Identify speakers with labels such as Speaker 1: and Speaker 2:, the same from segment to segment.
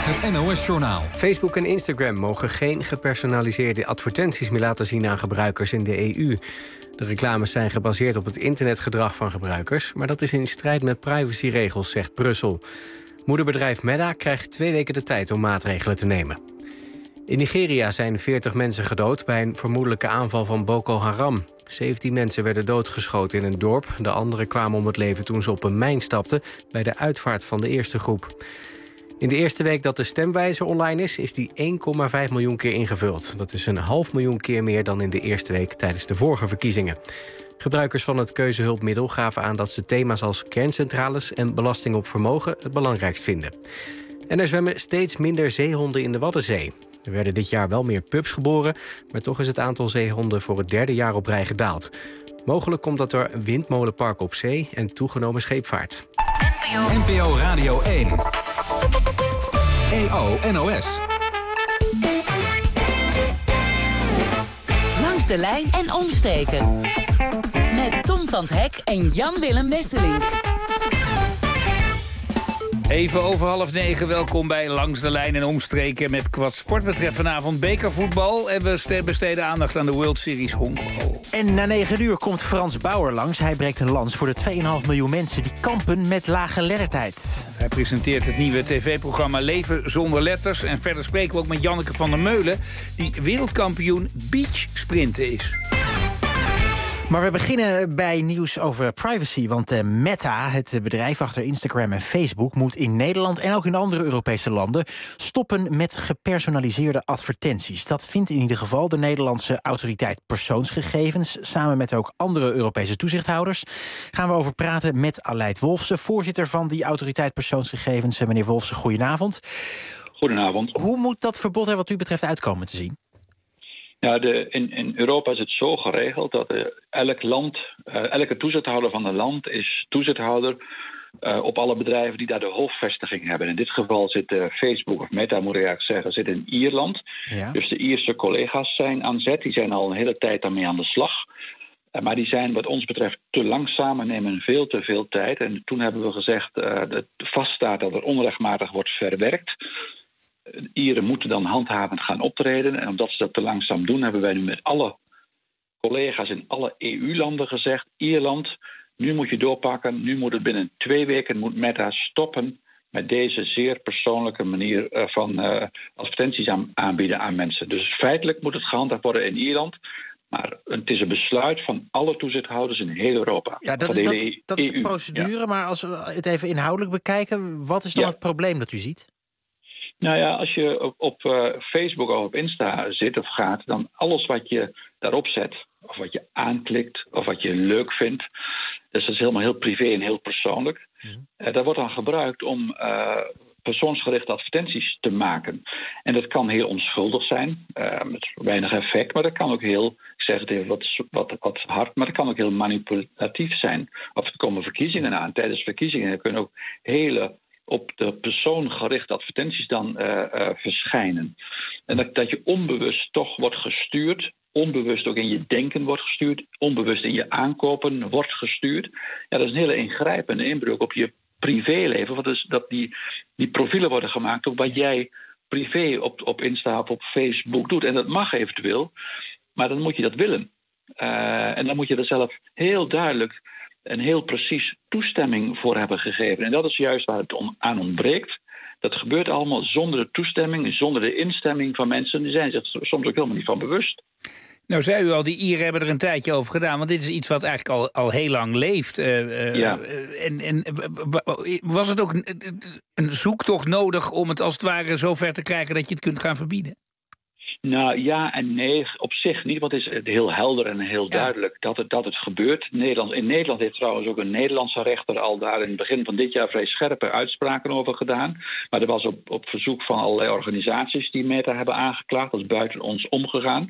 Speaker 1: het NOS-journaal.
Speaker 2: Facebook en Instagram mogen geen gepersonaliseerde advertenties meer laten zien aan gebruikers in de EU. De reclames zijn gebaseerd op het internetgedrag van gebruikers, maar dat is in strijd met privacyregels, zegt Brussel. Moederbedrijf Meta krijgt 2 weken de tijd om maatregelen te nemen. In Nigeria zijn 40 mensen gedood bij een vermoedelijke aanval van Boko Haram. 17 mensen werden doodgeschoten in een dorp. De anderen kwamen om het leven toen ze op een mijn stapten bij de uitvaart van de eerste groep. In de eerste week dat de stemwijzer online is die 1,5 miljoen keer ingevuld. Dat is 500.000 keer meer dan in de eerste week tijdens de vorige verkiezingen. Gebruikers van het keuzehulpmiddel gaven aan dat ze thema's als kerncentrales en belasting op vermogen het belangrijkst vinden. En er zwemmen steeds minder zeehonden in de Waddenzee. Er werden dit jaar wel meer pups geboren, maar toch is het aantal zeehonden voor het 3e jaar op rij gedaald. Mogelijk komt dat door een windmolenpark op zee en toegenomen scheepvaart.
Speaker 1: NPO Radio 1. EO NOS.
Speaker 3: Langs de lijn en omstreken. Met Tom van 't Hek en Jan-Willem Wesseling.
Speaker 4: Even over 8:30, welkom bij Langs de Lijn en Omstreken. Met wat sport betreft vanavond bekervoetbal. En we besteden aandacht aan de World Series honkbal.
Speaker 5: En na 9 uur komt Frans Bauer langs. Hij breekt een lans voor de 2,5 miljoen mensen die kampen met lage lettertijd.
Speaker 4: Hij presenteert het nieuwe tv-programma Leven zonder letters. En verder spreken we ook met Janneke van der Meulen, die wereldkampioen beachsprinten is.
Speaker 5: Maar we beginnen bij nieuws over privacy. Want Meta, het bedrijf achter Instagram en Facebook, moet in Nederland en ook in andere Europese landen stoppen met gepersonaliseerde advertenties. Dat vindt in ieder geval de Nederlandse autoriteit persoonsgegevens. Samen met ook andere Europese toezichthouders gaan we over praten met Aleid Wolfsen, voorzitter van die autoriteit persoonsgegevens. Meneer Wolfsen, goedenavond.
Speaker 6: Goedenavond.
Speaker 5: Hoe moet dat verbod er wat u betreft uitkomen te zien?
Speaker 6: Ja, in Europa is het zo geregeld dat elk land, elke toezichthouder van een land is toezichthouder op alle bedrijven die daar de hoofdvestiging hebben. In dit geval zit Facebook, of Meta moet ik eigenlijk zeggen, zit in Ierland. Ja. Dus de Ierse collega's zijn aan zet. Die zijn al een hele tijd daarmee aan de slag. Maar die zijn wat ons betreft te langzaam en nemen veel te veel tijd. En toen hebben we gezegd dat het vaststaat dat er onrechtmatig wordt verwerkt. Ieren moeten dan handhavend gaan optreden. En omdat ze dat te langzaam doen, hebben wij nu met alle collega's in alle EU-landen gezegd: Ierland, nu moet je doorpakken. Nu moet het binnen 2 weken moet Meta stoppen met deze zeer persoonlijke manier van advertenties aanbieden aan mensen. Dus feitelijk moet het gehandhaafd worden in Ierland. Maar het is een besluit van alle toezichthouders in heel Europa.
Speaker 5: Ja, dat is de procedure. Ja. Maar als we het even inhoudelijk bekijken, wat is dan het probleem dat u ziet?
Speaker 6: Nou ja, als je op Facebook of op Insta zit of gaat, dan alles wat je daarop zet, of wat je aanklikt, of wat je leuk vindt, dus dat is helemaal heel privé en heel persoonlijk. Dat wordt dan gebruikt om persoonsgerichte advertenties te maken. En dat kan heel onschuldig zijn, met weinig effect, maar dat kan ook heel, ik zeg het even wat hard, maar dat kan ook heel manipulatief zijn. Of er komen verkiezingen aan. Tijdens verkiezingen kunnen ook hele op de persoon gerichte advertenties dan verschijnen. En dat je onbewust toch wordt gestuurd, onbewust ook in je denken wordt gestuurd, onbewust in je aankopen wordt gestuurd. Ja, dat is een hele ingrijpende inbreuk op je privéleven. Want dus dat die profielen worden gemaakt op wat jij privé op Insta of op Facebook doet. En dat mag eventueel, maar dan moet je dat willen. En dan moet je er zelf heel duidelijk en heel precies toestemming voor hebben gegeven. En dat is juist waar het aan ontbreekt. Dat gebeurt allemaal zonder de toestemming, zonder de instemming van mensen. Die zijn zich soms ook helemaal niet van bewust.
Speaker 4: Nou, zei u al, die Ieren hebben er een tijdje over gedaan. Want dit is iets wat eigenlijk al heel lang leeft. Ja. En was het ook een zoektocht nodig om het als het ware zo ver te krijgen dat je het kunt gaan verbieden? Nou ja en nee, op zich niet, want het is heel helder en heel duidelijk dat het gebeurt. In Nederland heeft trouwens ook een Nederlandse rechter al daar in het begin van dit jaar vrij scherpe uitspraken over gedaan. Maar dat was op verzoek van allerlei organisaties die Meta hebben aangeklaagd. Dat is buiten ons omgegaan.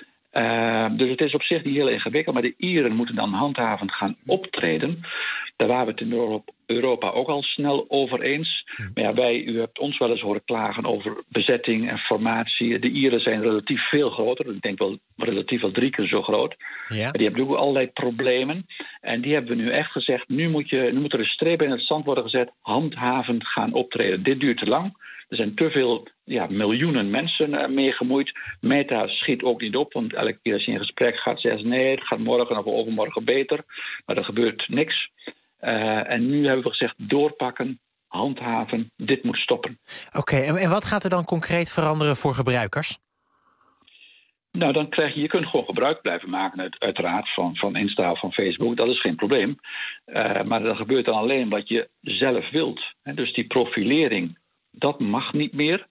Speaker 4: Dus het is op zich niet heel ingewikkeld, maar de Ieren moeten dan handhavend gaan optreden. Daar waren we het in Europa ook al snel over eens. Maar ja, u hebt ons wel eens horen klagen over bezetting en formatie. De Ieren zijn relatief veel groter. Ik denk wel relatief wel 3 keer zo groot. Ja. Maar die hebben ook allerlei problemen. En die hebben we nu echt gezegd, nu moet er een streep in het zand worden gezet. Handhavend gaan optreden. Dit duurt te lang.
Speaker 6: Er zijn te veel miljoenen mensen mee gemoeid. Meta schiet ook niet op, want elke keer als je in gesprek gaat, zeggen ze nee, het gaat morgen of overmorgen beter. Maar er gebeurt niks. En nu hebben we gezegd doorpakken, handhaven, dit moet stoppen.
Speaker 5: Oké, en wat gaat er dan concreet veranderen voor gebruikers?
Speaker 6: Nou, dan krijg je kunt gewoon gebruik blijven maken uiteraard van Insta of van Facebook. Dat is geen probleem. Maar dat gebeurt dan alleen wat je zelf wilt. Dus die profilering, dat mag niet meer.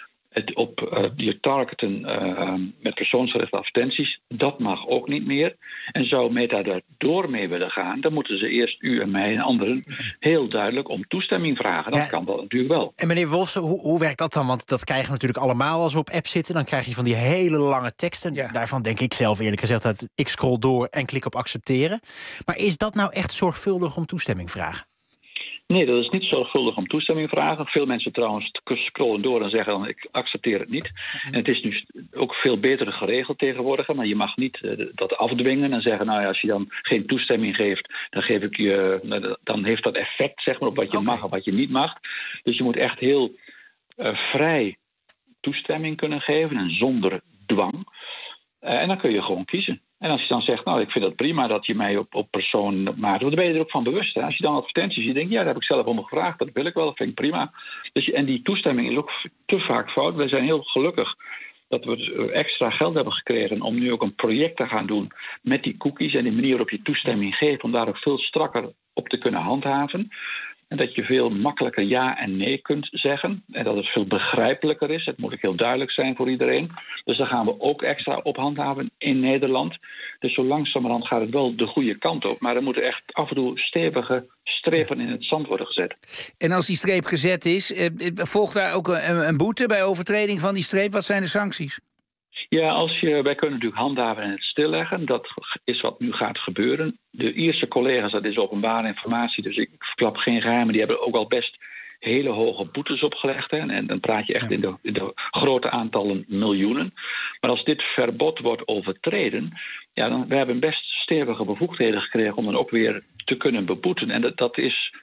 Speaker 6: Je targeten met persoonsgerichte advertenties, dat mag ook niet meer. En zou Meta daar door mee willen gaan, dan moeten ze eerst u en mij en anderen heel duidelijk om toestemming vragen. Dat kan dat natuurlijk wel.
Speaker 5: En meneer Wolfsen, hoe werkt dat dan? Want dat krijgen we natuurlijk allemaal als we op app zitten. Dan krijg je van die hele lange teksten. Ja. Daarvan denk ik zelf eerlijk gezegd dat ik scroll door en klik op accepteren. Maar is dat nou echt zorgvuldig om toestemming vragen?
Speaker 6: Nee, dat is niet zorgvuldig om toestemming vragen. Veel mensen trouwens scrollen door en zeggen dan ik accepteer het niet. En het is nu ook veel beter geregeld tegenwoordig. Maar je mag niet dat afdwingen en zeggen nou ja, als je dan geen toestemming geeft, dan geef ik je, dan heeft dat effect zeg maar op wat je mag en wat je niet mag. Dus je moet echt heel vrij toestemming kunnen geven en zonder dwang. En dan kun je gewoon kiezen. En als je dan zegt, nou, ik vind het prima dat je mij op persoon maakt. Want dan ben je er ook van bewust. Hè? Als je dan advertenties, je denkt, ja, daar heb ik zelf om gevraagd. Dat wil ik wel, dat vind ik prima. Dus en die toestemming is ook te vaak fout. Wij zijn heel gelukkig dat we extra geld hebben gekregen om nu ook een project te gaan doen met die cookies en de manier waarop je toestemming geeft, om daar ook veel strakker op te kunnen handhaven. En dat je veel makkelijker ja en nee kunt zeggen. En dat het veel begrijpelijker is. Het moet ook heel duidelijk zijn voor iedereen. Dus daar gaan we ook extra op handhaven in Nederland. Dus zo langzamerhand gaat het wel de goede kant op. Maar er moeten echt af en toe stevige strepen in het zand worden gezet.
Speaker 4: En als die streep gezet is, volgt daar ook een boete bij overtreding van die streep? Wat zijn de sancties?
Speaker 6: Ja, wij kunnen natuurlijk handhaven en het stilleggen. Dat is wat nu gaat gebeuren. De Ierse collega's, dat is openbare informatie, dus ik verklap geen geheimen, die hebben ook al best hele hoge boetes opgelegd. Hè. En dan praat je echt in de grote aantallen miljoenen. Maar als dit verbod wordt overtreden, ja, dan we hebben best stevige bevoegdheden gekregen om dan ook weer te kunnen beboeten. En dat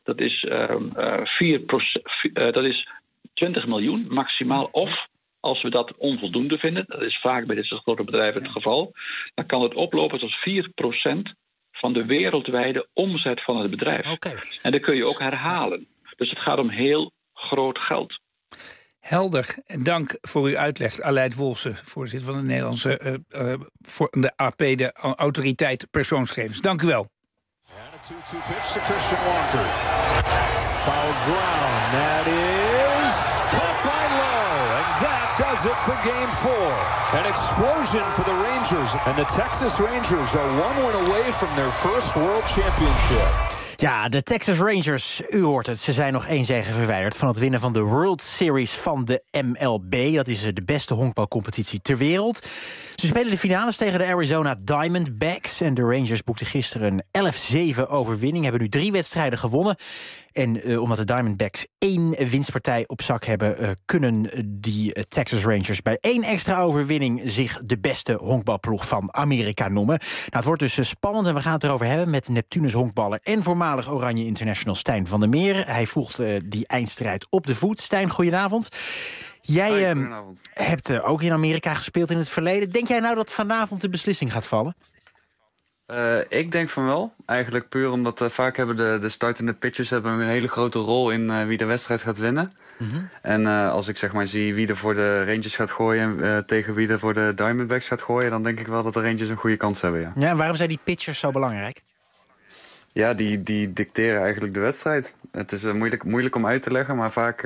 Speaker 6: is 20 miljoen maximaal of. Als we dat onvoldoende vinden, dat is vaak bij dit soort grote bedrijven het geval, dan kan het oplopen tot 4% van de wereldwijde omzet van het bedrijf. Okay. En dat kun je ook herhalen. Dus het gaat om heel groot geld.
Speaker 4: Helder. Dank voor uw uitleg. Aleid Wolfsen, voorzitter van de Nederlandse de AP, de Autoriteit Persoonsgegevens. Dank u wel.
Speaker 7: And a 2-2 pitch to Christian Walker. Foul ground. That is caught by Lowe. And that does it for Game 4. An explosion for the Rangers. And the Texas Rangers are one win away from their first World Championship.
Speaker 5: Ja, de Texas Rangers, u hoort het, ze zijn nog 1 zege verwijderd van het winnen van de World Series van de MLB. Dat is de beste honkbalcompetitie ter wereld. Ze spelen de finales tegen de Arizona Diamondbacks. En de Rangers boekten gisteren een 11-7 overwinning. Hebben nu 3 wedstrijden gewonnen. En omdat de Diamondbacks 1 winstpartij op zak hebben, kunnen die Texas Rangers bij 1 extra overwinning zich de beste honkbalploeg van Amerika noemen. Nou, het wordt dus spannend en we gaan het erover hebben met Neptunus honkballer en voormalig Oranje International Stijn van der Meer. Hij volgt die eindstrijd op de voet. Stijn, goedenavond. Jij hebt ook in Amerika gespeeld in het verleden. Denk jij nou dat vanavond de beslissing gaat vallen?
Speaker 8: Ik denk van wel. Eigenlijk puur omdat vaak hebben de startende pitchers hebben een hele grote rol in wie de wedstrijd gaat winnen. Mm-hmm. En als ik zeg maar zie wie er voor de Rangers gaat gooien tegen wie er voor de Diamondbacks gaat gooien, dan denk ik wel dat de Rangers een goede kans hebben. Ja,
Speaker 5: en waarom zijn die pitchers zo belangrijk?
Speaker 8: Ja, die dicteren eigenlijk de wedstrijd. Het is moeilijk om uit te leggen, maar vaak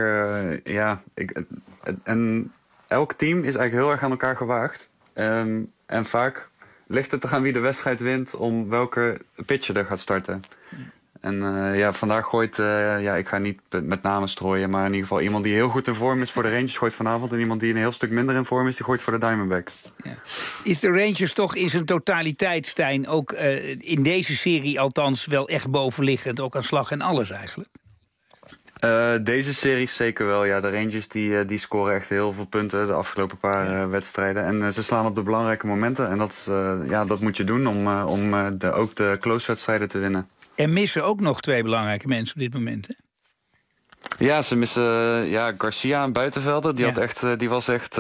Speaker 8: en elk team is eigenlijk heel erg aan elkaar gewaagd. En vaak ligt het eraan wie de wedstrijd wint om welke pitcher er gaat starten. En vandaag gooit, ik ga niet met namen strooien, maar in ieder geval iemand die heel goed in vorm is voor de Rangers gooit vanavond. En iemand die een heel stuk minder in vorm is, die gooit voor de Diamondbacks. Ja.
Speaker 4: Is de Rangers toch in zijn totaliteit, Stijn, ook in deze serie althans wel echt bovenliggend, ook aan slag en alles eigenlijk?
Speaker 8: Deze serie zeker wel, ja. De Rangers die scoren echt heel veel punten de afgelopen paar wedstrijden. En ze slaan op de belangrijke momenten. En dat moet je doen om ook de close wedstrijden te winnen.
Speaker 4: En missen ook nog 2 belangrijke mensen op dit moment, hè?
Speaker 8: Ja, ze missen Garcia aan buitenvelden. Die was echt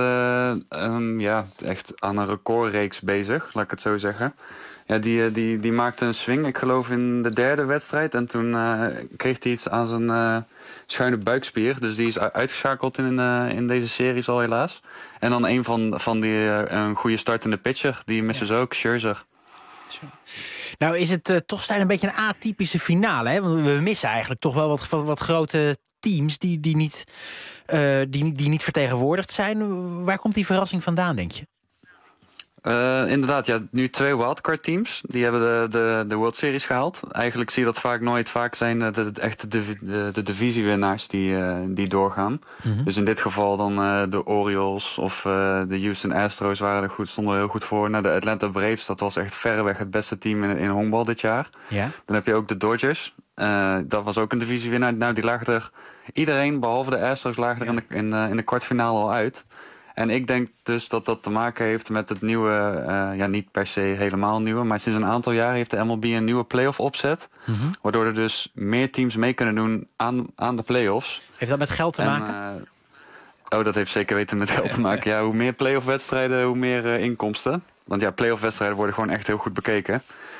Speaker 8: aan een recordreeks bezig, laat ik het zo zeggen. Ja, die maakte een swing, ik geloof in de derde wedstrijd. En toen kreeg hij iets aan zijn schuine buikspier. Dus die is uitgeschakeld in deze series al helaas. En dan een van die een goede startende pitcher, die missen ze ook, Scherzer.
Speaker 5: Nou is het toch, Stijn, een beetje een atypische finale. Hè? Want we missen eigenlijk toch wel wat grote teams die niet vertegenwoordigd zijn. Waar komt die verrassing vandaan, denk je?
Speaker 8: Inderdaad, nu 2 wildcard teams. Die hebben de World Series gehaald. Eigenlijk zie je dat vaak zijn de divisiewinnaars die doorgaan. Mm-hmm. Dus in dit geval dan de Orioles of de Houston Astros stonden er heel goed voor. De Atlanta Braves, dat was echt verreweg het beste team in honkbal dit jaar. Yeah. Dan heb je ook de Dodgers. Dat was ook een divisiewinnaar. Nou, die lagen er, iedereen behalve de Astros lagen er in de kwartfinale al uit. En ik denk dus dat te maken heeft met het nieuwe, niet per se helemaal nieuwe, maar sinds een aantal jaar heeft de MLB een nieuwe playoff opzet. Mm-hmm. Waardoor er dus meer teams mee kunnen doen aan de playoffs.
Speaker 5: Heeft dat met geld te maken?
Speaker 8: Dat heeft zeker weten met geld te maken. Ja, hoe meer playoff wedstrijden, hoe meer inkomsten. Want playoff wedstrijden worden gewoon echt heel goed bekeken.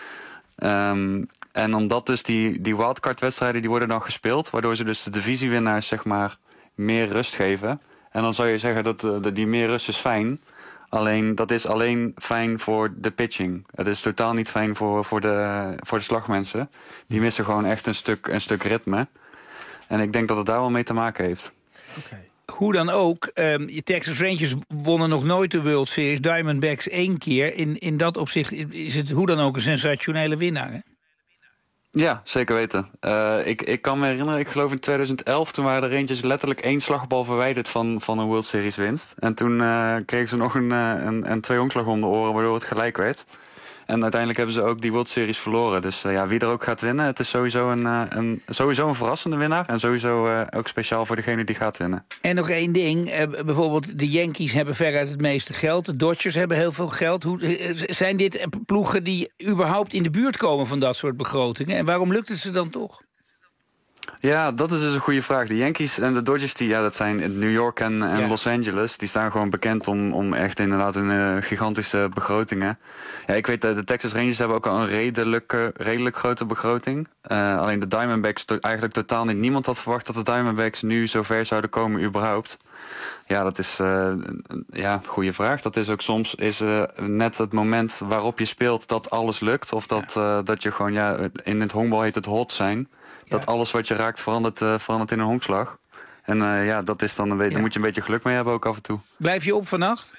Speaker 8: En omdat dus die wildcard wedstrijden, die worden dan gespeeld, waardoor ze dus de divisiewinnaars zeg maar meer rust geven. En dan zou je zeggen dat die meer rust is fijn. Alleen dat is alleen fijn voor de pitching. Het is totaal niet fijn voor de slagmensen. Die missen gewoon echt een stuk ritme. En ik denk dat het daar wel mee te maken heeft.
Speaker 4: Okay. Hoe dan ook, je Texas Rangers wonnen nog nooit de World Series. Diamondbacks 1 keer. In dat opzicht is het hoe dan ook een sensationele winnaar, hè?
Speaker 8: Ja, zeker weten. Ik kan me herinneren, ik geloof in 2011... toen waren de Rangers letterlijk 1 slagbal verwijderd van een World Series winst. En toen kregen ze nog een 2 honkslag om de oren, waardoor het gelijk werd. En uiteindelijk hebben ze ook die World Series verloren. Dus wie er ook gaat winnen, het is sowieso een verrassende winnaar. En sowieso ook speciaal voor degene die gaat winnen.
Speaker 4: En nog één ding, bijvoorbeeld de Yankees hebben veruit het meeste geld. De Dodgers hebben heel veel geld. Zijn dit ploegen die überhaupt in de buurt komen van dat soort begrotingen? En waarom lukt het ze dan toch?
Speaker 8: Ja, dat is dus een goede vraag. De Yankees en de Dodgers, dat zijn New York en Los Angeles. Die staan gewoon bekend om echt inderdaad een gigantische begrotingen. Ja, ik weet, de Texas Rangers hebben ook al een redelijk grote begroting. Alleen de Diamondbacks eigenlijk totaal niet. Niemand had verwacht dat de Diamondbacks nu zo ver zouden komen überhaupt. Ja, dat is een goede vraag. Dat is ook soms net het moment waarop je speelt dat alles lukt. Of dat je gewoon, in het honkbal heet het hot zijn. Dat alles wat je raakt verandert in een honkslag. En dat is dan daar moet je een beetje geluk mee hebben ook af en toe.
Speaker 4: Blijf je op vannacht?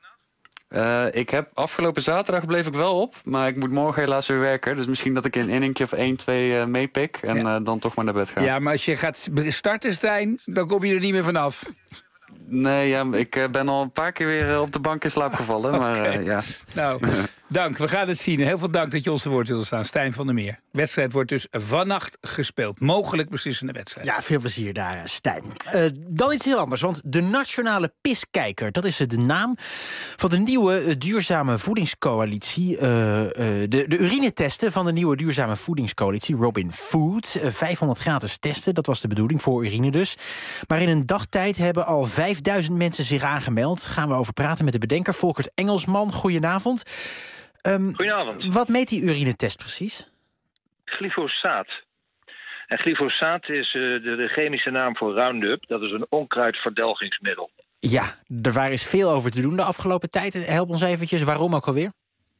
Speaker 8: Ik heb afgelopen zaterdag bleef ik wel op. Maar ik moet morgen helaas weer werken. Dus misschien dat ik in 1 keer of 1, 2 meepik. En dan toch maar naar bed ga.
Speaker 4: Ja, maar als je gaat starten, Stijn, dan kom je er niet meer vanaf.
Speaker 8: Nee, ik ben al een paar keer weer op de bank in slaap gevallen.
Speaker 4: Okay.
Speaker 8: Maar
Speaker 4: Nou, dank. We gaan het zien. Heel veel dank dat je ons te woord wilde staan. Stijn van der Meer. De wedstrijd wordt dus vannacht gespeeld. Mogelijk beslissende wedstrijd.
Speaker 5: Ja, veel plezier daar, Stijn. Dan iets heel anders, want de Nationale Piskijker, dat is de naam van de nieuwe duurzame voedingscoalitie. De urinetesten van de nieuwe duurzame voedingscoalitie, Robin Food. 500 gratis testen, dat was de bedoeling, voor urine dus. Maar in een dagtijd hebben al 5000 mensen zich aangemeld. Gaan we over praten met de bedenker, Volkert Engelsman. Goedenavond.
Speaker 9: Goedenavond.
Speaker 5: Wat meet die urinetest precies?
Speaker 9: Glyfosaat. En glyfosaat is de chemische naam voor Roundup. Dat is een onkruidverdelgingsmiddel.
Speaker 5: Ja, er is veel over te doen de afgelopen tijd. Help ons eventjes, waarom ook alweer?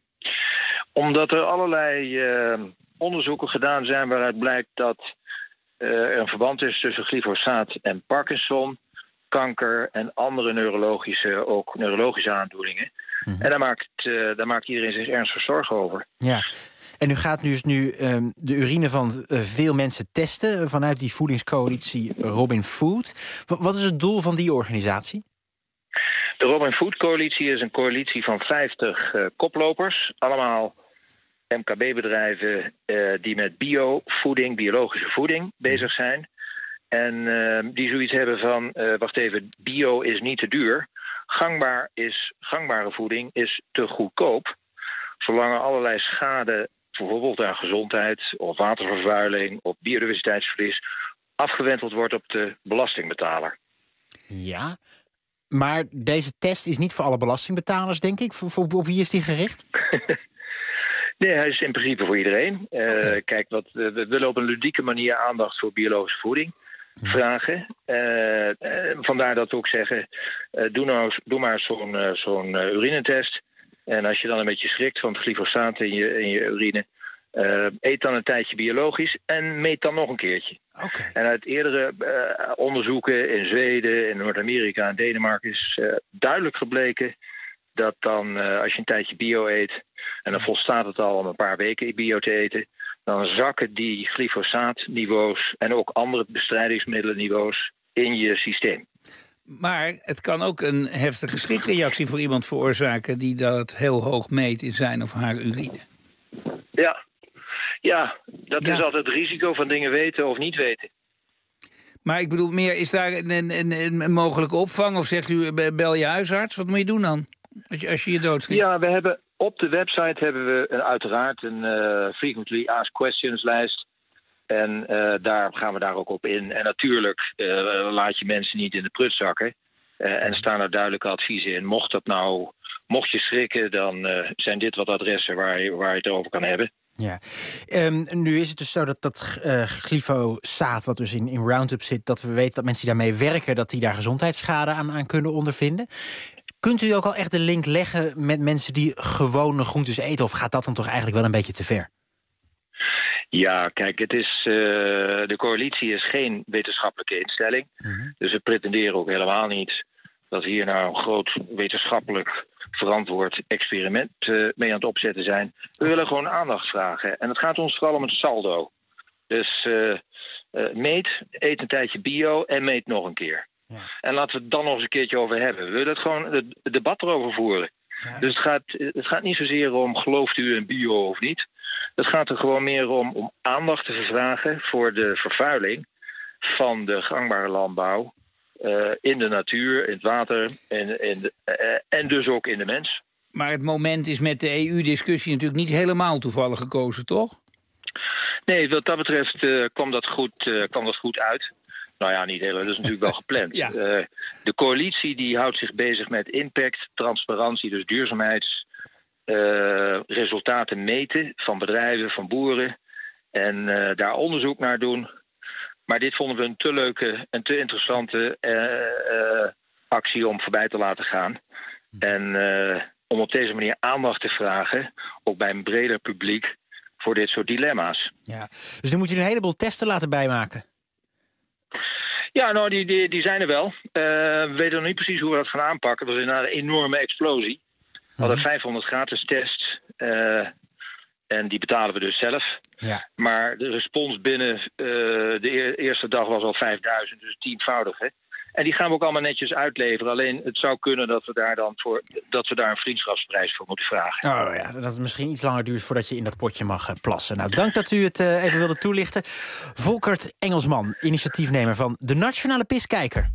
Speaker 9: Omdat er allerlei onderzoeken gedaan zijn waaruit blijkt dat er een verband is tussen glyfosaat en Parkinson, kanker en andere neurologische aandoeningen. Mm-hmm. En daar maakt iedereen zich ernstig zorgen over.
Speaker 5: Ja, en u gaat dus nu de urine van veel mensen testen vanuit die voedingscoalitie Robin Food. Wat is het doel van die organisatie?
Speaker 9: De Robin Food Coalitie is een coalitie van 50 koplopers. Allemaal MKB-bedrijven die met biologische voeding bezig zijn. En die zoiets hebben van, bio is niet te duur. Gangbare voeding is te goedkoop. Zolang er allerlei schade, bijvoorbeeld aan gezondheid of watervervuiling of biodiversiteitsverlies, afgewenteld wordt op de belastingbetaler.
Speaker 5: Ja, maar deze test is niet voor alle belastingbetalers, denk ik. Op wie is die gericht?
Speaker 9: Nee, hij is in principe voor iedereen. Kijk, we willen op een ludieke manier aandacht voor biologische voeding vragen. Vandaar dat we ook zeggen, doe maar zo'n urinetest. En als je dan een beetje schrikt van het glyfosaat in je urine, eet dan een tijdje biologisch en meet dan nog een keertje.
Speaker 5: Okay.
Speaker 9: En uit eerdere onderzoeken in Zweden, in Noord-Amerika en Denemarken is duidelijk gebleken dat dan als je een tijdje bio eet, en dan volstaat het al om een paar weken bio te eten, dan zakken die glyfosaatniveaus en ook andere bestrijdingsmiddelenniveaus in je systeem.
Speaker 4: Maar het kan ook een heftige schrikreactie voor iemand veroorzaken die dat heel hoog meet in zijn of haar urine.
Speaker 9: Ja, dat is altijd het risico van dingen weten of niet weten.
Speaker 4: Maar ik bedoel, meer, is daar een mogelijke opvang? Of zegt u, bel je huisarts? Wat moet je doen dan, als je doodschiet?
Speaker 9: Ja, we hebben op de website uiteraard een frequently asked questions lijst. En daar gaan we daar ook op in. En natuurlijk laat je mensen niet in de prut zakken. En staan er duidelijke adviezen in. Mocht je schrikken, dan zijn dit wat adressen waar je het over kan hebben.
Speaker 5: Ja, nu is het dus zo dat glyfosaat, wat dus in Roundup zit, dat we weten dat mensen die daarmee werken, dat die daar gezondheidsschade aan kunnen ondervinden. Kunt u ook al echt de link leggen met mensen die gewone groentes eten, of gaat dat dan toch eigenlijk wel een beetje te ver?
Speaker 9: Ja, kijk, de coalitie is geen wetenschappelijke instelling. Dus we pretenderen ook helemaal niet dat hier nou een groot wetenschappelijk verantwoord experiment mee aan het opzetten zijn. We willen gewoon aandacht vragen. En het gaat ons vooral om het saldo. Dus eet een tijdje bio en meet nog een keer. Ja. En laten we het dan nog eens een keertje over hebben. We willen het debat erover voeren. Ja. Dus het gaat niet zozeer om gelooft u in bio of niet. Het gaat er gewoon meer om aandacht te vragen voor de vervuiling van de gangbare landbouw in de natuur, in het water en dus ook in de mens. Maar het moment is met de EU-discussie natuurlijk niet helemaal toevallig gekozen, toch? Nee, wat dat betreft kwam dat goed uit. Nou ja, niet helemaal, dat is natuurlijk wel gepland. Ja. De coalitie die houdt zich bezig met impact, transparantie, dus duurzaamheidsresultaten meten van bedrijven, van boeren en daar onderzoek naar doen. Maar dit vonden we een te leuke en te interessante actie om voorbij te laten gaan. En om op deze manier aandacht te vragen, ook bij een breder publiek, voor dit soort dilemma's. Ja. Dus nu moet je een heleboel testen laten bijmaken. Ja, nou, die zijn er wel. We weten nog niet precies hoe we dat gaan aanpakken. Dat was inderdaad een enorme explosie. We hadden 500 gratis tests. En die betalen we dus zelf. Ja. Maar de respons binnen de eerste dag was al 5000, dus 10-voudige. En die gaan we ook allemaal netjes uitleveren. Alleen het zou kunnen dat we daar een vriendschapsprijs voor moeten vragen. Oh ja, dat het misschien iets langer duurt voordat je in dat potje mag plassen. Nou, dank dat u het even wilde toelichten. Volkert Engelsman, initiatiefnemer van de Nationale Piskijker.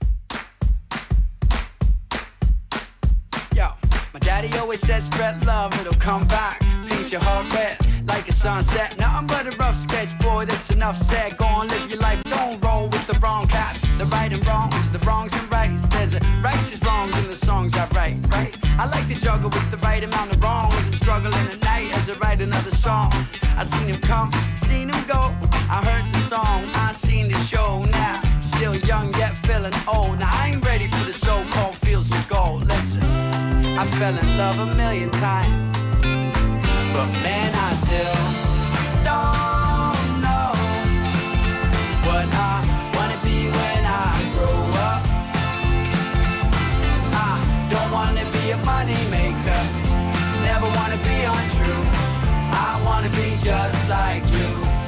Speaker 9: Yo, my daddy always says spread love, it'll come back. Paint your heart red like a sunset. Nothing but a rough sketch, boy, that's enough said. Go on, live your life, don't roll with the wrong cats. The right and wrongs, the wrongs and rights. There's a righteous wrongs in the songs I write, right? I like to juggle with the right amount of wrongs. I'm struggling at night as I write another song. I seen him come, seen him go. I heard the song, I seen the show. Now, still young yet feeling old. Now I ain't ready for the so-called fields of gold. Listen, I fell in love a million times. But man, I still don't know what I wanna be when I grow up. I don't wanna be a money maker, never wanna be untrue. I wanna be just like you.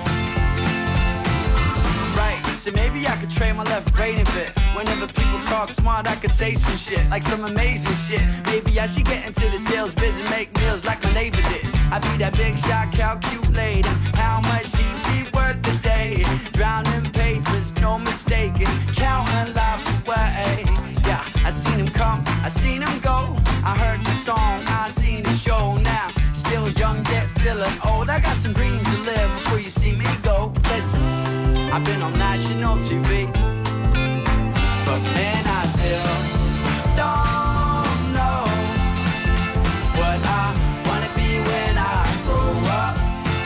Speaker 9: Right, so maybe I could trade my left brain a bit. Whenever people talk smart, I could say some shit, like some amazing shit. Maybe I should get into the sales biz and make meals like my neighbor did. I be that big shot calculator, how much he be worth a day. Drowning papers, no mistaking, counting life away. Yeah, I seen him come, I seen him go. I heard the song, I seen the show. Now, still young yet feeling old. I got some dreams to live before you see
Speaker 10: see me go. Listen, I've been on national TV, but man, I still don't know what I wanna be when I grow up.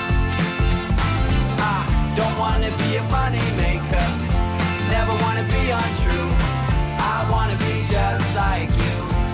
Speaker 10: I don't wanna be a money maker, never wanna be untrue. I wanna be just like you.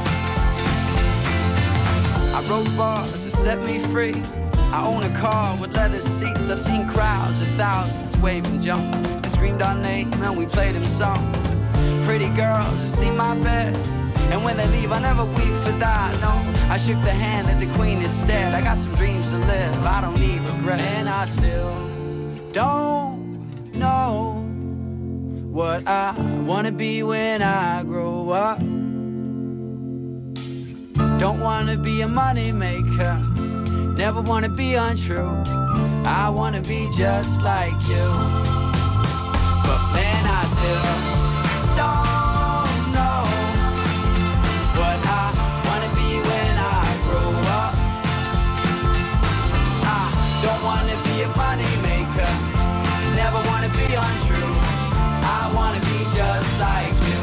Speaker 10: I wrote bars that set me free. I own a car with leather seats. I've seen crowds of thousands wave and jump. They screamed our name and we played them song. Pretty girls that see my bed, and when they leave I never weep for that. No, I shook the hand of the queen instead. I got some dreams to live, I don't need regret. And I still don't know what I wanna be when I grow up. Don't wanna be a money maker, never wanna be untrue. I wanna be just like you. But man, I still don't know what I wanna be when I grow up. I don't wanna be a money maker, never wanna be untrue. I wanna be just like you.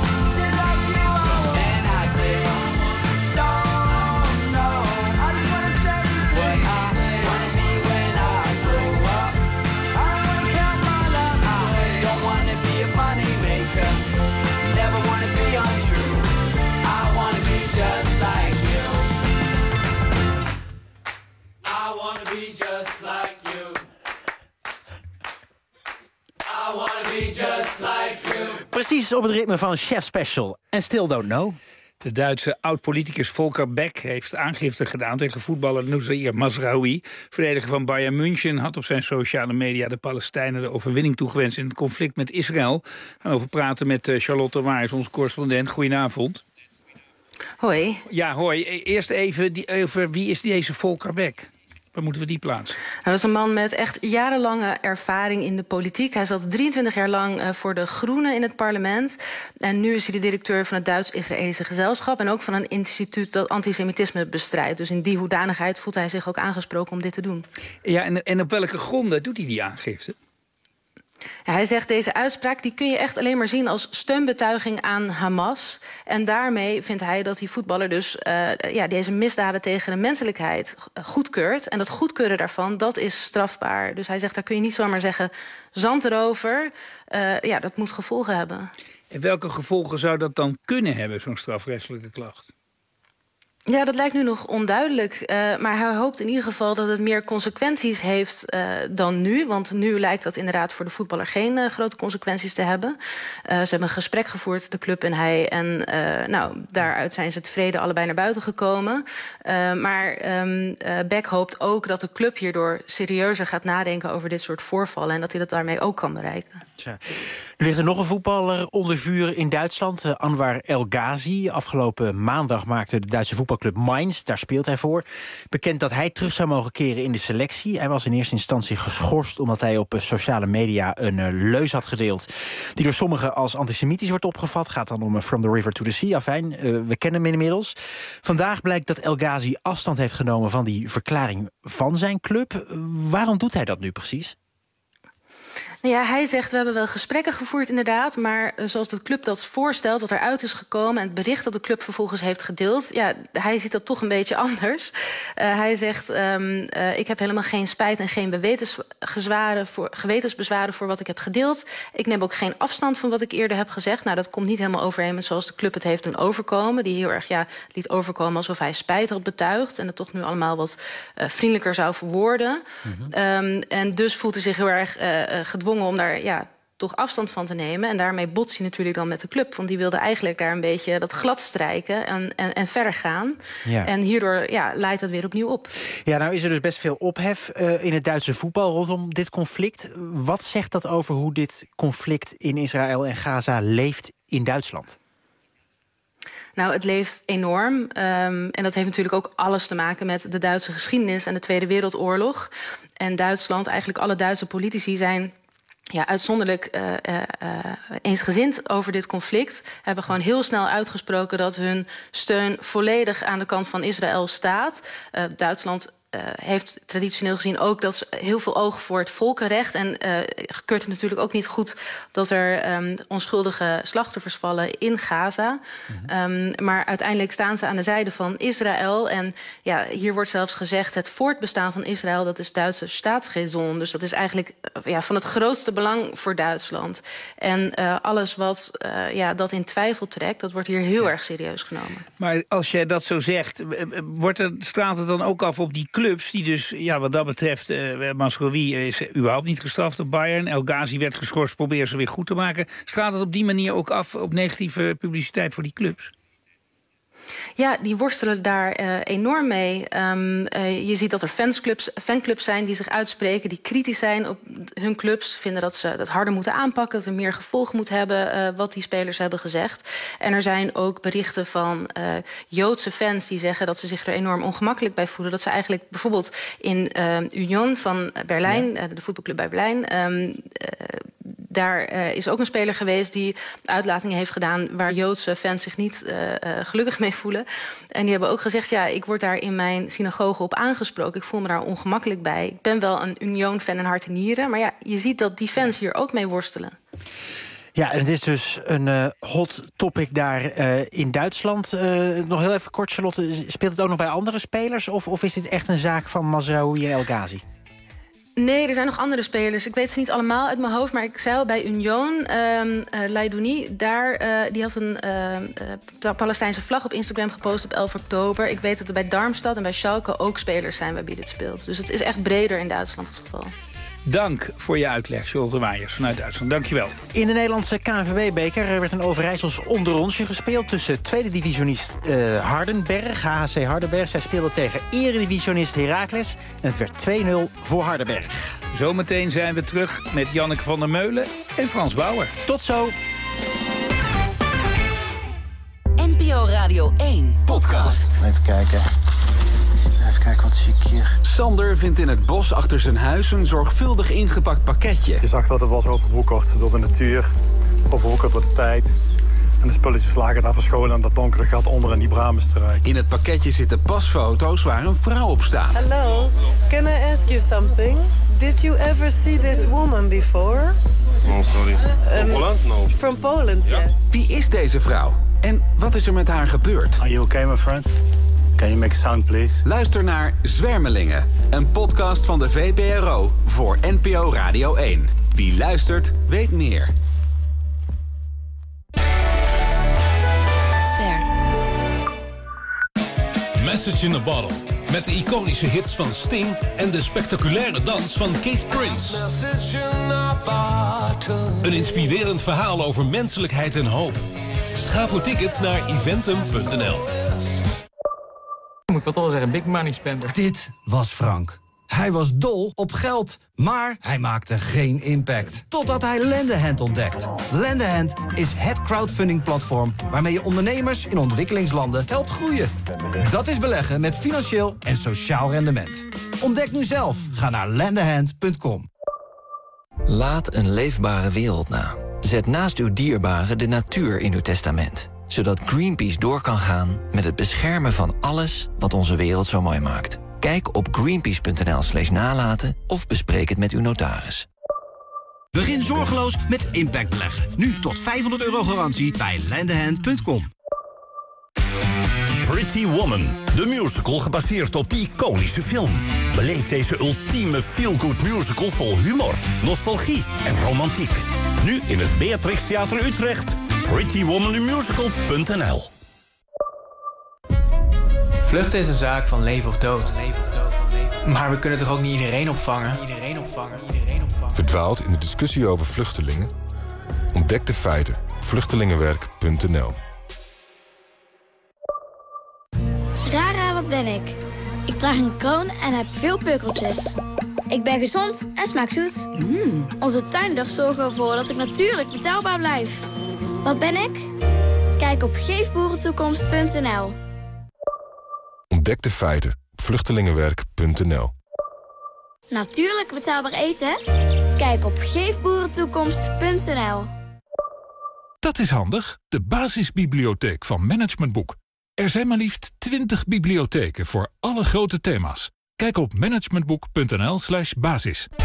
Speaker 10: And I still don't know what I wanna be when I grow up. I wanna count my love. I don't wanna be a money maker, never wanna be untrue. I wanna be just like you. I wanna be just like you. I wanna be just like you.
Speaker 5: Precies op het ritme van Chef Special en Still Don't Know.
Speaker 4: De Duitse oud-politicus Volker Beck heeft aangifte gedaan tegen voetballer Noussair Mazraoui. Verdediger van Bayern München had op zijn sociale media de Palestijnen de overwinning toegewenst in het conflict met Israël. We gaan over praten met Charlotte Waars, onze correspondent. Goedenavond.
Speaker 11: Hoi.
Speaker 4: Ja, hoi. Eerst even over wie is deze Volker Beck? Waar moeten we die plaatsen?
Speaker 11: Nou, dat is een man met echt jarenlange ervaring in de politiek. Hij zat 23 jaar lang voor de Groenen in het parlement. En nu is hij de directeur van het Duits-Israëlische Gezelschap en ook van een instituut dat antisemitisme bestrijdt. Dus in die hoedanigheid voelt hij zich ook aangesproken om dit te doen.
Speaker 4: Ja, en op welke gronden doet hij die aangifte?
Speaker 11: Ja, hij zegt, deze uitspraak die kun je echt alleen maar zien als steunbetuiging aan Hamas. En daarmee vindt hij dat die voetballer dus deze misdaden tegen de menselijkheid goedkeurt. En dat goedkeuren daarvan, dat is strafbaar. Dus hij zegt, daar kun je niet zomaar zeggen, zand erover. Dat moet gevolgen hebben.
Speaker 4: En welke gevolgen zou dat dan kunnen hebben, zo'n strafrechtelijke klacht?
Speaker 11: Ja, dat lijkt nu nog onduidelijk. Maar hij hoopt in ieder geval dat het meer consequenties heeft dan nu. Want nu lijkt dat inderdaad voor de voetballer geen grote consequenties te hebben. Ze hebben een gesprek gevoerd, de club en hij. En daaruit zijn ze tevreden allebei naar buiten gekomen. Maar Beck hoopt ook dat de club hierdoor serieuzer gaat nadenken over dit soort voorvallen. En dat hij dat daarmee ook kan bereiken.
Speaker 5: Tja. Nu ligt er nog een voetballer onder vuur in Duitsland, Anwar El Ghazi. Afgelopen maandag maakte de Duitse voetbalclub Mainz, daar speelt hij voor, bekend dat hij terug zou mogen keren in de selectie. Hij was in eerste instantie geschorst omdat hij op sociale media een leus had gedeeld die door sommigen als antisemitisch wordt opgevat. Gaat dan om From the River to the Sea. Afijn, we kennen hem inmiddels. Vandaag blijkt dat El Ghazi afstand heeft genomen van die verklaring van zijn club. Waarom doet hij dat nu precies?
Speaker 11: Ja, hij zegt, we hebben wel gesprekken gevoerd inderdaad, maar zoals de club dat voorstelt, wat eruit is gekomen en het bericht dat de club vervolgens heeft gedeeld, ja, hij ziet dat toch een beetje anders. Hij zegt, ik heb helemaal geen spijt en geen gewetensbezwaren voor wat ik heb gedeeld. Ik neem ook geen afstand van wat ik eerder heb gezegd. Nou, dat komt niet helemaal overeen met zoals de club het heeft doen overkomen, die heel erg liet overkomen alsof hij spijt had betuigd en het toch nu allemaal wat vriendelijker zou verwoorden. Mm-hmm. En dus voelt hij zich heel erg gedwongen om daar toch afstand van te nemen. En daarmee botst hij natuurlijk dan met de club. Want die wilde eigenlijk daar een beetje dat glad strijken en verder gaan. Ja. En hierdoor leidt dat weer opnieuw op. Ja, nou is er dus best veel ophef in het Duitse voetbal rondom dit conflict. Wat zegt dat over hoe dit conflict in Israël en Gaza leeft in Duitsland? Nou, het leeft enorm. En dat heeft natuurlijk ook alles te maken met de Duitse geschiedenis en de Tweede Wereldoorlog. En Duitsland, eigenlijk alle Duitse politici zijn uitzonderlijk eensgezind over dit conflict. Hebben gewoon heel snel uitgesproken dat hun steun volledig aan de kant van Israël staat. Duitsland heeft traditioneel gezien ook dat ze heel veel oog voor het volkenrecht. En keurt het natuurlijk ook niet goed dat er onschuldige slachtoffers vallen in Gaza. Maar uiteindelijk staan ze aan de zijde van Israël. En ja, hier wordt zelfs gezegd, het voortbestaan van Israël, dat is Duitse staatsraison. Dus dat is eigenlijk van het grootste belang voor Duitsland. En alles wat dat in twijfel trekt, dat wordt hier heel erg serieus genomen.
Speaker 4: Maar als jij dat zo zegt, straalt het dan ook af op die clubs die dus, wat dat betreft, Mazraoui is überhaupt niet gestraft op Bayern. El Ghazi werd geschorst, probeer ze weer goed te maken. Straalt het op die manier ook af op negatieve publiciteit voor die clubs?
Speaker 11: Ja, die worstelen daar enorm mee. Je ziet dat er fanclubs zijn die zich uitspreken, die kritisch zijn op hun clubs, vinden dat ze dat harder moeten aanpakken, dat er meer gevolg moet hebben wat die spelers hebben gezegd. En er zijn ook berichten van Joodse fans die zeggen dat ze zich er enorm ongemakkelijk bij voelen. Dat ze eigenlijk bijvoorbeeld in Union van Berlijn, de voetbalclub bij Berlijn, daar is ook een speler geweest die uitlatingen heeft gedaan waar Joodse fans zich niet gelukkig mee voelen. En die hebben ook gezegd, ik word daar in mijn synagoge op aangesproken. Ik voel me daar ongemakkelijk bij. Ik ben wel een Union-fan in hart en nieren. Maar je ziet dat die fans hier ook mee worstelen.
Speaker 5: Ja, en het is dus een hot topic daar in Duitsland. Nog heel even kort, Charlotte. Speelt het ook nog bij andere spelers? Of is dit echt een zaak van Mazraoui en El Ghazi?
Speaker 11: Nee, er zijn nog andere spelers. Ik weet ze niet allemaal uit mijn hoofd, maar ik zei al bij Union, Leidouni, die had een Palestijnse vlag op Instagram gepost op 11 oktober. Ik weet dat er bij Darmstadt en bij Schalke ook spelers zijn bij wie dit speelt. Dus het is echt breder in Duitsland het geval.
Speaker 4: Dank voor je uitleg, Charlotte Waaiers vanuit Duitsland. Dank je wel.
Speaker 5: In de Nederlandse KNVB-beker werd een Overijssels onderonsje gespeeld tussen tweede divisionist Hardenberg, HHC Hardenberg. Zij speelde tegen eredivisionist Heracles en het werd 2-0 voor Hardenberg.
Speaker 4: Zometeen zijn we terug met Janneke van der Meulen en Frans Bauer.
Speaker 5: Tot zo.
Speaker 3: NPO Radio 1 podcast.
Speaker 12: Even kijken. Wat zie ik hier?
Speaker 1: Sander vindt in het bos achter zijn huis een zorgvuldig ingepakt pakketje.
Speaker 13: Je zag dat het was overwoekerd door de natuur, overwoekerd door de tijd. En de spulletjes lagen daar verscholen aan dat donkere gat onder in die bramenstruik.
Speaker 1: In het pakketje zitten pasfoto's waar een vrouw op staat.
Speaker 14: Hello, can I ask you something? Did you ever see this woman before?
Speaker 15: No, sorry. From Poland? No.
Speaker 14: From Poland, yes.
Speaker 1: Wie is deze vrouw? En wat is er met haar gebeurd?
Speaker 13: Are you okay, my friend? Can you make a sound, please?
Speaker 1: Luister naar Zwermelingen, een podcast van de VPRO voor NPO Radio 1. Wie luistert, weet meer.
Speaker 3: Ster.
Speaker 16: Message in a Bottle. Met de iconische hits van Sting en de spectaculaire dans van Kate Prince. Een inspirerend verhaal over menselijkheid en hoop. Ga voor tickets naar eventum.nl.
Speaker 17: Moet ik wat al zeggen, big money spender.
Speaker 18: Dit was Frank. Hij was dol op geld, maar hij maakte geen impact. Totdat hij Lendehand ontdekt. Lendehand is het crowdfunding-platform waarmee je ondernemers in ontwikkelingslanden helpt groeien. Dat is beleggen met financieel en sociaal rendement. Ontdek nu zelf. Ga naar lendehand.com.
Speaker 19: Laat een leefbare wereld na. Zet naast uw dierbaren de natuur in uw testament. Zodat Greenpeace door kan gaan met het beschermen van alles wat onze wereld zo mooi maakt. Kijk op greenpeace.nl/nalaten of bespreek het met uw notaris.
Speaker 18: Begin zorgeloos met impact beleggen. Nu tot €500 garantie bij lendehand.com.
Speaker 20: Pretty Woman, de musical gebaseerd op die iconische film. Beleef deze ultieme feel-good musical vol humor, nostalgie en romantiek. Nu in het Beatrix Theater Utrecht. prettywomanthemusical.nl.
Speaker 21: Vluchten is een zaak van leven of dood. Maar we kunnen toch ook niet iedereen opvangen?
Speaker 22: Verdwaald in de discussie over vluchtelingen? Ontdek de feiten. Vluchtelingenwerk.nl.
Speaker 23: Rara, wat ben ik? Ik draag een kroon en heb veel pukkeltjes. Ik ben gezond en smaak zoet. Onze tuinders zorgen ervoor dat ik natuurlijk betaalbaar blijf. Wat ben ik? Kijk op geefboerentoekomst.nl.
Speaker 22: Ontdek de feiten. Vluchtelingenwerk.nl.
Speaker 23: Natuurlijk betaalbaar eten? Kijk op geefboerentoekomst.nl.
Speaker 16: Dat is handig, de basisbibliotheek van Management Boek. Er zijn maar liefst 20 bibliotheken voor alle grote thema's.
Speaker 22: Kijk op managementboek.nl/basis.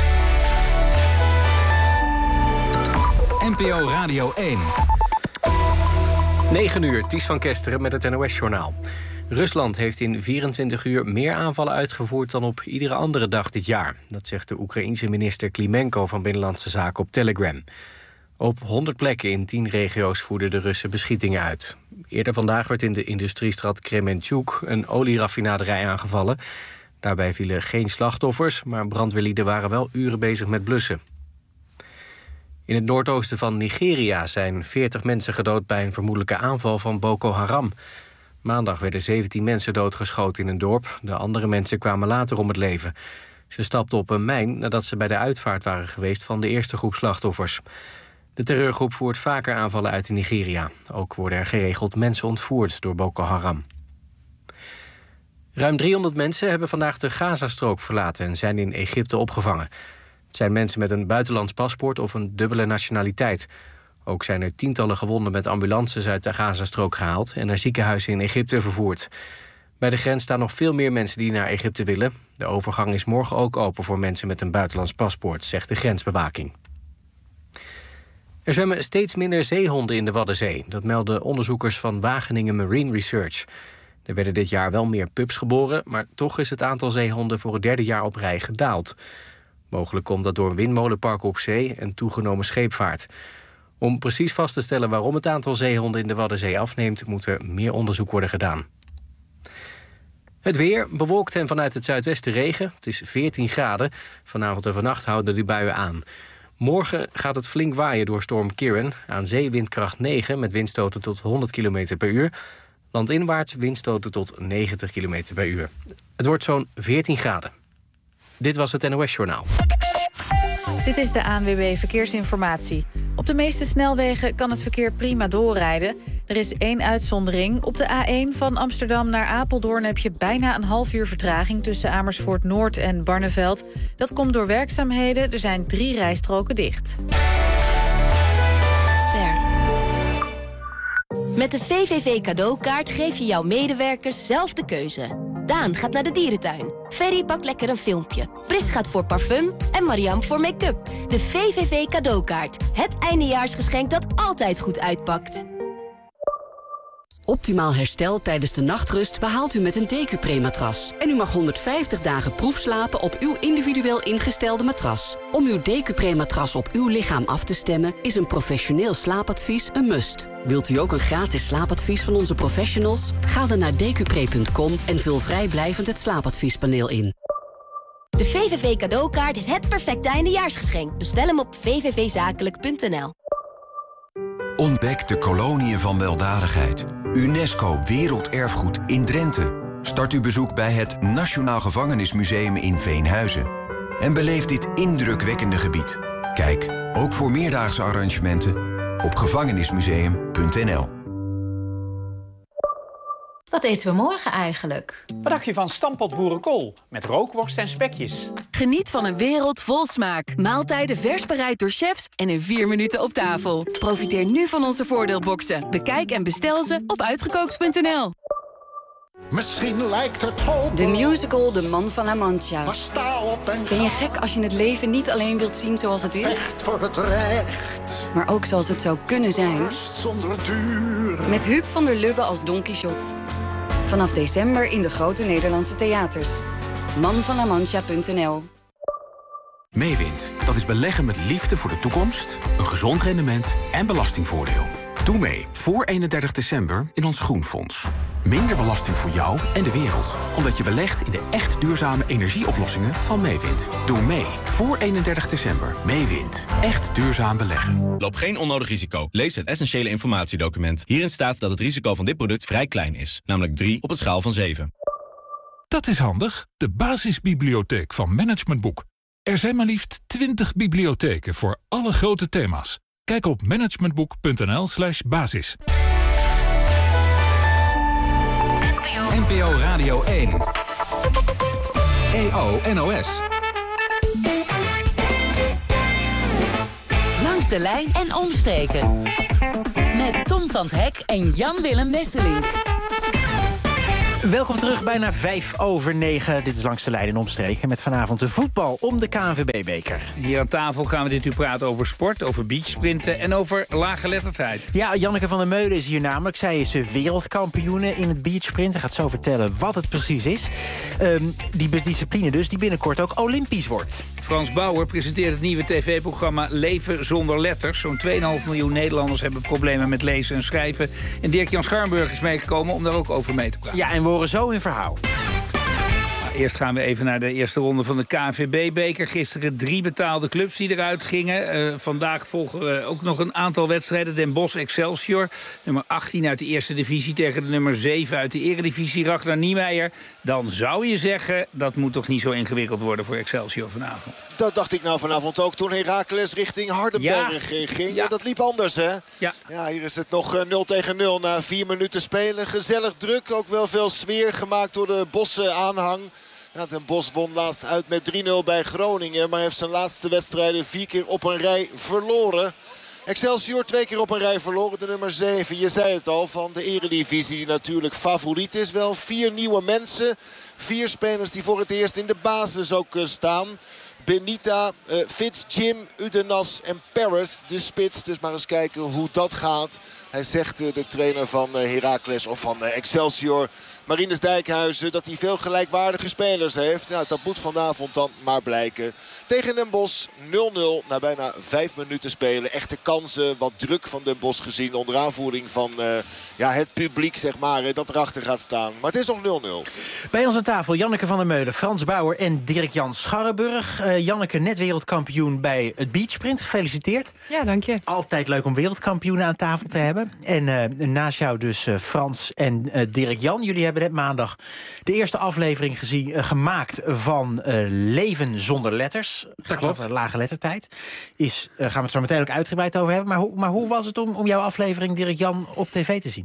Speaker 1: NPO Radio 1.
Speaker 2: 9 uur, Ties van Kesteren met het NOS-journaal. Rusland heeft in 24 uur meer aanvallen uitgevoerd dan op iedere andere dag dit jaar. Dat zegt de Oekraïense minister Klimenko van Binnenlandse Zaken op Telegram. Op 100 plekken in 10 regio's voerden de Russen beschietingen uit. Eerder vandaag werd in de industriestad Kremenchuk een olieraffinaderij aangevallen. Daarbij vielen geen slachtoffers, maar brandweerlieden waren wel uren bezig met blussen. In het noordoosten van Nigeria zijn 40 mensen gedood bij een vermoedelijke aanval van Boko Haram. Maandag werden 17 mensen doodgeschoten in een dorp. De andere mensen kwamen later om het leven. Ze stapten op een mijn nadat ze bij de uitvaart waren geweest van de eerste groep slachtoffers. De terreurgroep voert vaker aanvallen uit in Nigeria. Ook worden er geregeld mensen ontvoerd door Boko Haram. Ruim 300 mensen hebben vandaag de Gazastrook verlaten en zijn in Egypte opgevangen. Het zijn mensen met een buitenlands paspoort of een dubbele nationaliteit. Ook zijn er tientallen gewonden met ambulances uit de Gazastrook gehaald en naar ziekenhuizen in Egypte vervoerd. Bij de grens staan nog veel meer mensen die naar Egypte willen. De overgang is morgen ook open voor mensen met een buitenlands paspoort, zegt de grensbewaking. Er zwemmen steeds minder zeehonden in de Waddenzee. Dat melden onderzoekers van Wageningen Marine Research. Er werden dit jaar wel meer pups geboren, maar toch is het aantal zeehonden voor het 3e jaar op rij gedaald. Mogelijk komt dat door een windmolenpark op zee en toegenomen scheepvaart. Om precies vast te stellen waarom het aantal zeehonden in de Waddenzee afneemt, moet er meer onderzoek worden gedaan. Het weer, bewolkt en vanuit het zuidwesten regen. Het is 14 graden. Vanavond en vannacht houden die buien aan. Morgen gaat het flink waaien door storm Kieran. Aan zee windkracht 9 met windstoten tot 100 km per uur. Landinwaarts windstoten tot 90 km per uur. Het wordt zo'n 14 graden. Dit was het NOS-journaal.
Speaker 6: Dit is de ANWB Verkeersinformatie. Op de meeste snelwegen kan het verkeer prima doorrijden. Er is 1 uitzondering. Op de A1 van Amsterdam naar Apeldoorn heb je bijna een half uur vertraging tussen Amersfoort Noord en Barneveld. Dat komt door werkzaamheden. Er zijn 3 rijstroken dicht.
Speaker 7: Met de VVV cadeaukaart geef je jouw medewerkers zelf de keuze. Daan gaat naar de dierentuin. Ferry pakt lekker een filmpje. Pris gaat voor parfum en Mariam voor make-up. De VVV cadeaukaart. Het eindejaarsgeschenk dat altijd goed uitpakt.
Speaker 24: Optimaal herstel tijdens de nachtrust behaalt u met een Decupré-matras. En u mag 150 dagen proefslapen op uw individueel ingestelde matras. Om uw Decupré-matras op uw lichaam af te stemmen is een professioneel slaapadvies een must. Wilt u ook een gratis slaapadvies van onze professionals? Ga dan naar decupré.com en vul vrijblijvend het slaapadviespaneel in.
Speaker 7: De VVV cadeaukaart is het perfecte eindejaarsgeschenk. Bestel hem op vvvzakelijk.nl.
Speaker 25: Ontdek de koloniën van weldadigheid. UNESCO Werelderfgoed in Drenthe. Start uw bezoek bij het Nationaal Gevangenismuseum in Veenhuizen. En beleef dit indrukwekkende gebied. Kijk, ook voor meerdaagse arrangementen, op gevangenismuseum.nl.
Speaker 26: Wat eten we morgen eigenlijk?
Speaker 27: Wat dacht je van stampot boerenkool met rookworst en spekjes?
Speaker 28: Geniet van een wereld vol smaak. Maaltijden vers bereid door chefs en in 4 minuten op tafel. Profiteer nu van onze voordeelboxen. Bekijk en bestel ze op uitgekookt.nl.
Speaker 29: Misschien lijkt het hopeloos.
Speaker 30: De musical De Man van La Mancha.
Speaker 29: Maar sta op en
Speaker 30: Ben je gek als je het leven niet alleen wilt zien zoals het is?
Speaker 29: vecht voor het recht.
Speaker 30: Maar ook zoals het zou kunnen zijn?
Speaker 29: Rust zonder duur.
Speaker 30: Met Huub van der Lubbe als Don Quixote. Vanaf december in de grote Nederlandse theaters. manvanlamancha.nl.
Speaker 1: Meewind, dat is beleggen met liefde voor de toekomst, een gezond rendement en belastingvoordeel. Doe mee voor 31 december in ons Groenfonds. Minder belasting voor jou en de wereld. Omdat je belegt in de echt duurzame energieoplossingen van Meewind. Doe mee voor 31 december. Meewind. Echt duurzaam beleggen.
Speaker 31: Loop geen onnodig risico. Lees het essentiële informatiedocument. Hierin staat dat het risico van dit product vrij klein is. Namelijk 3 op een schaal van 7.
Speaker 22: Dat is handig. De basisbibliotheek van Management Boek. Er zijn maar liefst 20 bibliotheken voor alle grote thema's. Kijk op managementboek.nl/basis.
Speaker 1: NPO Radio 1. EO NOS.
Speaker 3: Langs de lijn en omstreken. Met Tom van 't Hek en Jan Willem Wesseling.
Speaker 4: Welkom terug, bijna 8:05. Dit is Langs de Lijn en Omstreken met vanavond de voetbal om de KNVB-beker.
Speaker 5: Hier aan tafel gaan we dit u praten over sport, over beachsprinten en over laaggeletterdheid.
Speaker 4: Ja, Janneke van der Meulen is hier namelijk. Zij is wereldkampioene in het beachsprint. Hij gaat zo vertellen wat het precies is. Die discipline dus, die binnenkort ook olympisch wordt.
Speaker 5: Frans Bauer presenteert het nieuwe tv-programma Leven zonder letters. Zo'n 2,5 miljoen Nederlanders hebben problemen met lezen en schrijven. En Dirk-Jan Scharrenburg is meegekomen om daar ook over mee te praten.
Speaker 4: Ja, en we horen zo in verhaal.
Speaker 5: Eerst gaan we even naar de eerste ronde van de KNVB-beker. Gisteren 3 betaalde clubs die eruit gingen. Vandaag volgen we ook nog een aantal wedstrijden. Den Bosch Excelsior, nummer 18 uit de eerste divisie... tegen de nummer 7 uit de eredivisie, Ragnar Niemeyer. Dan zou je zeggen, dat moet toch niet zo ingewikkeld worden voor Excelsior vanavond.
Speaker 8: Dat dacht ik nou vanavond ook toen Heracles richting Hardenberg ging. Ja, dat liep anders, hè? Ja, hier is het nog 0-0 na 4 minuten spelen. Gezellig druk, ook wel veel sfeer gemaakt door de Bosse aanhang. Ja, Den Bosch won laatst uit met 3-0 bij Groningen, maar heeft zijn laatste wedstrijden 4 keer op een rij verloren. Excelsior 2 keer op een rij verloren, de nummer 7. Je zei het al, van de eredivisie die natuurlijk favoriet is. Wel 4 nieuwe mensen, 4 spelers die voor het eerst in de basis ook staan. Benita, Fitz, Jim, Udenas en Paris, de spits. Dus maar eens kijken hoe dat gaat. Hij zegt, de trainer van Heracles of van Excelsior, Marinus Dijkhuizen, dat hij veel gelijkwaardige spelers heeft. Nou, dat moet vanavond dan maar blijken. Tegen Den Bosch 0-0 na bijna 5 minuten spelen. Echte kansen, wat druk van Den Bosch gezien onder aanvoering van het publiek, zeg maar, dat erachter gaat staan. Maar het is nog 0-0.
Speaker 4: Bij ons aan tafel Janneke van der Meulen, Frans Bauer en Dirk-Jan Scharrenburg. Janneke, net wereldkampioen bij het beachsprint. Gefeliciteerd.
Speaker 9: Ja, dank je.
Speaker 4: Altijd leuk om wereldkampioenen aan tafel te hebben. En naast jou dus Frans en Dirk-Jan. Jullie hebben net maandag de eerste aflevering gemaakt van Leven zonder letters.
Speaker 9: Dat klopt.
Speaker 4: Lage lettertijd. Gaan we het zo meteen ook uitgebreid over hebben. Maar hoe was het om jouw aflevering, Dirk-Jan, op tv te zien?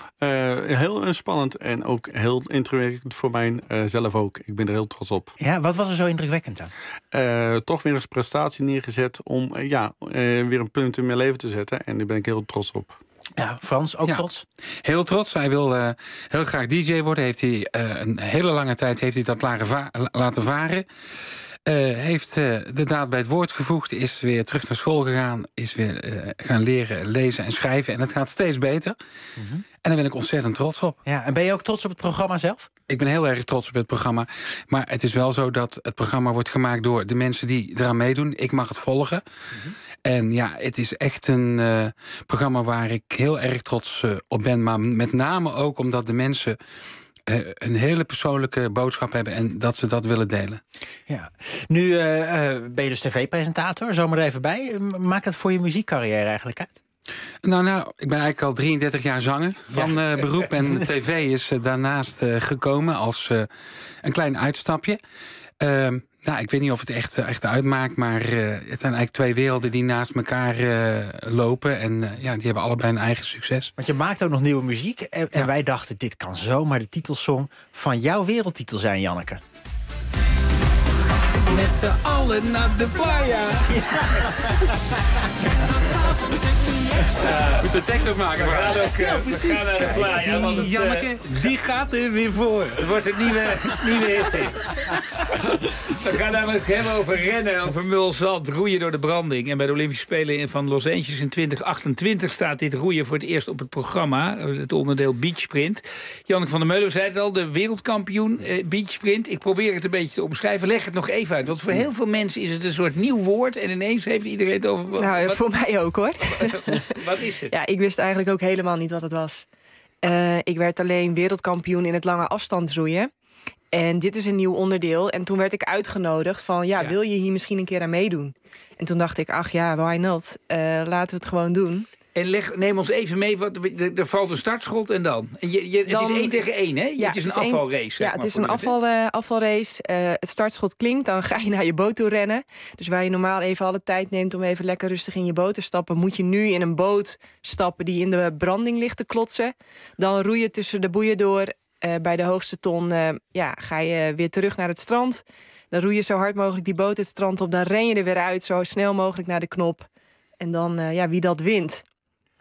Speaker 10: Heel spannend en ook heel indrukwekkend voor mij zelf ook. Ik ben er heel trots op.
Speaker 4: Ja, wat was er zo indrukwekkend aan?
Speaker 10: Toch weer een prestatie neergezet om weer een punt in mijn leven te zetten. En daar ben ik heel trots op.
Speaker 4: Ja, Frans, ook trots?
Speaker 9: Heel trots. Hij wil heel graag DJ worden. Heeft hij een hele lange tijd dat laten varen. Heeft de daad bij het woord gevoegd. Is weer terug naar school gegaan. Is weer gaan leren lezen en schrijven. En het gaat steeds beter. Mm-hmm. En daar ben ik ontzettend trots op.
Speaker 4: Ja, en ben je ook trots op het programma zelf?
Speaker 9: Ik ben heel erg trots op het programma. Maar het is wel zo dat het programma wordt gemaakt door de mensen die eraan meedoen. Ik mag het volgen. Mm-hmm. En ja, het is echt een programma waar ik heel erg trots op ben. Maar met name ook omdat de mensen een hele persoonlijke boodschap hebben en dat ze dat willen delen.
Speaker 4: Ja. Nu ben je dus tv-presentator, zomaar even bij. Maakt het voor je muziekcarrière eigenlijk uit?
Speaker 9: Nou, ik ben eigenlijk al 33 jaar zanger van beroep. En tv is daarnaast gekomen als een klein uitstapje. Ik weet niet of het echt uitmaakt, maar het zijn eigenlijk 2 werelden die naast elkaar lopen. En die hebben allebei een eigen succes.
Speaker 4: Want je maakt ook nog nieuwe muziek. En wij dachten, dit kan zomaar de titelsong van jouw wereldtitel zijn, Janneke.
Speaker 9: Met z'n allen naar de playa. Moet de tekst ook maken.
Speaker 5: We gaan naar de playa. Want
Speaker 9: Janneke, die gaat er weer voor.
Speaker 5: Het wordt een nieuwe hit. We gaan namelijk hebben over rennen, over mulzand, roeien door de branding. En bij de Olympische Spelen van Los Angeles in 2028 staat dit roeien voor het eerst op het programma. Het onderdeel beachsprint. Janneke van der Meulen zei het al, de wereldkampioen beachsprint. Ik probeer het een beetje te omschrijven. Leg het nog even uit. Want voor heel veel mensen is het een soort nieuw woord. En ineens heeft iedereen het over...
Speaker 9: Nou, voor mij ook, hoor.
Speaker 5: Wat is het?
Speaker 9: Ja, ik wist eigenlijk ook helemaal niet wat het was. Ik werd alleen wereldkampioen in het lange afstandsroeien. En dit is een nieuw onderdeel. En toen werd ik uitgenodigd van, wil je hier misschien een keer aan meedoen? En toen dacht ik, why not? Laten we het gewoon doen.
Speaker 5: En neem ons even mee, er valt een startschot en dan? En het is 1 tegen 1, hè? Het is een afvalrace.
Speaker 9: Het is een afvalrace. Het startschot klinkt, dan ga je naar je boot toe rennen. Dus waar je normaal even alle tijd neemt om even lekker rustig in je boot te stappen, moet je nu in een boot stappen die in de branding ligt te klotsen. Dan roei je tussen de boeien door. Bij de hoogste ton ga je weer terug naar het strand. Dan roei je zo hard mogelijk die boot het strand op. Dan ren je er weer uit, zo snel mogelijk naar de knop. En dan, wie dat wint.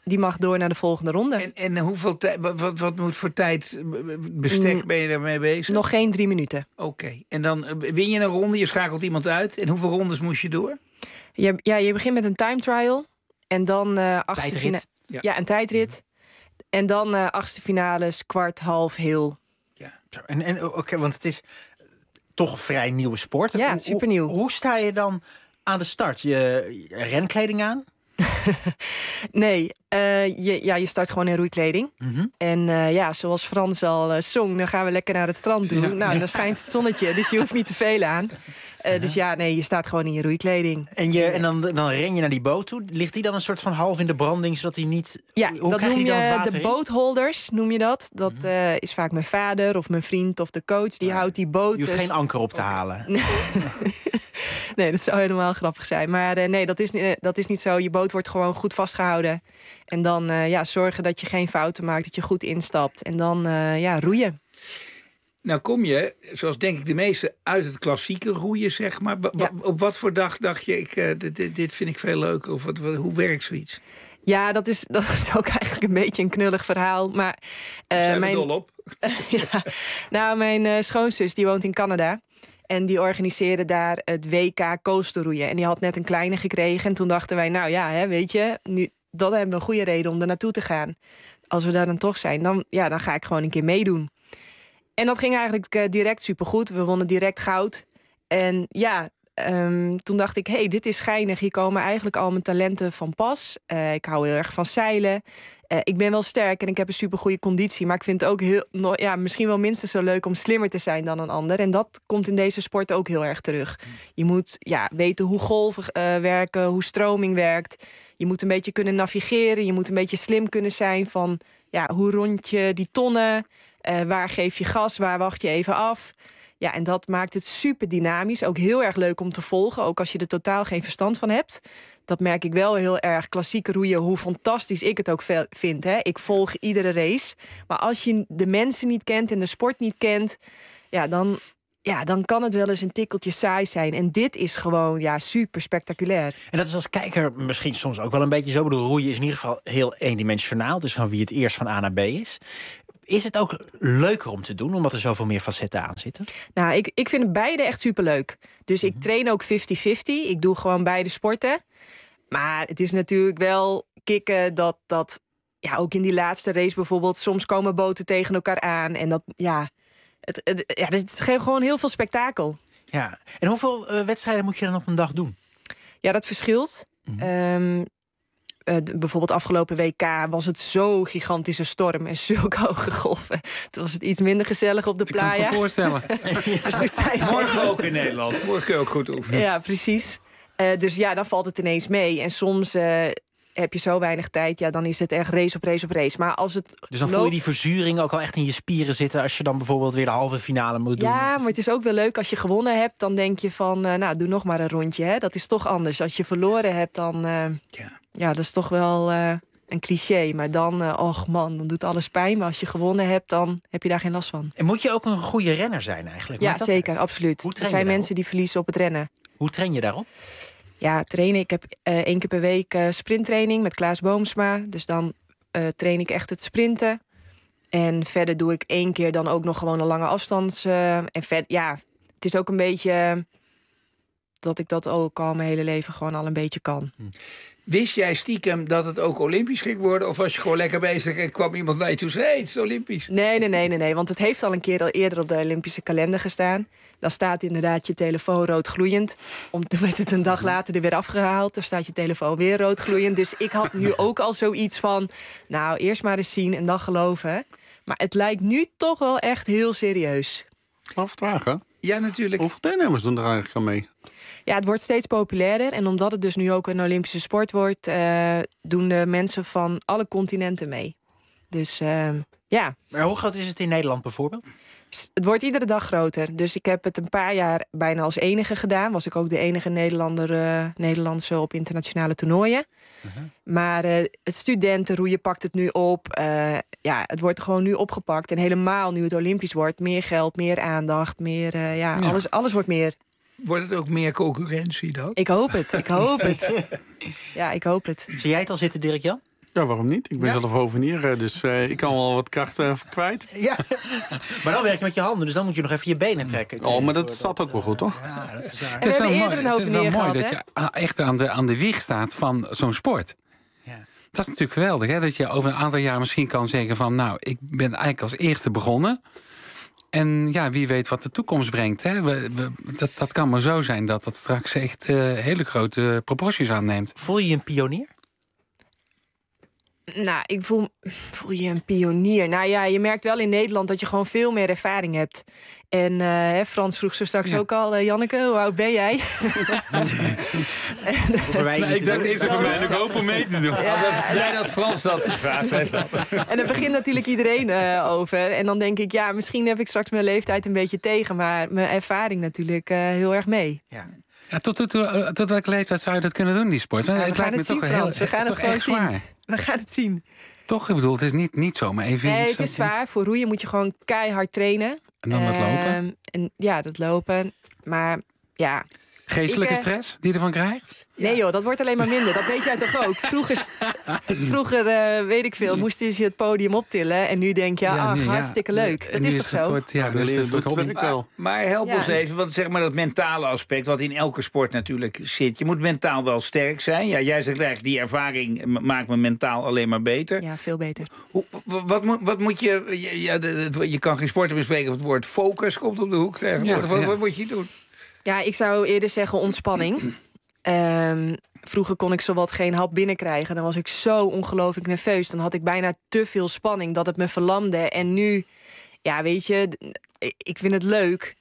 Speaker 9: die mag door naar de volgende ronde.
Speaker 5: En hoeveel wat moet voor tijd bestek ben je daarmee bezig?
Speaker 9: Nog geen 3 minuten.
Speaker 5: Oké. En dan win je een ronde, je schakelt iemand uit. En hoeveel rondes moest je door?
Speaker 9: Je begint met een time trial. En dan achtste finale. Ja, een tijdrit. En dan achtste finales, kwart, half, heel.
Speaker 4: Ja. Oké, want het is toch een vrij nieuwe sport.
Speaker 9: Ja, supernieuw.
Speaker 4: Hoe sta je dan aan de start? Je renkleding aan?
Speaker 9: Nee, je start gewoon in roeikleding. En zoals Frans al zong, dan gaan we lekker naar het strand toe. Nou, dan schijnt het zonnetje, dus je hoeft niet te veel aan. Dus je staat gewoon in je roeikleding.
Speaker 4: En dan ren je naar die boot toe. Ligt die dan een soort van half in de branding, zodat hij niet...
Speaker 9: Ja,
Speaker 4: hoe
Speaker 9: dat noem je de
Speaker 4: in?
Speaker 9: bootholders, noem je dat. Dat is vaak mijn vader of mijn vriend of de coach. Die houdt die boot...
Speaker 4: Je hoeft geen anker op te halen.
Speaker 9: Nee, dat zou helemaal grappig zijn. Maar nee, dat is niet zo. Je boot wordt gewoon goed vastgehouden. En dan zorgen dat je geen fouten maakt, dat je goed instapt. En dan roeien.
Speaker 5: Nou kom je, zoals denk ik de meeste, uit het klassieke roeien, zeg maar. Op wat voor dag dacht je, dit vind ik veel leuker? Of hoe werkt zoiets?
Speaker 9: Ja, dat is ook eigenlijk een beetje een knullig verhaal. Maar
Speaker 5: zijn we dol op?
Speaker 9: Mijn schoonzus die woont in Canada. En die organiseerde daar het WK coasterroeien. En die had net een kleine gekregen. En toen dachten wij, weet je, dat hebben we een goede reden om er naartoe te gaan. Als we daar dan toch zijn, dan ga ik gewoon een keer meedoen. En dat ging eigenlijk direct supergoed. We wonnen direct goud. En toen dacht ik, dit is geinig. Hier komen eigenlijk al mijn talenten van pas. Ik hou heel erg van zeilen. Ik ben wel sterk en ik heb een supergoeie conditie. Maar ik vind het ook misschien wel minstens zo leuk om slimmer te zijn dan een ander. En dat komt in deze sport ook heel erg terug. Je moet weten hoe golven werken, hoe stroming werkt. Je moet een beetje kunnen navigeren. Je moet een beetje slim kunnen zijn van hoe rond je die tonnen. Waar geef je gas, waar wacht je even af. Ja, en dat maakt het super dynamisch. Ook heel erg leuk om te volgen, ook als je er totaal geen verstand van hebt. Dat merk ik wel heel erg. Klassieke roeien, hoe fantastisch ik het ook vind. Hè. Ik volg iedere race. Maar als je de mensen niet kent en de sport niet kent, dan kan het wel eens een tikkeltje saai zijn. En dit is gewoon super spectaculair.
Speaker 4: En dat is als kijker misschien soms ook wel een beetje zo. Ik bedoel, roeien is in ieder geval heel eendimensionaal. Dus van wie het eerst van A naar B is. Is het ook leuker om te doen, omdat er zoveel meer facetten aan zitten? Nou,
Speaker 9: ik vind beide echt superleuk. Dus ik train ook 50-50. Ik doe gewoon beide sporten. Maar het is natuurlijk wel kicken dat ook in die laatste race bijvoorbeeld, soms komen boten tegen elkaar aan. En het geeft gewoon heel veel spektakel.
Speaker 4: Ja, en hoeveel wedstrijden moet je dan op een dag doen?
Speaker 9: Ja, dat verschilt. Bijvoorbeeld afgelopen WK was het zo gigantische storm en zulke hoge golven. Toen was het iets minder gezellig op de playa.
Speaker 5: Ik kan me voorstellen. Morgen ook in Nederland. Morgen ook goed oefenen.
Speaker 9: Ja, precies. Dus dan valt het ineens mee. En soms heb je zo weinig tijd, dan is het echt race op race op race. Maar als het
Speaker 4: dus dan voel je die verzuring ook al echt in je spieren zitten, als je dan bijvoorbeeld weer de halve finale moet doen.
Speaker 9: Ja, maar het is ook wel leuk als je gewonnen hebt. Dan denk je van, doe nog maar een rondje. Hè. Dat is toch anders. Als je verloren hebt, dan... dat is toch wel een cliché. Maar dan, dan doet alles pijn. Maar als je gewonnen hebt, dan heb je daar geen last van.
Speaker 4: En moet je ook een goede renner zijn eigenlijk?
Speaker 9: Ja, zeker, absoluut. Er zijn mensen die verliezen op het rennen.
Speaker 4: Hoe train je daarop?
Speaker 9: Ja, trainen. Ik heb 1 keer per week sprinttraining met Klaas Boomsma. Dus dan train ik echt het sprinten. En verder doe ik 1 keer dan ook nog gewoon een lange afstands. En het is ook een beetje dat ik dat ook al mijn hele leven gewoon al een beetje kan.
Speaker 5: Wist jij stiekem dat het ook Olympisch ging worden? Of was je gewoon lekker bezig en kwam iemand naar je toe en zei, het is Olympisch?
Speaker 9: Nee. Want het heeft al een keer al eerder op de Olympische kalender gestaan. Dan staat inderdaad je telefoon rood gloeiend. Toen werd het een dag later er weer afgehaald. Dan staat je telefoon weer rood gloeiend. Dus ik had nu ook al zoiets van, eerst maar eens zien en dan geloven. Maar het lijkt nu toch wel echt heel serieus.
Speaker 10: Mag ik vragen?
Speaker 5: Ja, natuurlijk.
Speaker 10: Hoeveel deelnemers doen er eigenlijk aan mee?
Speaker 9: Ja, het wordt steeds populairder. En omdat het dus nu ook een Olympische sport wordt, doen de mensen van alle continenten mee. Dus
Speaker 4: Maar hoe groot is het in Nederland bijvoorbeeld?
Speaker 9: Het wordt iedere dag groter. Dus ik heb het een paar jaar bijna als enige gedaan. Was ik ook de enige Nederlandse op internationale toernooien. Maar het studentenroeien pakt het nu op. Het wordt gewoon nu opgepakt. En helemaal nu het Olympisch wordt. Meer geld, meer aandacht, meer... Alles wordt meer.
Speaker 5: Wordt het ook meer concurrentie dan?
Speaker 9: Ik hoop het. Ja, ik hoop het.
Speaker 4: Zie jij het al zitten, Dirk-Jan?
Speaker 10: Ja, waarom niet? Ik ben zelf hovenier, dus ik kan wel wat kracht kwijt.
Speaker 4: Ja, maar dan werk je met je handen, dus dan moet je nog even je benen trekken.
Speaker 10: Oh, maar dat zat ook wel goed, toch?
Speaker 4: Ja, dat is waar.
Speaker 11: Het is wel mooi
Speaker 9: gehad,
Speaker 11: dat je echt aan de wieg staat van zo'n sport. Ja. Dat is natuurlijk geweldig, hè? Dat je over een aantal jaar misschien kan zeggen van... nou, ik ben eigenlijk als eerste begonnen. En ja, wie weet wat de toekomst brengt. Hè? Dat kan maar zo zijn dat dat straks echt hele grote proporties aanneemt.
Speaker 4: Voel je een pionier?
Speaker 9: Nou, ik voel je een pionier. Nou ja, je merkt wel in Nederland dat je gewoon veel meer ervaring hebt. En Frans vroeg zo straks ook al, Janneke, hoe oud ben jij?
Speaker 11: Ik dacht eerst voor mij nog open mee te doen.
Speaker 5: Blij dat Frans dat gevraagd heeft.
Speaker 9: En daar begint natuurlijk iedereen over. En dan denk ik, ja, misschien heb ik straks mijn leeftijd een beetje tegen. Maar mijn ervaring natuurlijk heel erg mee.
Speaker 11: Ja. Ja, tot welke leeftijd zou je dat kunnen doen, die sport?
Speaker 9: Ja, we gaan het zien, Frans. We gaan het gewoon zien. We gaan het zien.
Speaker 11: Toch, ik bedoel, het is niet zomaar even
Speaker 9: iets...
Speaker 11: Nee,
Speaker 9: het is zwaar. Voor roeien moet je gewoon keihard trainen.
Speaker 11: En dan dat lopen?
Speaker 9: Dat lopen. Maar ja...
Speaker 11: Geestelijke stress die je ervan krijgt?
Speaker 9: Nee joh, dat wordt alleen maar minder. Dat weet jij toch ook? Vroeger weet ik veel, moest je het podium optillen. En nu denk je, hartstikke leuk. Dat is toch zo?
Speaker 5: Maar help ons even, want zeg maar dat mentale aspect... wat in elke sport natuurlijk zit. Je moet mentaal wel sterk zijn. Ja, jij zegt eigenlijk, die ervaring maakt me mentaal alleen maar beter.
Speaker 9: Ja, veel beter.
Speaker 5: Wat moet je... Je kan geen sporten bespreken of het woord focus komt op de hoek. Wat moet je doen?
Speaker 9: Ja, ik zou eerder zeggen ontspanning. Vroeger kon ik zowat geen hap binnenkrijgen. Dan was ik zo ongelooflijk nerveus. Dan had ik bijna te veel spanning dat het me verlamde. En nu, ja, weet je, ik vind het leuk.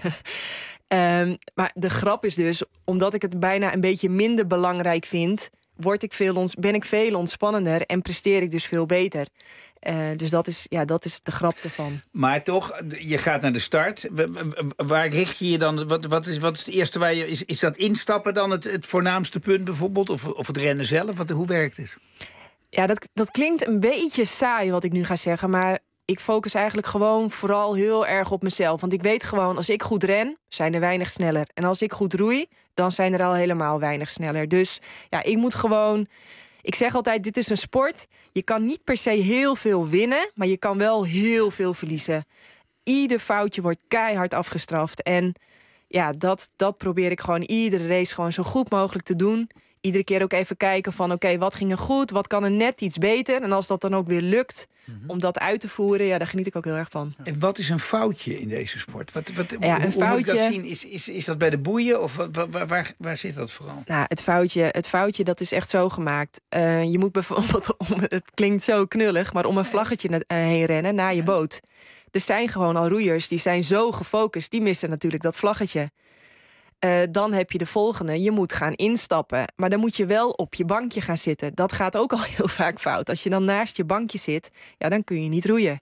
Speaker 9: Maar de grap is dus, omdat ik het bijna een beetje minder belangrijk vind... ben ik veel ontspannender en presteer ik dus veel beter. Dus dat is de grap ervan.
Speaker 5: Maar toch, je gaat naar de start. Waar richt je je dan? Wat is het eerste waar je... Is dat instappen dan het voornaamste punt bijvoorbeeld? Of het rennen zelf? Hoe werkt het?
Speaker 9: Ja, dat klinkt een beetje saai wat ik nu ga zeggen. Maar ik focus eigenlijk gewoon vooral heel erg op mezelf. Want ik weet gewoon, als ik goed ren, zijn er weinig sneller. En als ik goed roei, dan zijn er al helemaal weinig sneller. Dus ja, ik moet gewoon... Ik zeg altijd, dit is een sport. Je kan niet per se heel veel winnen, maar je kan wel heel veel verliezen. Ieder foutje wordt keihard afgestraft. En ja, dat probeer ik gewoon iedere race gewoon zo goed mogelijk te doen. Iedere keer ook even kijken van oké, wat ging er goed? Wat kan er net iets beter? En als dat dan ook weer lukt om dat uit te voeren, ja, daar geniet ik ook heel erg van.
Speaker 5: En wat is een foutje in deze sport?
Speaker 9: Een
Speaker 5: hoe
Speaker 9: foutje,
Speaker 5: moet ik dat zien? Is dat bij de boeien? Of waar zit dat vooral?
Speaker 9: Nou, het foutje dat is echt zo gemaakt. Je moet bijvoorbeeld, het klinkt zo knullig, maar om een vlaggetje heen rennen naar je boot. Er zijn gewoon al roeiers, die zijn zo gefocust, die missen natuurlijk dat vlaggetje. Dan heb je de volgende, je moet gaan instappen. Maar dan moet je wel op je bankje gaan zitten. Dat gaat ook al heel vaak fout. Als je dan naast je bankje zit, ja, dan kun je niet roeien.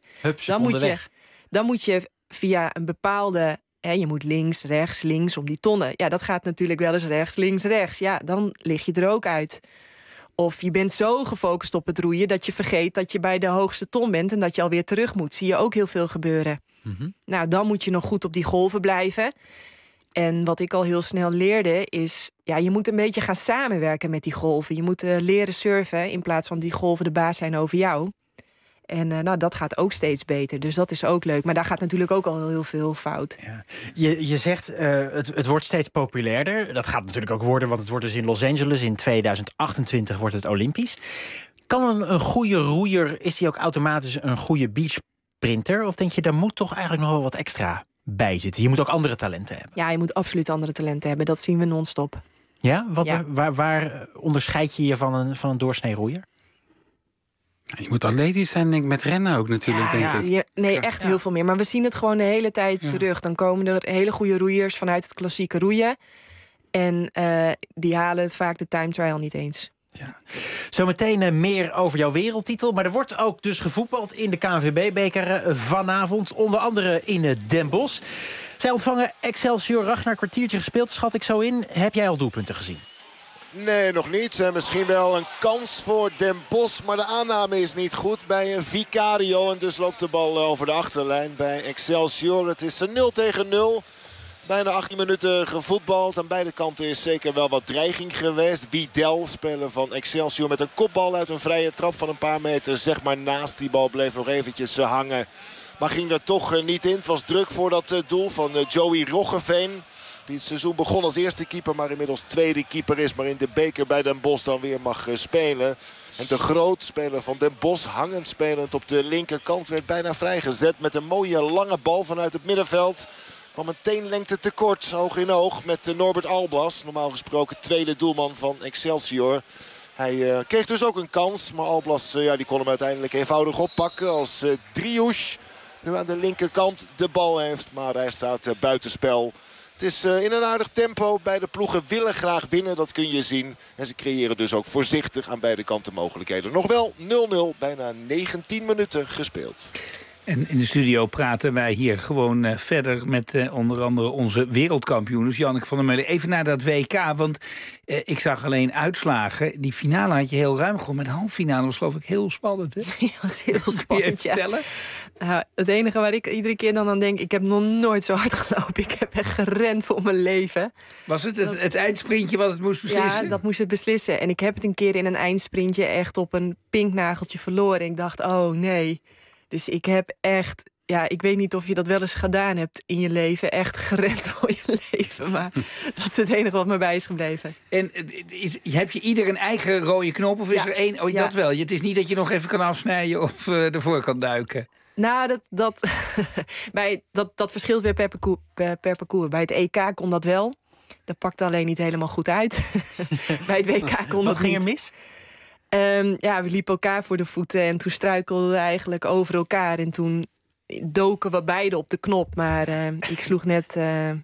Speaker 9: Dan moet je via een bepaalde... je moet links, rechts om die tonnen. Ja, dat gaat natuurlijk wel eens rechts, links, rechts. Ja, dan lig je er ook uit. Of je bent zo gefocust op het roeien dat je vergeet dat je bij de hoogste ton bent en dat je alweer terug moet. Zie je ook heel veel gebeuren. Nou, dan moet je nog goed op die golven blijven. En wat ik al heel snel leerde is... ja, je moet een beetje gaan samenwerken met die golven. Je moet leren surfen in plaats van die golven de baas zijn over jou. En dat gaat ook steeds beter. Dus dat is ook leuk. Maar daar gaat natuurlijk ook al heel veel fout. Ja.
Speaker 4: Je zegt, het wordt steeds populairder. Dat gaat natuurlijk ook worden, want het wordt dus in Los Angeles. In 2028 wordt het Olympisch. Kan een goede roeier, is hij ook automatisch een goede beachsprinter? Of denk je, daar moet toch eigenlijk nog wel wat extra bij zitten? Je moet ook andere talenten hebben.
Speaker 9: Ja, je moet absoluut andere talenten hebben. Dat zien we non-stop.
Speaker 4: Ja? Waar onderscheid je je van een doorsnee roeier?
Speaker 11: Je moet atletisch zijn, denk ik, met rennen ook natuurlijk, denk ik.
Speaker 9: Echt heel veel meer. Maar we zien het gewoon de hele tijd terug. Dan komen er hele goede roeiers vanuit het klassieke roeien. En die halen het vaak de time trial niet eens.
Speaker 4: Ja. Zometeen meer over jouw wereldtitel. Maar er wordt ook dus gevoetbald in de KNVB-beker vanavond. Onder andere in Den Bosch. Zij ontvangen Excelsior. Ragnar, kwartiertje gespeeld, schat ik zo in. Heb jij al doelpunten gezien?
Speaker 8: Nee, nog niet. Misschien wel een kans voor Den Bosch. Maar de aanname is niet goed bij Vicario. En dus loopt de bal over de achterlijn bij Excelsior. Het is 0-0. Bijna 18 minuten gevoetbald. Aan beide kanten is zeker wel wat dreiging geweest. Wiedel, speler van Excelsior, met een kopbal uit een vrije trap van een paar meter. Zeg maar naast. Die bal bleef nog eventjes hangen. Maar ging er toch niet in. Het was druk voor dat doel van Joey Roggeveen. Die het seizoen begon als eerste keeper, maar inmiddels tweede keeper is. Maar in de beker bij Den Bosch dan weer mag spelen. En de Groot, speler van Den Bosch, hangend spelend op de linkerkant, werd bijna vrijgezet met een mooie lange bal vanuit het middenveld. Kwam een teenlengte tekort, oog in oog, met Norbert Alblas. Normaal gesproken tweede doelman van Excelsior. Hij kreeg dus ook een kans, maar Alblas die kon hem uiteindelijk eenvoudig oppakken als Driouche nu aan de linkerkant de bal heeft. Maar hij staat buitenspel. Het is in een aardig tempo. Beide ploegen willen graag winnen, dat kun je zien. En ze creëren dus ook voorzichtig aan beide kanten mogelijkheden. Nog wel 0-0, bijna 19 minuten gespeeld.
Speaker 5: En in de studio praten wij hier gewoon verder met onder andere onze wereldkampioen, dus Janneke van der Meulen. Even naar dat WK, want ik zag alleen uitslagen. Die finale had je heel ruim gewonnen. Met de halffinale was geloof ik heel spannend, hè?
Speaker 9: Ja, was heel spannend,
Speaker 5: Kun je even vertellen?
Speaker 9: Het enige waar ik iedere keer dan aan denk, ik heb nog nooit zo hard gelopen. Ik heb echt gerend voor mijn leven.
Speaker 5: Was het eindsprintje wat het moest beslissen?
Speaker 9: Ja, dat moest het beslissen. En ik heb het een keer in een eindsprintje echt op een pinknageltje verloren. Ik dacht, oh nee. Dus ik heb echt, ik weet niet of je dat wel eens gedaan hebt in je leven. Echt gerend voor je leven. Maar dat is het enige wat me bij is gebleven.
Speaker 5: En heb je ieder een eigen rode knop? Of is er één? Oh, dat wel. Het is niet dat je nog even kan afsnijden of ervoor kan duiken.
Speaker 9: Nou, dat verschilt weer per parcours. Bij het EK kon dat wel. Dat pakte alleen niet helemaal goed uit. Bij het WK kon dat
Speaker 4: Wat ging er mis?
Speaker 9: We liepen elkaar voor de voeten en toen struikelden we eigenlijk over elkaar. En toen doken we beide op de knop. Maar ik sloeg net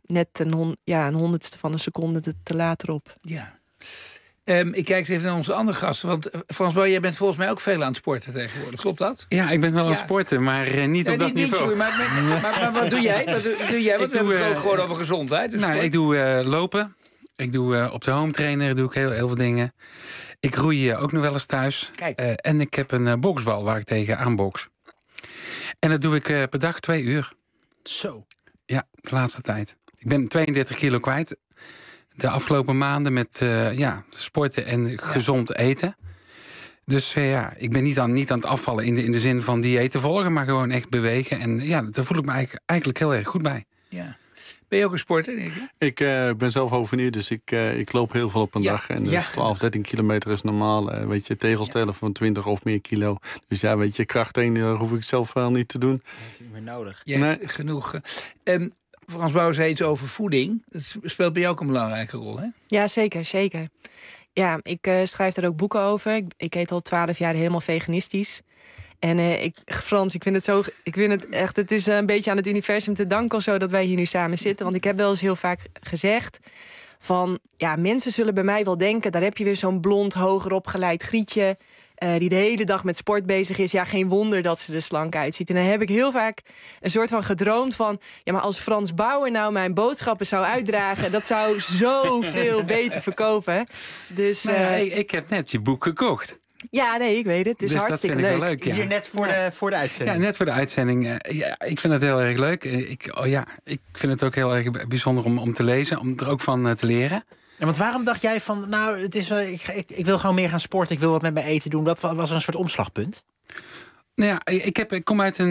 Speaker 9: een honderdste van een seconde te laat erop.
Speaker 5: Ja. Ik kijk eens even naar onze andere gasten. Want Frans Bouw, jij bent volgens mij ook veel aan het sporten tegenwoordig. Klopt dat?
Speaker 11: Ja, ik ben wel aan het sporten, maar niet op dat niveau.
Speaker 5: Maar wat doe jij? Want we hebben het ook gewoon over gezondheid. Dus
Speaker 11: ik doe lopen. Ik doe op de home trainer doe ik heel veel dingen. Ik roei ook nog wel eens thuis. En ik heb een boksbal waar ik tegen aanboks. En dat doe ik per dag 2 uur.
Speaker 4: Zo. Ja,
Speaker 11: de laatste tijd. Ik ben 32 kilo kwijt. De afgelopen maanden met sporten en gezond eten. Dus ik ben niet aan het afvallen in de zin van diëten volgen, maar gewoon echt bewegen. En daar voel ik me eigenlijk heel erg goed bij.
Speaker 5: Ja. Ben je ook een sporter, denk je?
Speaker 10: Ik ben zelf hovenier, dus ik loop heel veel op een dag. En dus 12, 13 kilometer is normaal. Tegelstellen van 20 of meer kilo. Dus krachttraining hoef ik zelf wel niet te doen.
Speaker 4: Dat is niet meer nodig.
Speaker 5: Je hebt genoeg. Frans Bouw zei iets over voeding. Dat speelt bij jou ook een belangrijke rol, hè?
Speaker 9: Ja, zeker, zeker. Ja, ik schrijf daar ook boeken over. Ik eet al 12 jaar helemaal veganistisch. En Frans, ik vind het echt, het is een beetje aan het universum te danken of zo dat wij hier nu samen zitten. Want ik heb wel eens heel vaak gezegd van, mensen zullen bij mij wel denken, daar heb je weer zo'n blond, hoger opgeleid Grietje, die de hele dag met sport bezig is. Ja, geen wonder dat ze er slank uitziet. En dan heb ik heel vaak een soort van gedroomd van, maar als Frans Bauer nou mijn boodschappen zou uitdragen, dat zou zoveel beter verkopen. Dus
Speaker 11: ik heb net je boek gekocht.
Speaker 9: Ja, nee, ik weet het. Het is
Speaker 11: dus
Speaker 9: hartstikke
Speaker 11: dat vind
Speaker 9: leuk.
Speaker 11: Ik wel leuk,
Speaker 4: Hier net voor de uitzending.
Speaker 11: Ja, net voor de uitzending. Ik vind het heel erg leuk. Ik vind het ook heel erg bijzonder om te lezen, om er ook van te leren.
Speaker 4: Ja, want waarom dacht jij van, het is, ik wil gewoon meer gaan sporten, ik wil wat met mijn eten doen. Dat was een soort omslagpunt?
Speaker 11: Nou ja, ik kom uit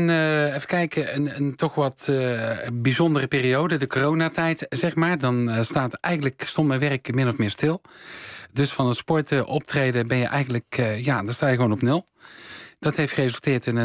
Speaker 11: een toch wat bijzondere periode, de coronatijd, zeg maar. Dan stond mijn werk min of meer stil. Dus van het sporten, optreden ben je eigenlijk, dan sta je gewoon op 0. Dat heeft geresulteerd in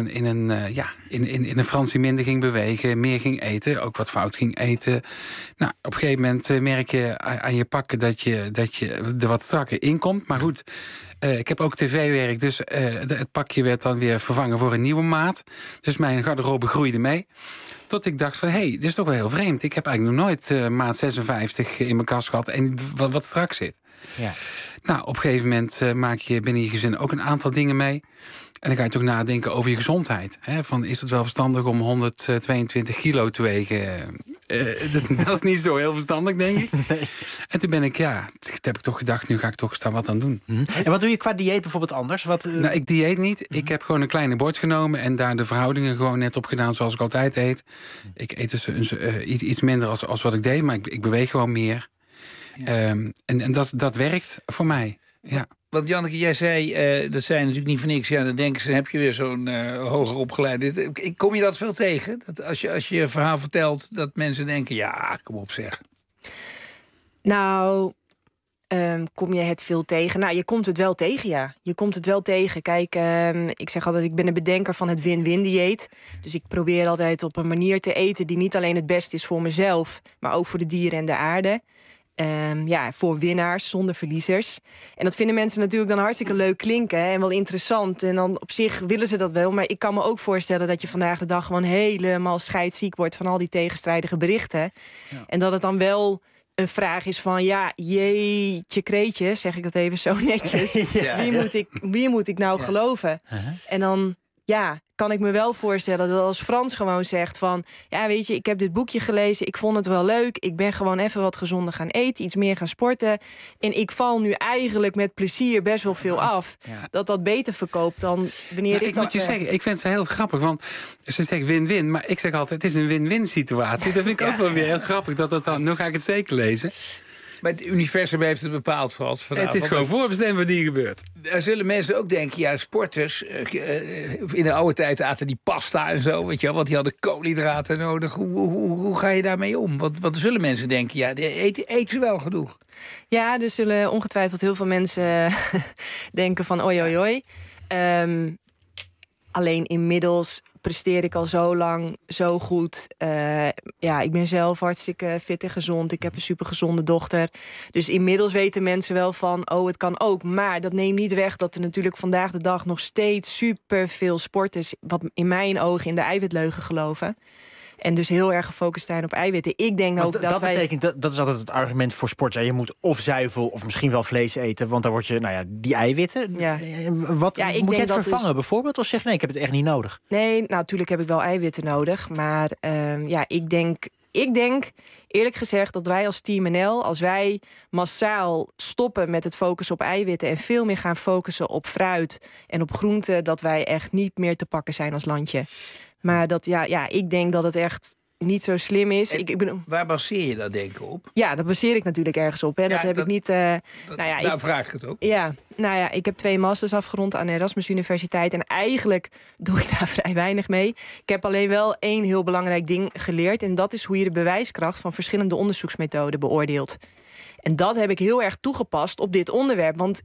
Speaker 11: een Frans die minder ging bewegen, meer ging eten, ook wat fout ging eten. Nou, op een gegeven moment merk je aan je pakken dat je er wat strakker in komt. Maar goed, ik heb ook tv-werk, dus het pakje werd dan weer vervangen voor een nieuwe maat. Dus mijn garderobe groeide mee. Tot ik dacht van, dit is toch wel heel vreemd. Ik heb eigenlijk nog nooit maat 56 in mijn kast gehad en wat strak zit. Ja. Nou, op een gegeven moment maak je binnen je gezin ook een aantal dingen mee. En dan ga je toch nadenken over je gezondheid. Is het wel verstandig om 122 kilo te wegen Dat is niet zo heel verstandig, denk ik. Nee. En toen heb ik toch gedacht, nu ga ik toch eens daar wat aan doen.
Speaker 4: En wat doe je qua dieet bijvoorbeeld anders?
Speaker 11: Nou, ik dieet niet. Ik heb gewoon een kleine bord genomen en daar de verhoudingen gewoon net op gedaan zoals ik altijd eet. Ik eet dus iets minder als wat ik deed, maar ik beweeg gewoon meer. Ja. En dat werkt voor mij. Ja.
Speaker 5: Want Janneke, jij zei, dat zei natuurlijk niet voor niks. Ja, dan denken ze, heb je weer zo'n hoger opgeleide. Kom je dat veel tegen? Dat als je verhaal vertelt, dat mensen denken, ja, kom op zeg.
Speaker 9: Nou, kom je het veel tegen? Nou, je komt het wel tegen, ja. Je komt het wel tegen. Kijk, ik zeg altijd, ik ben een bedenker van het win-win dieet. Dus ik probeer altijd op een manier te eten die niet alleen het beste is voor mezelf, maar ook voor de dieren en de aarde. Voor winnaars, zonder verliezers. En dat vinden mensen natuurlijk dan hartstikke leuk klinken en wel interessant. En dan op zich willen ze dat wel. Maar ik kan me ook voorstellen dat je vandaag de dag gewoon helemaal scheidsziek wordt van al die tegenstrijdige berichten. Ja. En dat het dan wel een vraag is van, ja, jeetje kreetje, zeg ik dat even zo netjes. Ja. Wie moet ik nou geloven? En dan, kan ik me wel voorstellen dat als Frans gewoon zegt van, ja, weet je, ik heb dit boekje gelezen, ik vond het wel leuk, ik ben gewoon even wat gezonder gaan eten, iets meer gaan sporten, en ik val nu eigenlijk met plezier best wel veel af. Ja. Dat beter verkoopt dan wanneer ik
Speaker 11: moet je zeggen, ik vind het heel grappig, want ze zeggen win-win, maar ik zeg altijd, het is een win-win situatie. Dat vind ik ook wel weer heel grappig, dat dan, nu ga ik het zeker lezen.
Speaker 5: Maar het universum heeft het bepaald voor ons vanavond.
Speaker 11: Het is gewoon voorbestemd wat hier gebeurt.
Speaker 5: Daar zullen mensen ook denken, ja, sporters in de oude tijd aten die pasta en zo, weet je wel, want die hadden koolhydraten nodig. Hoe ga je daarmee om? Wat zullen mensen denken? Ja, eet ze wel genoeg?
Speaker 9: Ja, er zullen ongetwijfeld heel veel mensen denken van oei. Alleen inmiddels presteer ik al zo lang, zo goed. Ik ben zelf hartstikke fit en gezond. Ik heb een supergezonde dochter. Dus inmiddels weten mensen wel van, het kan ook. Maar dat neemt niet weg dat er natuurlijk vandaag de dag nog steeds superveel sporters, wat in mijn ogen, in de eiwitleugen geloven. En dus heel erg gefocust zijn op eiwitten. Ik denk ook dat
Speaker 4: betekent, dat is altijd het argument voor sport. Ja, je moet of zuivel of misschien wel vlees eten, want dan word je, die eiwitten. Ja. Wat moet je het vervangen bijvoorbeeld? Of zeg je, nee, ik heb het echt niet nodig?
Speaker 9: Nee, natuurlijk heb ik wel eiwitten nodig. Maar ik denk eerlijk gezegd dat wij als Team NL, als wij massaal stoppen met het focussen op eiwitten en veel meer gaan focussen op fruit en op groenten, dat wij echt niet meer te pakken zijn als landje. Maar ik denk dat het echt niet zo slim is.
Speaker 5: Waar baseer je dat denken op?
Speaker 9: Ja, dat baseer ik natuurlijk ergens op. Hè.
Speaker 5: Ja,
Speaker 9: dat heb ik niet.
Speaker 5: Daar vraag ik het ook.
Speaker 9: Ja, ik heb 2 masters afgerond aan de Erasmus Universiteit. En eigenlijk doe ik daar vrij weinig mee. Ik heb alleen wel 1 heel belangrijk ding geleerd. En dat is hoe je de bewijskracht van verschillende onderzoeksmethoden beoordeelt. En dat heb ik heel erg toegepast op dit onderwerp. Want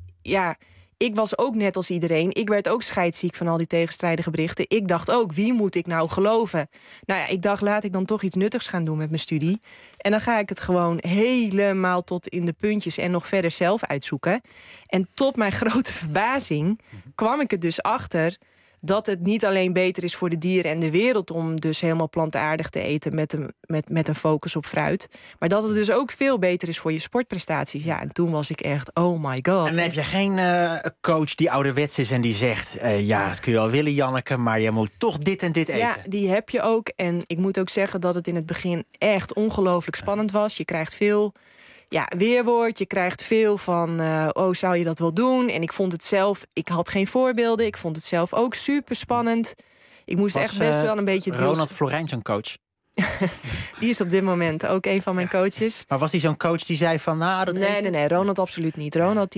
Speaker 9: ik was ook net als iedereen. Ik werd ook scheidsziek van al die tegenstrijdige berichten. Ik dacht ook, wie moet ik nou geloven? Ik dacht, laat ik dan toch iets nuttigs gaan doen met mijn studie. En dan ga ik het gewoon helemaal tot in de puntjes en nog verder zelf uitzoeken. En tot mijn grote verbazing kwam ik er dus achter dat het niet alleen beter is voor de dieren en de wereld om dus helemaal plantaardig te eten met een focus op fruit. Maar dat het dus ook veel beter is voor je sportprestaties. Ja, en toen was ik echt, oh my god.
Speaker 4: En dan heb je geen coach die ouderwets is en die zegt, dat kun je wel willen, Janneke, maar je moet toch dit en dit eten.
Speaker 9: Ja, die heb je ook. En ik moet ook zeggen dat het in het begin echt ongelooflijk spannend was. Je krijgt veel weerwoord, je krijgt veel van, zou je dat wel doen? En ik vond het zelf, ik had geen voorbeelden. Ik vond het zelf ook super spannend. Ik moest echt best wel een beetje...
Speaker 4: Ronald Florijn zo'n coach?
Speaker 9: Die is op dit moment ook een van mijn coaches.
Speaker 4: Maar was die zo'n coach die zei van,
Speaker 9: Nee, Ronald absoluut niet. Ronald,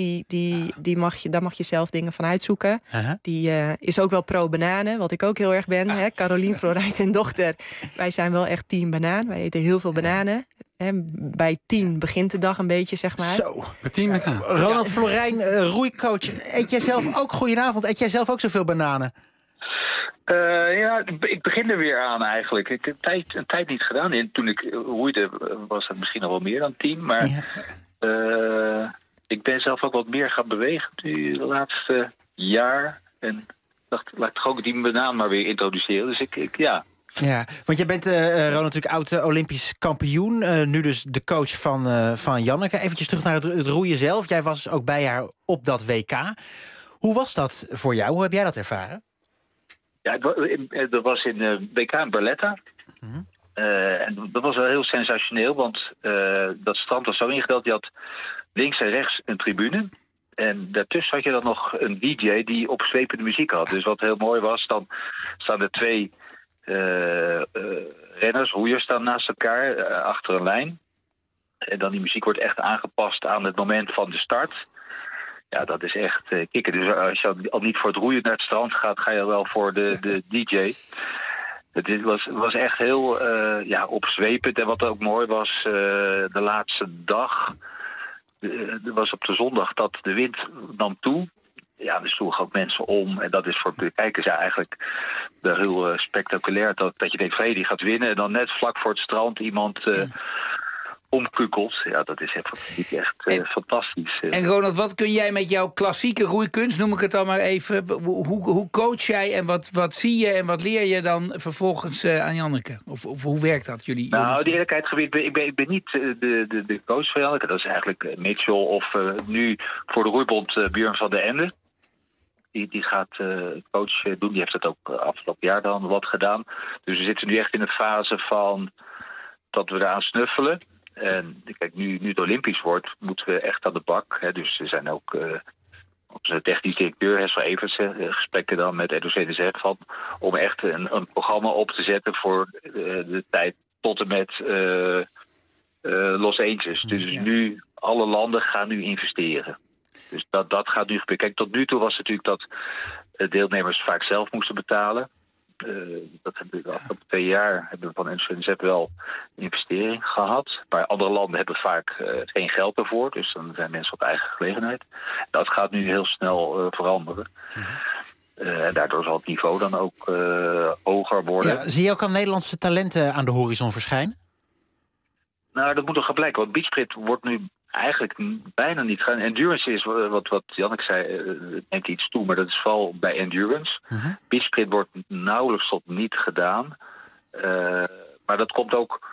Speaker 9: daar mag je zelf dingen van uitzoeken. Die is ook wel pro-bananen, wat ik ook heel erg ben. Hè? Carolien Florijn, zijn dochter. Wij zijn wel echt team banaan. Wij eten heel veel bananen. Bij 10 begint de dag een beetje, zeg maar.
Speaker 4: Zo. Ronald Florijn, roeicoach. Eet jij zelf ook, goedenavond, eet jij zelf ook zoveel bananen?
Speaker 12: Ik begin er weer aan eigenlijk. Ik heb een tijd niet gedaan. En toen ik roeide was het misschien al wel meer dan 10. Maar ik ben zelf ook wat meer gaan bewegen nu de laatste jaar. En dacht, laat ik toch ook die banaan maar weer introduceren. Dus
Speaker 4: Ja, want jij bent Ronald natuurlijk oud-Olympisch kampioen. Nu dus de coach van Janneke. Eventjes terug naar het roeien zelf. Jij was ook bij haar op dat WK. Hoe was dat voor jou? Hoe heb jij dat ervaren?
Speaker 12: Ja, dat was in WK in Barletta. En dat was wel heel sensationeel, want dat strand was zo ingedeeld. Je had links en rechts een tribune. En daartussen had je dan nog een DJ die opzwepende muziek had. Dus wat heel mooi was, dan staan er 2 renners, roeiers staan naast elkaar achter een lijn. En dan die muziek wordt echt aangepast aan het moment van de start. Ja, dat is echt kicken. Dus als je al niet voor het roeien naar het strand gaat, ga je wel voor de DJ. Het was echt heel opzwepend. En wat ook mooi was, de laatste dag, was op de zondag dat de wind nam toe. Ja, er sloegen ook mensen om. En dat is voor de kijkers eigenlijk heel spectaculair. Dat je denkt, hey, die gaat winnen. En dan net vlak voor het strand iemand omkukkelt. Ja, dat is echt fantastisch.
Speaker 5: En Ronald, wat kun jij met jouw klassieke roeikunst, noem ik het dan maar even, hoe coach jij en wat zie je en wat leer je dan vervolgens aan Janneke? Of hoe werkt dat? Die
Speaker 12: eerlijkheid gebied, ik ben niet de coach van Janneke. Dat is eigenlijk Mitchell of nu voor de roeibond Björn van der Ende. Die gaat coach doen. Die heeft het ook afgelopen jaar dan wat gedaan. Dus we zitten nu echt in een fase van dat we eraan snuffelen. En kijk, nu het Olympisch wordt, moeten we echt aan de bak. Hè. Dus er zijn ook onze technisch directeur, Hessel Evertsen, gesprekken dan met NOC-NSF van om echt een programma op te zetten voor de tijd tot en met Los Angeles. Dus nu, alle landen gaan nu investeren. Dus dat gaat nu gebeuren. Kijk, tot nu toe was het natuurlijk dat deelnemers vaak zelf moesten betalen. Dat hebben we de afgelopen 2 jaar hebben we van NOC-NSF wel een investering gehad. Maar andere landen hebben vaak geen geld ervoor. Dus dan zijn mensen op eigen gelegenheid. Dat gaat nu heel snel veranderen. En daardoor zal het niveau dan ook hoger worden.
Speaker 4: Ja, zie je ook al Nederlandse talenten aan de horizon verschijnen?
Speaker 12: Nou, dat moet nog gaan blijken. Want beachsprint wordt nu eigenlijk bijna niet gaan. Endurance is, wat Janneke zei, neemt iets toe, maar dat is vooral bij endurance. Beachsprint wordt nauwelijks tot niet gedaan. Maar dat komt ook,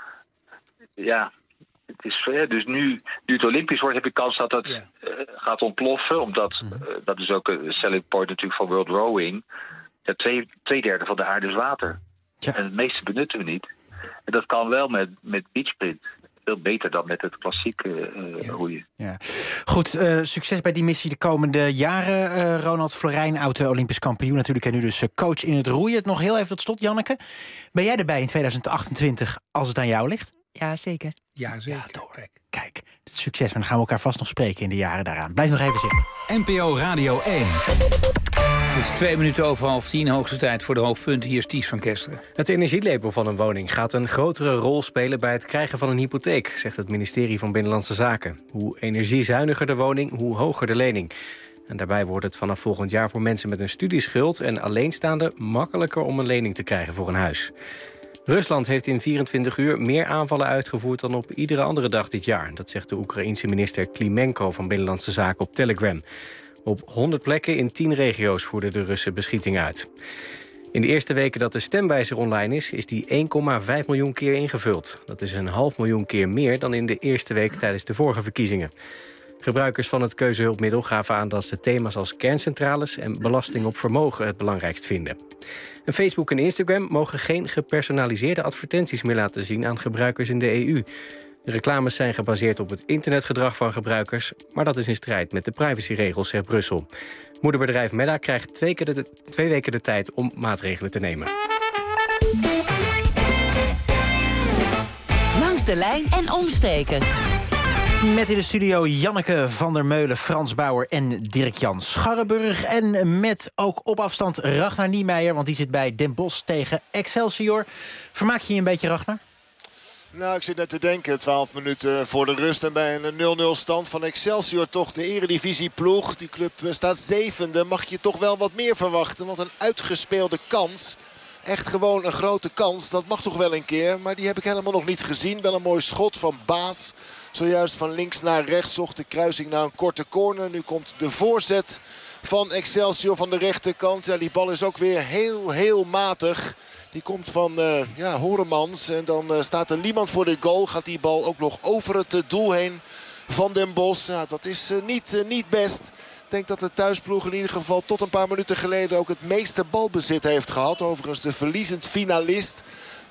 Speaker 12: ja, het is, dus nu het Olympisch wordt, heb je kans dat dat gaat ontploffen, omdat dat is ook een selling point natuurlijk van World Rowing. Ja, 2/3 van de aarde is water. Ja. En het meeste benutten we niet. En dat kan wel met beachsprint. Veel beter dan met het klassieke roeien. Ja.
Speaker 4: Goed, succes bij die missie de komende jaren. Ronald Florijn, oud-Olympisch kampioen natuurlijk. En nu dus coach in het roeien. Nog heel even tot slot, Janneke. Ben jij erbij in 2028 als het aan jou ligt?
Speaker 9: Ja, zeker.
Speaker 5: Ja, zeker.
Speaker 4: Ja, kijk, succes. Maar dan gaan we elkaar vast nog spreken in de jaren daaraan. Blijf nog even zitten.
Speaker 1: NPO Radio 1.
Speaker 5: Het is 2 minuten over 9:30, hoogste tijd voor de hoofdpunten. Hier is Ties van Kesteren.
Speaker 2: Het energielabel van een woning gaat een grotere rol spelen bij het krijgen van een hypotheek, zegt het ministerie van Binnenlandse Zaken. Hoe energiezuiniger de woning, hoe hoger de lening. En daarbij wordt het vanaf volgend jaar voor mensen met een studieschuld en alleenstaanden makkelijker om een lening te krijgen voor een huis. Rusland heeft in 24 uur meer aanvallen uitgevoerd dan op iedere andere dag dit jaar. Dat zegt de Oekraïense minister Klimenko van Binnenlandse Zaken op Telegram. Op 100 plekken in 10 regio's voerden de Russen beschieting uit. In de eerste weken dat de stemwijzer online is die 1,5 miljoen keer ingevuld. Dat is 500.000 keer meer dan in de eerste week tijdens de vorige verkiezingen. Gebruikers van het keuzehulpmiddel gaven aan dat ze thema's als kerncentrales en belasting op vermogen het belangrijkst vinden. En Facebook en Instagram mogen geen gepersonaliseerde advertenties meer laten zien aan gebruikers in de EU. De reclames zijn gebaseerd op het internetgedrag van gebruikers, maar dat is in strijd met de privacyregels, zegt Brussel. Moederbedrijf Meta krijgt 2 weken de tijd om maatregelen te nemen.
Speaker 3: Langs de lijn en omstreken.
Speaker 4: Met in de studio Janneke van der Meulen, Frans Bauer en Dirk-Jan Scharrenburg. En met ook op afstand Ragnar Niemeyer, want die zit bij Den Bosch tegen Excelsior. Vermaak je een beetje, Ragnar?
Speaker 8: Nou, ik zit net te denken, 12 minuten voor de rust. En bij een 0-0 stand van Excelsior, toch de eredivisieploeg. Die club staat 7e. Mag je toch wel wat meer verwachten, want een uitgespeelde kans. Echt gewoon een grote kans, dat mag toch wel een keer. Maar die heb ik helemaal nog niet gezien. Wel een mooi schot van Baas. Zojuist van links naar rechts zocht de kruising naar een korte corner. Nu komt de voorzet van Excelsior van de rechterkant. Ja, die bal is ook weer heel matig. Die komt van Horemans. En dan staat er niemand voor de goal. Gaat die bal ook nog over het doel heen van Den Bosch. Ja, dat is niet best. Ik denk dat de thuisploeg in ieder geval tot een paar minuten geleden ook het meeste balbezit heeft gehad. Overigens de verliezend finalist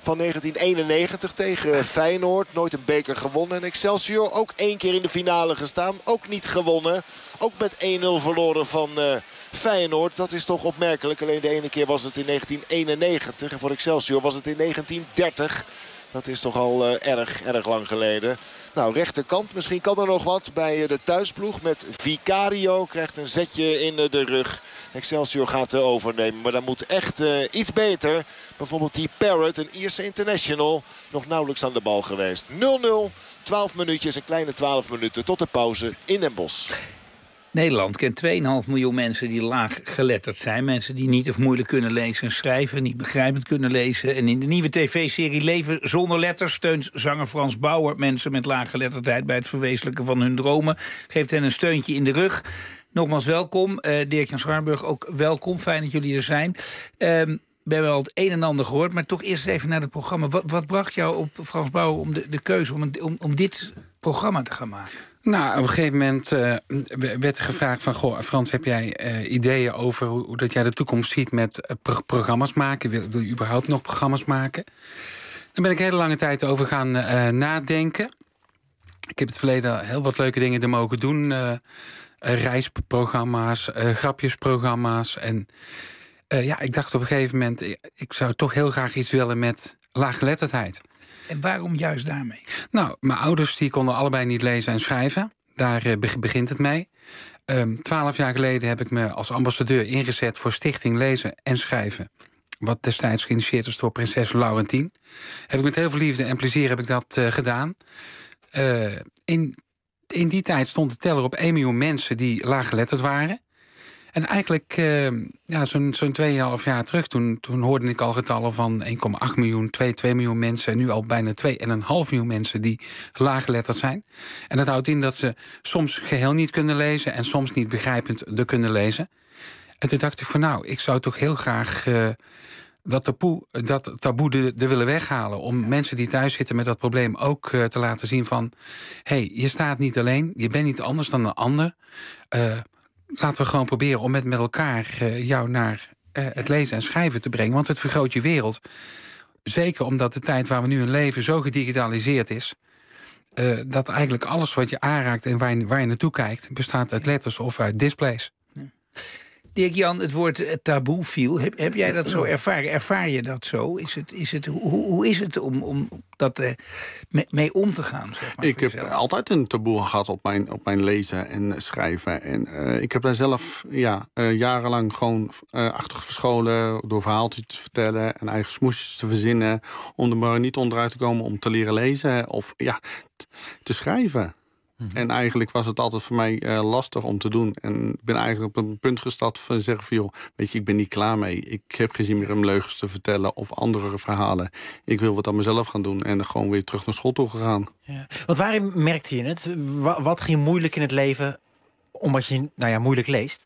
Speaker 8: van 1991 tegen Feyenoord. Nooit een beker gewonnen. En Excelsior ook 1 keer in de finale gestaan. Ook niet gewonnen. Ook met 1-0 verloren van Feyenoord. Dat is toch opmerkelijk. Alleen de ene keer was het in 1991. En voor Excelsior was het in 1930. Dat is toch al erg lang geleden. Nou, rechterkant. Misschien kan er nog wat bij de thuisploeg. Met Vicario. Krijgt een zetje in de rug. Excelsior gaat overnemen. Maar dan moet echt iets beter. Bijvoorbeeld die Parrott, een Ierse international. Nog nauwelijks aan de bal geweest. 0-0. 12 minuutjes. Een kleine 12 minuten tot de pauze in Den Bosch.
Speaker 5: Nederland kent 2,5 miljoen mensen die laag geletterd zijn. Mensen die niet of moeilijk kunnen lezen en schrijven. Niet begrijpend kunnen lezen. En in de nieuwe tv-serie Leven zonder letters steunt zanger Frans Bauer mensen met lage geletterdheid bij het verwezenlijken van hun dromen. Geeft hen een steuntje in de rug. Nogmaals welkom. Dirk-Jan Scharnburg, ook welkom. Fijn dat jullie er zijn. We hebben al het een en ander gehoord, maar toch eerst even naar het programma. Wat bracht jou op, Frans Bauer, om de keuze om dit programma te gaan maken?
Speaker 11: Nou, op een gegeven moment werd er gevraagd van... Goh, Frans, heb jij ideeën over hoe dat jij de toekomst ziet met programma's maken? Wil je überhaupt nog programma's maken? Daar ben ik hele lange tijd over gaan nadenken. Ik heb in het verleden heel wat leuke dingen er mogen doen. Reisprogramma's, grapjesprogramma's. En ik dacht op een gegeven moment... ik zou toch heel graag iets willen met laaggeletterdheid.
Speaker 5: En waarom juist daarmee?
Speaker 11: Nou, mijn ouders die konden allebei niet lezen en schrijven. Daar begint het mee. 12 jaar geleden heb ik me als ambassadeur ingezet voor Stichting Lezen en Schrijven. Wat destijds geïnitieerd is door prinses Laurentien. Heb ik met heel veel liefde en plezier heb ik dat gedaan. In die tijd stond de teller op 1 miljoen mensen die laaggeletterd waren. En eigenlijk zo'n 2,5 jaar terug, toen hoorde ik al getallen van 1,8 miljoen, 2 miljoen mensen. En nu al bijna 2,5 miljoen mensen die laaggeletterd zijn. En dat houdt in dat ze soms geheel niet kunnen lezen en soms niet begrijpend kunnen lezen. En toen dacht ik van nou, ik zou toch heel graag dat taboe er willen weghalen. Om mensen die thuis zitten met dat probleem ook te laten zien van... hey, je staat niet alleen, je bent niet anders dan een ander. Laten we gewoon proberen om met elkaar jou naar het lezen en schrijven te brengen. Want het vergroot je wereld. Zeker omdat de tijd waar we nu in leven zo gedigitaliseerd is... dat eigenlijk alles wat je aanraakt en waar je naartoe kijkt... bestaat uit letters of uit displays.
Speaker 5: Dirk-Jan, het woord taboe viel. Heb jij dat zo ervaren? Ervaar je dat zo? Hoe is het om dat mee om te gaan? Zeg maar,
Speaker 10: ik heb altijd een taboe gehad op mijn lezen en schrijven. En ik heb daar zelf jarenlang gewoon achter verscholen... door verhaaltjes te vertellen en eigen smoesjes te verzinnen... om er maar niet onderuit te komen om te leren lezen of te schrijven. En eigenlijk was het altijd voor mij lastig om te doen. En ik ben eigenlijk op een punt gestart van zeggen van... joh, weet je, ik ben niet klaar mee. Ik heb geen zin meer om leugens te vertellen of andere verhalen. Ik wil wat aan mezelf gaan doen en gewoon weer terug naar school toe gegaan.
Speaker 4: Ja. Want waarin merkte je het? Wat ging moeilijk in het leven omdat je moeilijk leest?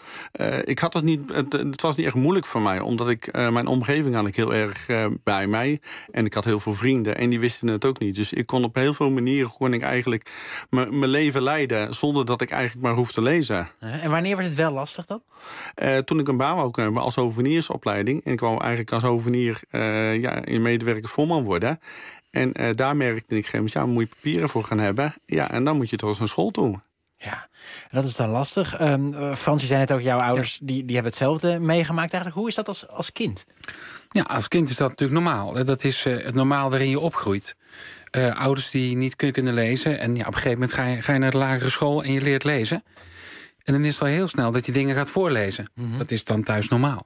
Speaker 10: Ik had het niet. Het was niet echt moeilijk voor mij, omdat ik mijn omgeving had ik heel erg bij mij. En ik had heel veel vrienden en die wisten het ook niet. Dus ik kon op heel veel manieren eigenlijk mijn leven leiden zonder dat ik eigenlijk maar hoefde te lezen.
Speaker 4: En wanneer werd het wel lastig dan?
Speaker 10: Toen ik een baan wou hebben als hoveniersopleiding. En ik wou eigenlijk als hovenier in medewerkersvoorman worden. En daar merkte ik geen moet je papieren voor gaan hebben. Ja, en dan moet je toch naar school toe.
Speaker 4: Ja, dat is dan lastig. Frans, je zei net ook, jouw ouders die hebben hetzelfde meegemaakt eigenlijk. Hoe is dat als kind?
Speaker 11: Ja, als kind is dat natuurlijk normaal. Dat is het normaal waarin je opgroeit. Ouders die niet kunnen lezen. En op een gegeven moment ga je naar de lagere school en je leert lezen. En dan is het al heel snel dat je dingen gaat voorlezen. Mm-hmm. Dat is dan thuis normaal.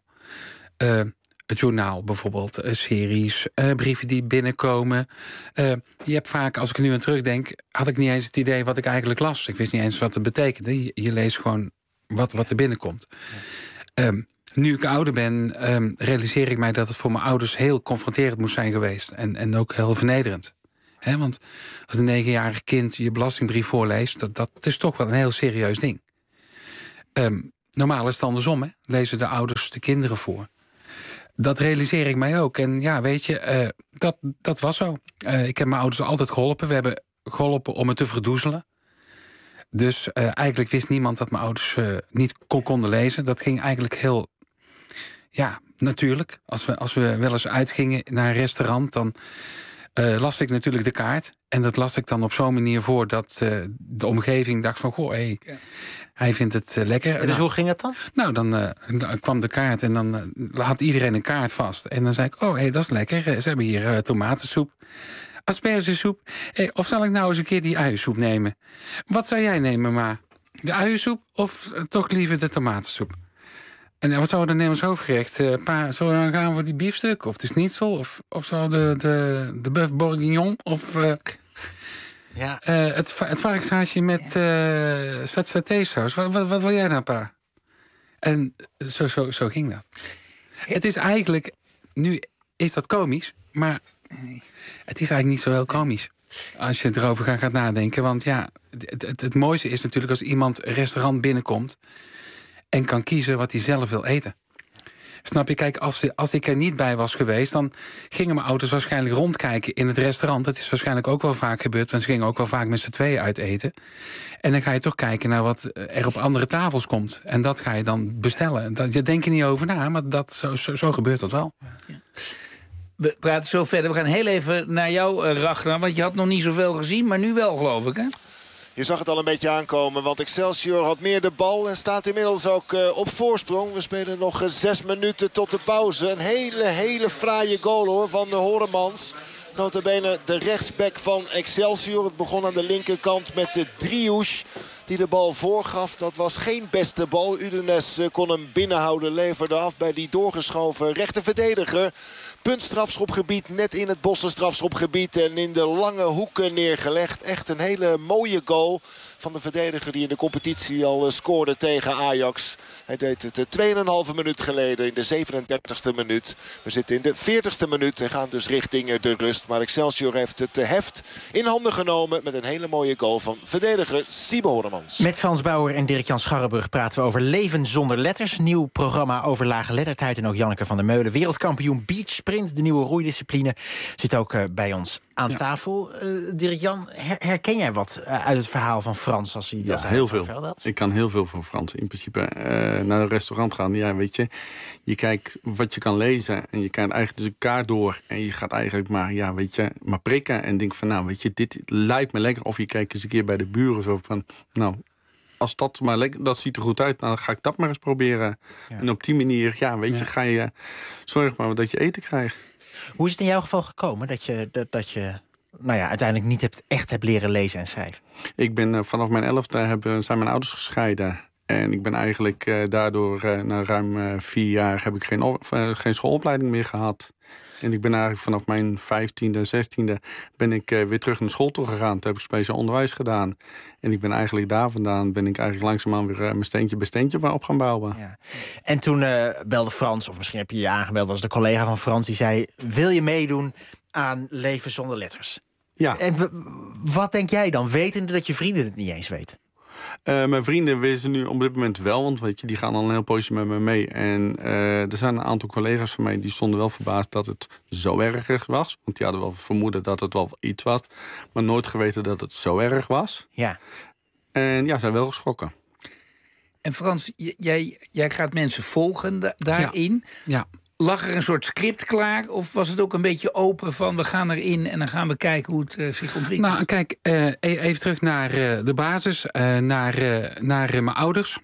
Speaker 11: Het journaal bijvoorbeeld, series, brieven die binnenkomen. Je hebt vaak, als ik er nu aan terugdenk... had ik niet eens het idee wat ik eigenlijk las. Ik wist niet eens wat het betekende. Je leest gewoon wat er binnenkomt. Nu ik ouder ben, realiseer ik mij dat het voor mijn ouders... heel confronterend moest zijn geweest. En ook heel vernederend. Want als een 9-jarig kind je belastingbrief voorleest... dat is toch wel een heel serieus ding. Normaal is het andersom, lezen de ouders de kinderen voor... Dat realiseer ik mij ook. En weet je, dat was zo. Ik heb mijn ouders altijd geholpen. We hebben geholpen om het te verdoezelen. Dus eigenlijk wist niemand dat mijn ouders niet konden lezen. Dat ging eigenlijk Ja, natuurlijk. Als we wel eens uitgingen naar een restaurant, dan las ik natuurlijk de kaart. En dat las ik dan op zo'n manier voor dat de omgeving dacht van... goh, hij vindt het lekker.
Speaker 4: En dus hoe ging het dan?
Speaker 11: Nou, dan kwam de kaart en dan had iedereen een kaart vast. En dan zei ik, dat is lekker. Ze hebben hier tomatensoep, aspergesoep. Of zal ik nou eens een keer die uiensoep nemen? Wat zou jij nemen, ma? De uiensoep of toch liever de tomatensoep? En wat zou we dan nemen als hoofdgerecht? Zullen we dan gaan voor die biefstuk of de schnitzel? Of zou de bœuf bourguignon? Of het varkenshaasje met satésaus? Wat wil jij dan, pa? En zo ging dat. Het is eigenlijk... Nu is dat komisch, maar het is eigenlijk niet zo heel komisch. Als je erover gaat nadenken. Want ja, het mooiste is natuurlijk als iemand een restaurant binnenkomt en kan kiezen wat hij zelf wil eten. Snap je? Kijk, als ik er niet bij was geweest, dan gingen mijn ouders waarschijnlijk rondkijken in het restaurant. Dat is waarschijnlijk ook wel vaak gebeurd, want ze gingen ook wel vaak met z'n tweeën uit eten. En dan ga je toch kijken naar wat er op andere tafels komt. En dat ga je dan bestellen. Daar denk je niet over na, maar zo gebeurt dat wel.
Speaker 5: Ja. We praten zo verder. We gaan heel even naar jou, Ragnar, want je had nog niet zoveel gezien, maar nu wel, geloof ik, hè?
Speaker 8: Je zag het al een beetje aankomen, want Excelsior had meer de bal en staat inmiddels ook op voorsprong. We spelen nog 6 minuten tot de pauze. Een hele fraaie goal hoor van de Horemans. Nota bene de rechtsback van Excelsior. Het begon aan de linkerkant met de Driouche die de bal voorgaf. Dat was geen beste bal. Udinese kon hem binnenhouden, leverde af bij die doorgeschoven rechterverdediger. Punt strafschopgebied, net in het Bosse strafschopgebied en in de lange hoeken neergelegd. Echt een hele mooie goal van de verdediger die in de competitie al scoorde tegen Ajax. Hij deed het 2,5 minuut geleden in de 37e minuut. We zitten in de 40e minuut en gaan dus richting de rust. Maar Excelsior heeft het heft in handen genomen met een hele mooie goal van verdediger Siebe Horemans.
Speaker 4: Met Frans Bauer en Dirk-Jan Scharrenbrug praten we over Leven zonder letters. Nieuw programma over lage lettertijd. En ook Janneke van der Meulen, wereldkampioen beachsprint. De nieuwe roeidiscipline zit ook bij ons aan tafel. Dirk-Jan, herken jij wat uit het verhaal van Frans? Als hij dat
Speaker 10: heel veel. Ik kan heel veel van Frans. In principe naar een restaurant gaan. Ja, weet je. Je kijkt wat je kan lezen. En je kijkt eigenlijk dus een kaart door. En je gaat eigenlijk maar prikken. En denk van, nou, weet je, dit lijkt me lekker. Of je kijkt eens een keer bij de buren. Zo van, nou, als dat maar lekker, dat ziet er goed uit, dan ga ik dat maar eens proberen. Ja. En op die manier, ga je zorg maar dat je eten krijgt.
Speaker 4: Hoe is het in jouw geval gekomen dat je uiteindelijk niet echt hebt leren lezen en schrijven?
Speaker 10: Ik ben vanaf mijn 11e zijn mijn ouders gescheiden. En ik ben eigenlijk daardoor na ruim 4 jaar heb ik geen schoolopleiding meer gehad. En ik ben eigenlijk vanaf mijn 15e, 16e ben ik weer terug naar school toe gegaan. Toen heb ik speciaal onderwijs gedaan. En ik ben eigenlijk daar vandaan langzaamaan weer mijn steentje bij steentje op gaan bouwen. Ja.
Speaker 4: En toen belde Frans, of misschien heb je aangebeld, was de collega van Frans, die zei, wil je meedoen aan Leven zonder letters? Ja. En wat denk jij dan, wetende dat je vrienden het niet eens weten?
Speaker 10: Mijn vrienden weten nu op dit moment wel, want weet je, die gaan al een heel poosje met me mee. En er zijn een aantal collega's van mij die stonden wel verbaasd dat het zo erg was. Want die hadden wel vermoeden dat het wel iets was, maar nooit geweten dat het zo erg was.
Speaker 4: Ja.
Speaker 10: En ja, zijn wel geschrokken.
Speaker 5: En Frans, jij gaat mensen volgen daarin.
Speaker 11: Ja.
Speaker 5: Lag er een soort script klaar? Of was het ook een beetje open van we gaan erin en dan gaan we kijken hoe het zich ontwikkelt?
Speaker 11: Nou, kijk, even terug naar de basis, naar mijn ouders.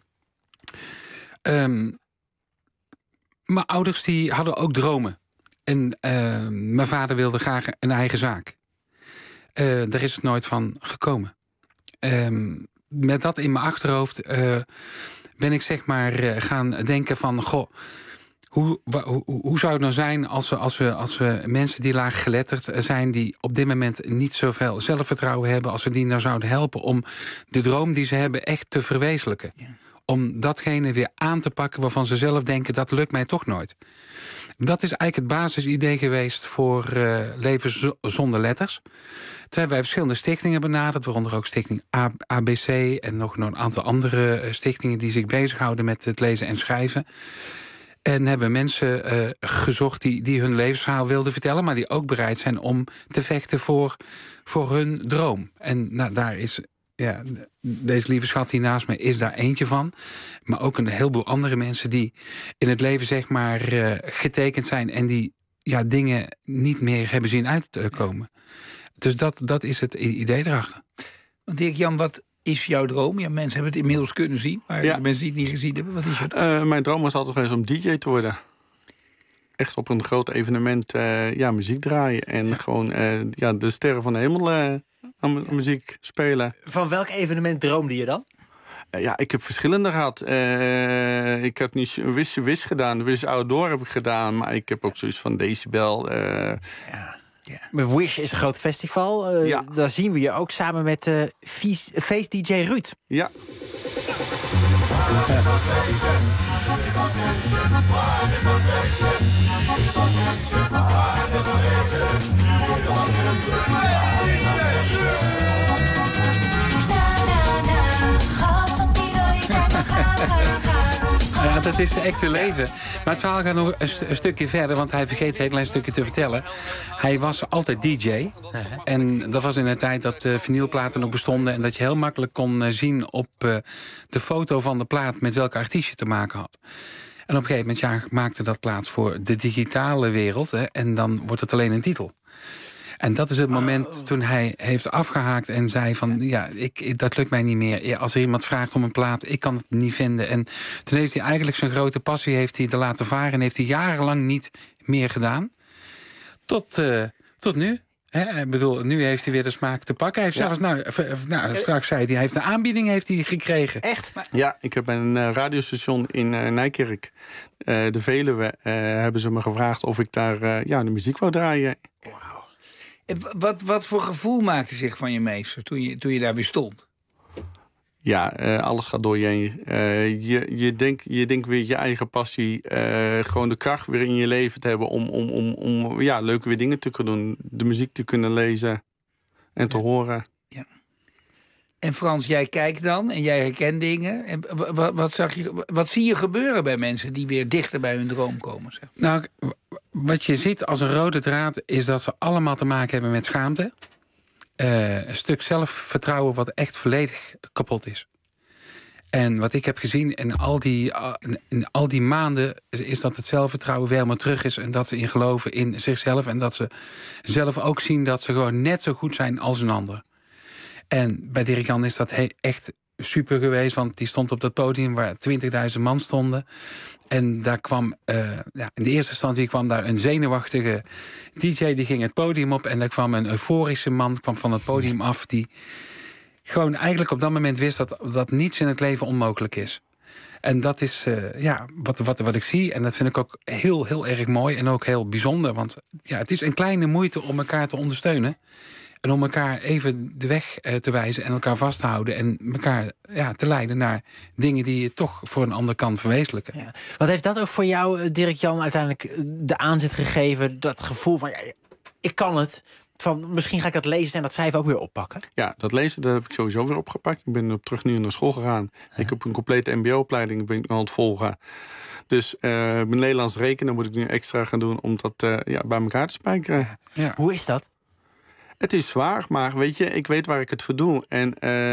Speaker 11: Mijn ouders die hadden ook dromen. En mijn vader wilde graag een eigen zaak. Daar is het nooit van gekomen. Met dat in mijn achterhoofd ben ik zeg maar gaan denken van, goh, hoe zou het nou zijn als we mensen die laag geletterd zijn, die op dit moment niet zoveel zelfvertrouwen hebben, als we die nou zouden helpen om de droom die ze hebben echt te verwezenlijken. Ja. Om datgene weer aan te pakken waarvan ze zelf denken, dat lukt mij toch nooit. Dat is eigenlijk het basisidee geweest voor Leven zonder letters. Toen hebben wij verschillende stichtingen benaderd, waaronder ook stichting ABC en nog een aantal andere stichtingen die zich bezighouden met het lezen en schrijven. En hebben mensen gezocht die hun levensverhaal wilden vertellen, maar die ook bereid zijn om te vechten voor hun droom. En nou, daar is ja, deze lieve schat die naast me is daar eentje van. Maar ook een heleboel andere mensen die in het leven zeg maar getekend zijn en die dingen niet meer hebben zien uitkomen. Dus dat is het idee erachter.
Speaker 5: Want Dirk-Jan, wat is jouw droom? Ja, mensen hebben het inmiddels kunnen zien, maar de mensen die het niet gezien hebben, wat is het?
Speaker 10: Mijn droom was altijd geweest om DJ te worden. Echt op een groot evenement muziek draaien en gewoon de sterren van de hemel aan muziek spelen.
Speaker 4: Van welk evenement droomde je dan?
Speaker 10: Ik heb verschillende gehad. Ik heb niet Wish gedaan. Wish Outdoor heb ik gedaan. Maar ik heb ook zoiets van Decibel.
Speaker 4: Wish is een groot festival. Daar zien we je ook samen met Face DJ Ruud.
Speaker 10: Ja.
Speaker 11: Ja, dat is echt zijn leven. Maar het verhaal gaat nog een stukje verder, want hij vergeet een heel klein stukje te vertellen. Hij was altijd DJ. En dat was in een tijd dat vinylplaten nog bestonden en dat je heel makkelijk kon zien op de foto van de plaat met welke artiest je te maken had. En op een gegeven moment maakte dat plaats voor de digitale wereld. En dan wordt het alleen een titel. En dat is het moment toen hij heeft afgehaakt en zei van dat lukt mij niet meer. Als er iemand vraagt om een plaat, ik kan het niet vinden. En toen heeft hij eigenlijk zijn grote passie heeft hij te laten varen en heeft hij jarenlang niet meer gedaan. Tot nu. Ik bedoel, nu heeft hij weer de smaak te pakken. Hij heeft zelfs, straks zei hij heeft een aanbieding gekregen.
Speaker 4: Echt?
Speaker 10: Ja, ik heb bij een radiostation in Nijkerk, de Veluwe, hebben ze me gevraagd of ik daar de muziek wou draaien.
Speaker 5: Wauw. Wat voor gevoel maakte zich van je meester toen je daar weer stond?
Speaker 10: Ja, alles gaat door je heen. Je denkt weer je eigen passie, gewoon de kracht weer in je leven te hebben om leuke weer dingen te kunnen doen. De muziek te kunnen lezen en te horen. Ja.
Speaker 5: En Frans, jij kijkt dan en jij herkent dingen. En wat zie je gebeuren bij mensen die weer dichter bij hun droom komen? Zeg?
Speaker 11: Nou, wat je ziet als een rode draad is dat ze allemaal te maken hebben met schaamte. Een stuk zelfvertrouwen wat echt volledig kapot is. En wat ik heb gezien in al die maanden is dat het zelfvertrouwen weer helemaal terug is en dat ze geloven in zichzelf en dat ze zelf ook zien dat ze gewoon net zo goed zijn als een ander. En bij Dirk-Jan is dat echt super geweest, want die stond op dat podium waar 20.000 man stonden. En daar kwam, in de eerste instantie kwam daar een zenuwachtige DJ, die ging het podium op. En daar kwam een euforische man van het podium af, die gewoon eigenlijk op dat moment wist dat niets in het leven onmogelijk is. En dat is wat ik zie. En dat vind ik ook heel, heel erg mooi en ook heel bijzonder. Want het is een kleine moeite om elkaar te ondersteunen. En om elkaar even de weg te wijzen en elkaar vast te houden. En elkaar te leiden naar dingen die je toch voor een ander kan verwezenlijken.
Speaker 4: Ja. Wat heeft dat ook voor jou, Dirk-Jan, uiteindelijk de aanzet gegeven? Dat gevoel van, ik kan het. Van, misschien ga ik dat lezen en dat schrijven ook weer oppakken.
Speaker 10: Ja, dat lezen dat heb ik sowieso weer opgepakt. Ik ben terug nu naar school gegaan. Ik heb een complete mbo-opleiding ben ik aan het volgen. Dus mijn Nederlands rekenen moet ik nu extra gaan doen om dat bij elkaar te spijkeren.
Speaker 4: Ja. Hoe is dat?
Speaker 10: Het is zwaar, maar weet je, ik weet waar ik het voor doe. En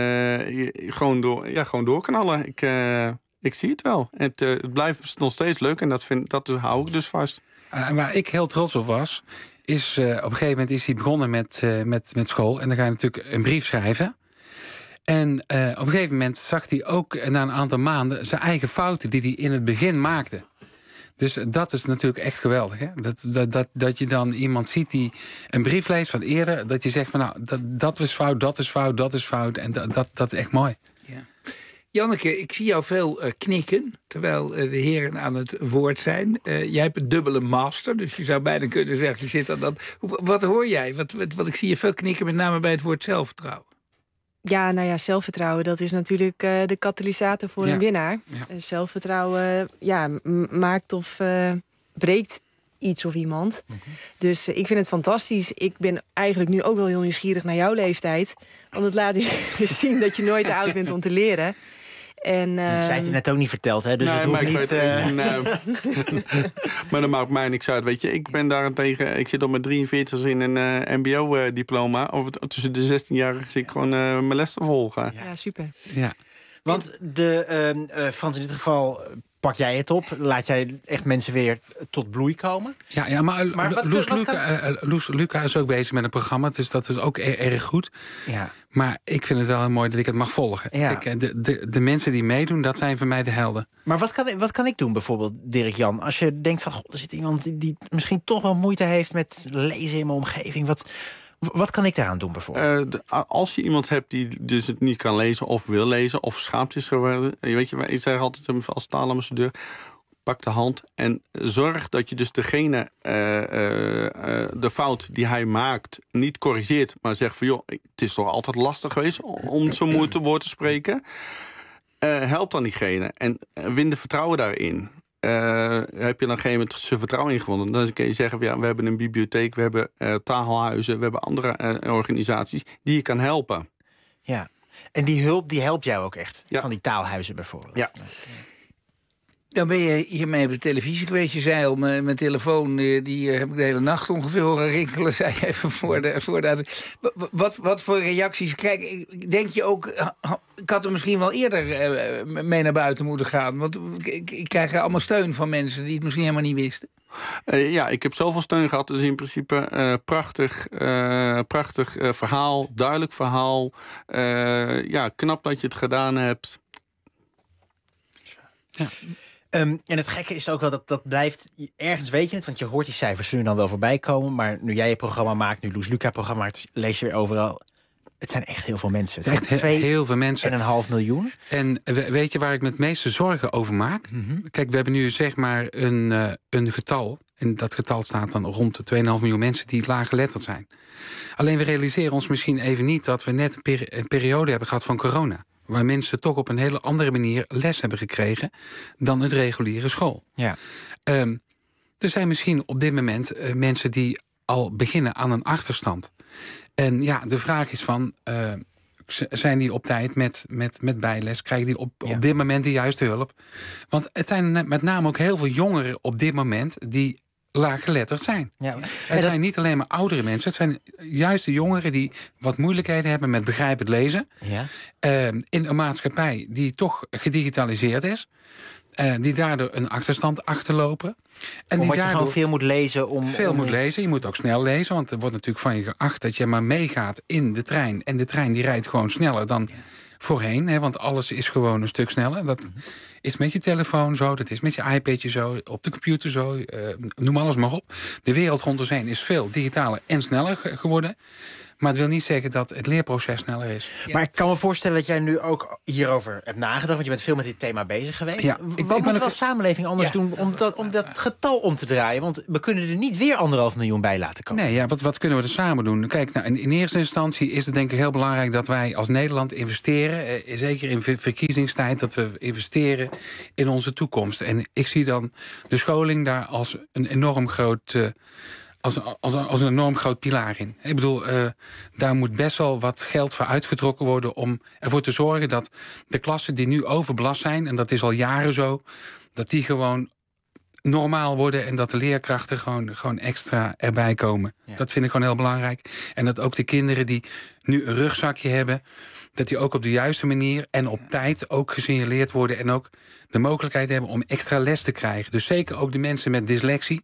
Speaker 10: gewoon doorknallen. Ik zie het wel. Het blijft nog steeds leuk en dat hou ik dus vast.
Speaker 11: Waar ik heel trots op was, is op een gegeven moment is hij begonnen met school. En dan ga je natuurlijk een brief schrijven. En op een gegeven moment zag hij ook na een aantal maanden zijn eigen fouten die hij in het begin maakte. Dus dat is natuurlijk echt geweldig. Hè? Dat je dan iemand ziet die een brief leest van eerder, dat je zegt van nou, dat is fout, dat is fout, dat is fout. En dat is echt mooi. Ja.
Speaker 5: Janneke, ik zie jou veel knikken, terwijl de heren aan het woord zijn. Jij hebt een dubbele master, dus je zou bijna kunnen zeggen, je zit aan dat. Wat hoor jij? Wat ik zie je veel knikken, met name bij het woord zelfvertrouwen.
Speaker 9: Ja, zelfvertrouwen, dat is natuurlijk de katalysator voor een winnaar. Ja. Zelfvertrouwen maakt of breekt iets of iemand. Dus ik vind het fantastisch. Ik ben eigenlijk nu ook wel heel nieuwsgierig naar jouw leeftijd. Want het laat je zien dat je nooit te oud bent om te leren. En,
Speaker 4: zij heeft het net ook niet verteld, hè? Dus
Speaker 10: nee,
Speaker 4: het hoeft niet...
Speaker 10: Maar dat maakt mij niks uit. Weet je, ik ben daarentegen... Ik zit op mijn 43 in een mbo-diploma. Of tussen de 16-jarigen zit ik gewoon mijn les te volgen.
Speaker 9: Ja, super.
Speaker 11: Ja.
Speaker 4: Want Frans, in dit geval pak jij het op. Laat jij echt mensen weer tot bloei komen?
Speaker 11: Ja, maar Loes Luca is ook bezig met een programma. Dus dat is ook erg goed.
Speaker 4: Ja.
Speaker 11: Maar ik vind het wel mooi dat ik het mag volgen.
Speaker 4: Ja.
Speaker 11: Kijk, de mensen die meedoen, dat zijn voor mij de helden.
Speaker 4: Maar wat kan ik doen bijvoorbeeld, Dirk-Jan? Als je denkt van, er zit iemand die misschien toch wel moeite heeft met lezen in mijn omgeving. Wat kan ik daaraan doen bijvoorbeeld?
Speaker 10: Als je iemand hebt die dus het niet kan lezen of wil lezen of schaamt is geworden. Weet je, ik zeg altijd als taalambassadeur, pak de hand en zorg dat je dus degene de fout die hij maakt niet corrigeert, maar zegt van joh, het is toch altijd lastig geweest om zo'n moeite woord te spreken. Help dan diegene en win de vertrouwen daarin. Heb je dan geen moment zijn vertrouwen ingewonnen, dan kun je zeggen van, ja, we hebben een bibliotheek, we hebben taalhuizen, we hebben andere organisaties die je kan helpen.
Speaker 4: Ja, en die hulp die helpt jou ook echt,
Speaker 10: ja.
Speaker 4: Van die taalhuizen bijvoorbeeld.
Speaker 10: Ja.
Speaker 5: Dan ben je hiermee op de televisie geweest. Je zei al, mijn telefoon die heb ik de hele nacht ongeveer horen rinkelen. Zei je even voor de wat voor reacties krijg ik? Denk je ook, ik had er misschien wel eerder mee naar buiten moeten gaan. Want ik krijg allemaal steun van mensen die het misschien helemaal niet wisten.
Speaker 10: Ja, ik heb zoveel steun gehad. Dus in principe prachtig verhaal, duidelijk verhaal. Ja, knap dat je het gedaan hebt.
Speaker 4: Ja. En het gekke is ook wel dat blijft... Ergens weet je het, want je hoort die cijfers nu dan wel voorbij komen. Maar nu jij je programma maakt, nu Loes Luca programma maakt, lees je weer overal. Het zijn echt heel veel mensen. Het zijn
Speaker 11: heel veel mensen.
Speaker 4: En 1,5 miljoen.
Speaker 11: En weet je waar ik me het meeste zorgen over maak? Mm-hmm. Kijk, we hebben nu zeg maar een getal. En dat getal staat dan rond de 2,5 miljoen mensen die laaggeletterd zijn. Alleen we realiseren ons misschien even niet dat we net een periode hebben gehad van corona. Waar mensen toch op een hele andere manier les hebben gekregen dan het reguliere school.
Speaker 4: Ja.
Speaker 11: Er zijn misschien op dit moment mensen die al beginnen aan een achterstand. En ja, de vraag is van, zijn die op tijd met bijles? Krijgen die op dit moment de juiste hulp? Want het zijn met name ook heel veel jongeren op dit moment die laaggeletterd zijn. Ja. Het zijn niet alleen maar oudere mensen. Het zijn juist de jongeren die wat moeilijkheden hebben met begrijpend lezen. Ja. In een maatschappij die toch gedigitaliseerd is. Die daardoor een achterstand achterlopen. En
Speaker 4: omdat
Speaker 11: die daardoor
Speaker 4: je gewoon veel moet lezen.
Speaker 11: Veel moet lezen. Je moet ook snel lezen. Want er wordt natuurlijk van je geacht dat je maar meegaat in de trein. En de trein die rijdt gewoon sneller dan voorheen. Hè, want alles is gewoon een stuk sneller. Dat is met je telefoon zo. Dat is met je iPadje zo. Op de computer zo. Noem alles maar op. De wereld rond ons heen is veel digitaler en sneller geworden. Maar het wil niet zeggen dat het leerproces sneller is.
Speaker 4: Maar ik kan me voorstellen dat jij nu ook hierover hebt nagedacht. Want je bent veel met dit thema bezig geweest. Ja, wat moet de samenleving anders doen om dat getal om te draaien? Want we kunnen er niet weer 1,5 miljoen bij laten komen.
Speaker 11: Nee, ja, wat kunnen we er samen doen? Kijk, nou, in eerste instantie is het denk ik heel belangrijk dat wij als Nederland investeren. Zeker in verkiezingstijd, dat we investeren in onze toekomst. En ik zie dan de scholing daar als een enorm groot... Als een enorm groot pilaar in. Ik bedoel, daar moet best wel wat geld voor uitgetrokken worden om ervoor te zorgen dat de klassen die nu overbelast zijn, en dat is al jaren zo, dat die gewoon normaal worden en dat de leerkrachten gewoon extra erbij komen. Ja. Dat vind ik gewoon heel belangrijk. En dat ook de kinderen die nu een rugzakje hebben, dat die ook op de juiste manier en op tijd ook gesignaleerd worden en ook de mogelijkheid hebben om extra les te krijgen. Dus zeker ook de mensen met dyslexie,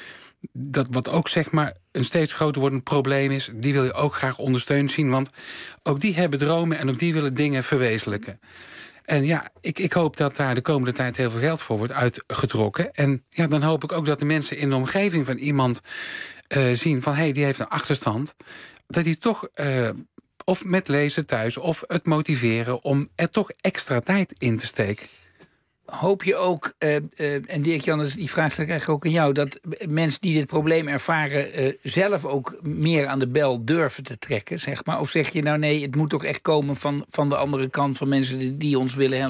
Speaker 11: dat wat ook zeg maar een steeds groter wordend probleem is, die wil je ook graag ondersteund zien, want ook die hebben dromen en ook die willen dingen verwezenlijken. En ja, ik hoop dat daar de komende tijd heel veel geld voor wordt uitgetrokken. En ja, dan hoop ik ook dat de mensen in de omgeving van iemand zien van die heeft een achterstand, dat die toch of met lezen thuis of het motiveren om er toch extra tijd in te steken.
Speaker 5: Hoop je ook, en Dirk-Jan, die vraag krijg ik ook aan jou, dat mensen die dit probleem ervaren zelf ook meer aan de bel durven te trekken, zeg maar? Of zeg je nou nee, het moet toch echt komen van de andere kant, van mensen die ons willen helpen?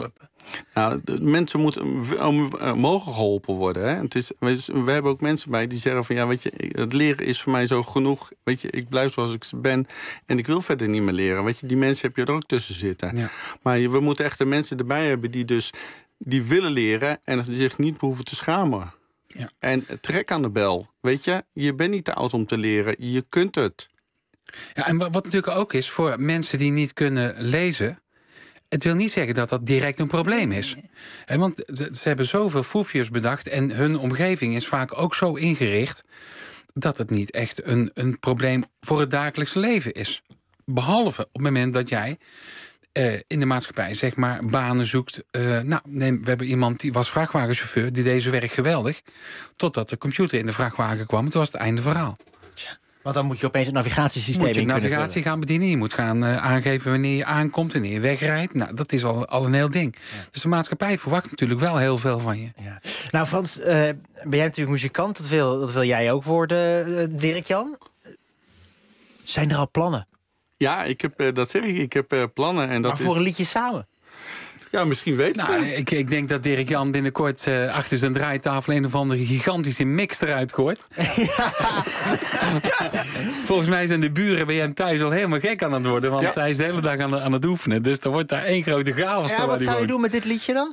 Speaker 10: Nou, de mensen mogen geholpen worden. Hè? We hebben ook mensen bij die zeggen van... ja, weet je, het leren is voor mij zo genoeg. Weet je, ik blijf zoals ik ben en ik wil verder niet meer leren. Weet je, die mensen heb je er ook tussen zitten. Ja. Maar we moeten echt de mensen erbij hebben die willen leren... en die zich niet hoeven te schamen. Ja. En trek aan de bel. Weet je bent niet te oud om te leren. Je kunt het.
Speaker 11: Ja, en wat natuurlijk ook is voor mensen die niet kunnen lezen... het wil niet zeggen dat dat direct een probleem is. Want ze hebben zoveel foefjes bedacht... en hun omgeving is vaak ook zo ingericht... dat het niet echt een probleem voor het dagelijks leven is. Behalve op het moment dat jij... in de maatschappij, zeg maar, banen zoekt. We hebben iemand die was vrachtwagenchauffeur... die deed zijn werk geweldig... totdat de computer in de vrachtwagen kwam. Toen was het einde verhaal.
Speaker 4: Want dan moet je opeens het navigatiesysteem in kunnen vullen.
Speaker 11: Navigatie gaan bedienen. Je moet gaan aangeven wanneer je aankomt, wanneer je wegrijdt. Nou, dat is al een heel ding. Ja. Dus de maatschappij verwacht natuurlijk wel heel veel van je. Ja.
Speaker 4: Nou, Frans, ben jij natuurlijk muzikant. Dat wil jij ook worden, Dirk-Jan. Zijn er al plannen?
Speaker 10: Ja, dat zeg ik. Ik heb plannen. En dat
Speaker 4: maar voor een liedje samen?
Speaker 10: Ja, misschien weet
Speaker 11: ik. Ik denk dat Dirk-Jan binnenkort achter zijn draaitafel... een of andere gigantische mix eruit gooit. Ja. Volgens mij zijn de buren bij hem thuis al helemaal gek aan het worden... want hij is de hele dag aan het oefenen. Dus dan wordt daar één grote chaos.
Speaker 4: Ja, wat zou je doen met dit liedje dan?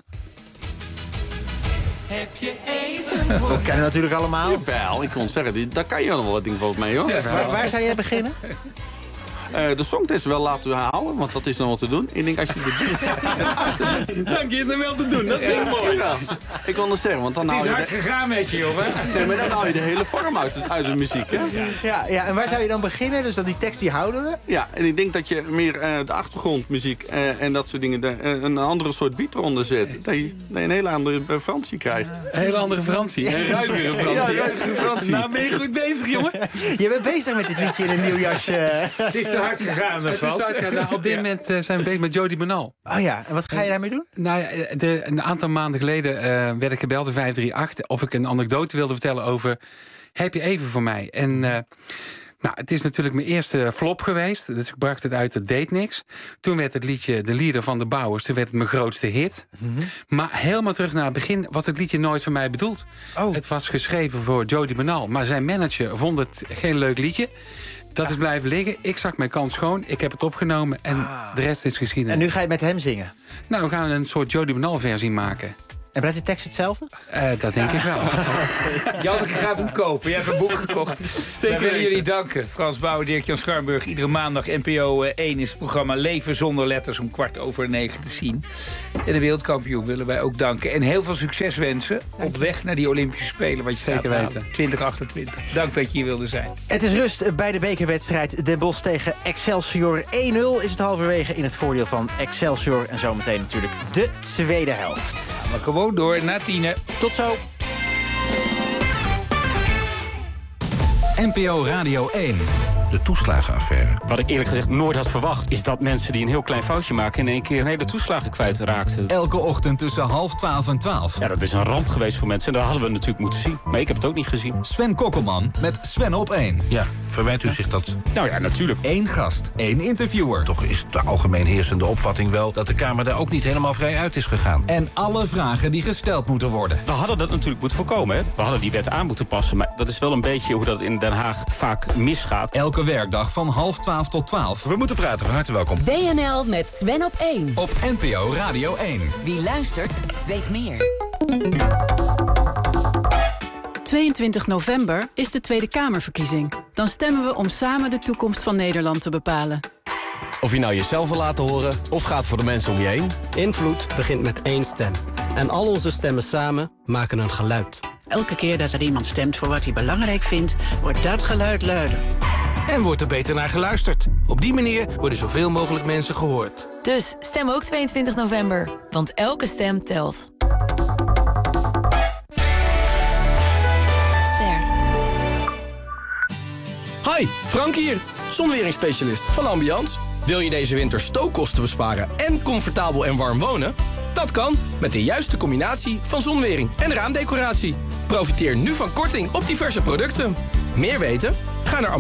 Speaker 29: Heb je even voor...
Speaker 4: Dat kennen natuurlijk allemaal.
Speaker 10: Jawel, ik kon zeggen, daar kan je nog wel wat ding volgens mij, hoor.
Speaker 4: Ja, waar zou jij beginnen?
Speaker 10: De songtest wel laten we houden, want dat is nog wat te doen. Ik denk als je dit doet...
Speaker 11: Dank je, het wel te doen. Dat vind ik mooi.
Speaker 10: Ja, ik wil het zeggen, want dan
Speaker 5: het is hard gegaan met je, jongen.
Speaker 10: Nee, maar dan haal je de hele vorm uit de muziek, hè?
Speaker 4: Ja, en waar zou je dan beginnen? Dus dat die tekst die houden we?
Speaker 10: Ja, en ik denk dat je meer de achtergrondmuziek en dat soort dingen... een andere soort beat eronder zet. Dat je een hele andere Fransie krijgt.
Speaker 11: Een hele andere Fransie. Een ruigere Fransie.
Speaker 10: Ja, ruigere Fransie.
Speaker 11: Nou, ben je goed bezig, jongen?
Speaker 4: Je bent bezig met dit liedje in een nieuw jasje.
Speaker 5: Het is te hard gegaan.
Speaker 11: Het is hard gegaan. Nou, op dit moment zijn we bezig met Jody Bernal.
Speaker 4: Oh ja, en wat ga je daarmee doen?
Speaker 11: Nou, een aantal maanden geleden werd ik gebeld in 538... of ik een anekdote wilde vertellen over... heb je even voor mij? En het is natuurlijk mijn eerste flop geweest. Dus ik bracht het uit, het deed niks. Toen werd het liedje De Lieder van de Bouwers... toen werd het mijn grootste hit. Mm-hmm. Maar helemaal terug naar het begin was het liedje nooit voor mij bedoeld. Oh. Het was geschreven voor Jody Bernal. Maar zijn manager vond het geen leuk liedje... Dat is blijven liggen. Ik zag mijn kans schoon. Ik heb het opgenomen en de rest is geschiedenis.
Speaker 4: En nu ga je het met hem zingen?
Speaker 11: Nou, we gaan een soort Jody Bernal versie maken.
Speaker 4: En blijft de tekst hetzelfde?
Speaker 11: Dat denk ik wel.
Speaker 5: Janneke gaat hem kopen. Je hebt een boek gekocht. Zeker. We willen jullie danken. Frans Bauer, Dirk-Jan Scharnburg. Iedere maandag NPO 1 is het programma Leven zonder letters... om 9:15 te zien. En de wereldkampioen willen wij ook danken. En heel veel succes wensen op weg naar die Olympische Spelen. Wat je zeker weten. 2028. Dank dat je hier wilde zijn.
Speaker 4: Het is rust bij de bekerwedstrijd Den Bosch tegen Excelsior. 1-0 is het halverwege in het voordeel van Excelsior. En zometeen natuurlijk de tweede helft.
Speaker 5: Maar gewoon door naar 10.
Speaker 4: Tot zo.
Speaker 6: NPO Radio 1. De toeslagenaffaire. Wat ik eerlijk gezegd nooit had verwacht... is dat mensen die een heel klein foutje maken... in één keer een hele toeslagen kwijtraakten. Elke ochtend tussen 11:30 en 12. Ja, dat is een ramp geweest voor mensen. En dat hadden we natuurlijk moeten zien. Maar ik heb het ook niet gezien. Sven Kokkelman met Sven op 1.
Speaker 13: Ja, verwijt u zich dat?
Speaker 6: Nou ja, natuurlijk. 1 gast, 1 interviewer.
Speaker 13: Toch is de algemeen heersende opvatting wel... dat de Kamer daar ook niet helemaal vrij uit is gegaan.
Speaker 6: En alle vragen die gesteld moeten worden.
Speaker 14: We hadden dat natuurlijk moeten voorkomen. Hè? We hadden die wet aan moeten passen. Maar dat is wel een beetje hoe dat in Den Haag vaak misgaat.
Speaker 6: Elke werkdag van 11:30 tot 12.
Speaker 13: We moeten praten, van harte welkom.
Speaker 3: WNL met Sven op 1.
Speaker 6: Op NPO Radio 1.
Speaker 3: Wie luistert, weet meer.
Speaker 15: 22 november is de Tweede Kamerverkiezing. Dan stemmen we om samen de toekomst van Nederland te bepalen.
Speaker 16: Of je nou jezelf wil laten horen of gaat voor de mensen om je heen.
Speaker 17: Invloed begint met 1 stem. En al onze stemmen samen maken een geluid.
Speaker 18: Elke keer dat er iemand stemt voor wat hij belangrijk vindt, wordt dat geluid luider.
Speaker 16: En wordt er beter naar geluisterd. Op die manier worden zoveel mogelijk mensen gehoord.
Speaker 28: Dus stem ook 22 november, want elke stem telt. Ster.
Speaker 16: Hi, Frank hier, zonweringsspecialist van Ambiance. Wil je deze winter stookkosten besparen en comfortabel en warm wonen? Dat kan met de juiste combinatie van zonwering en raamdecoratie. Profiteer nu van korting op diverse producten. Meer weten? Ga naar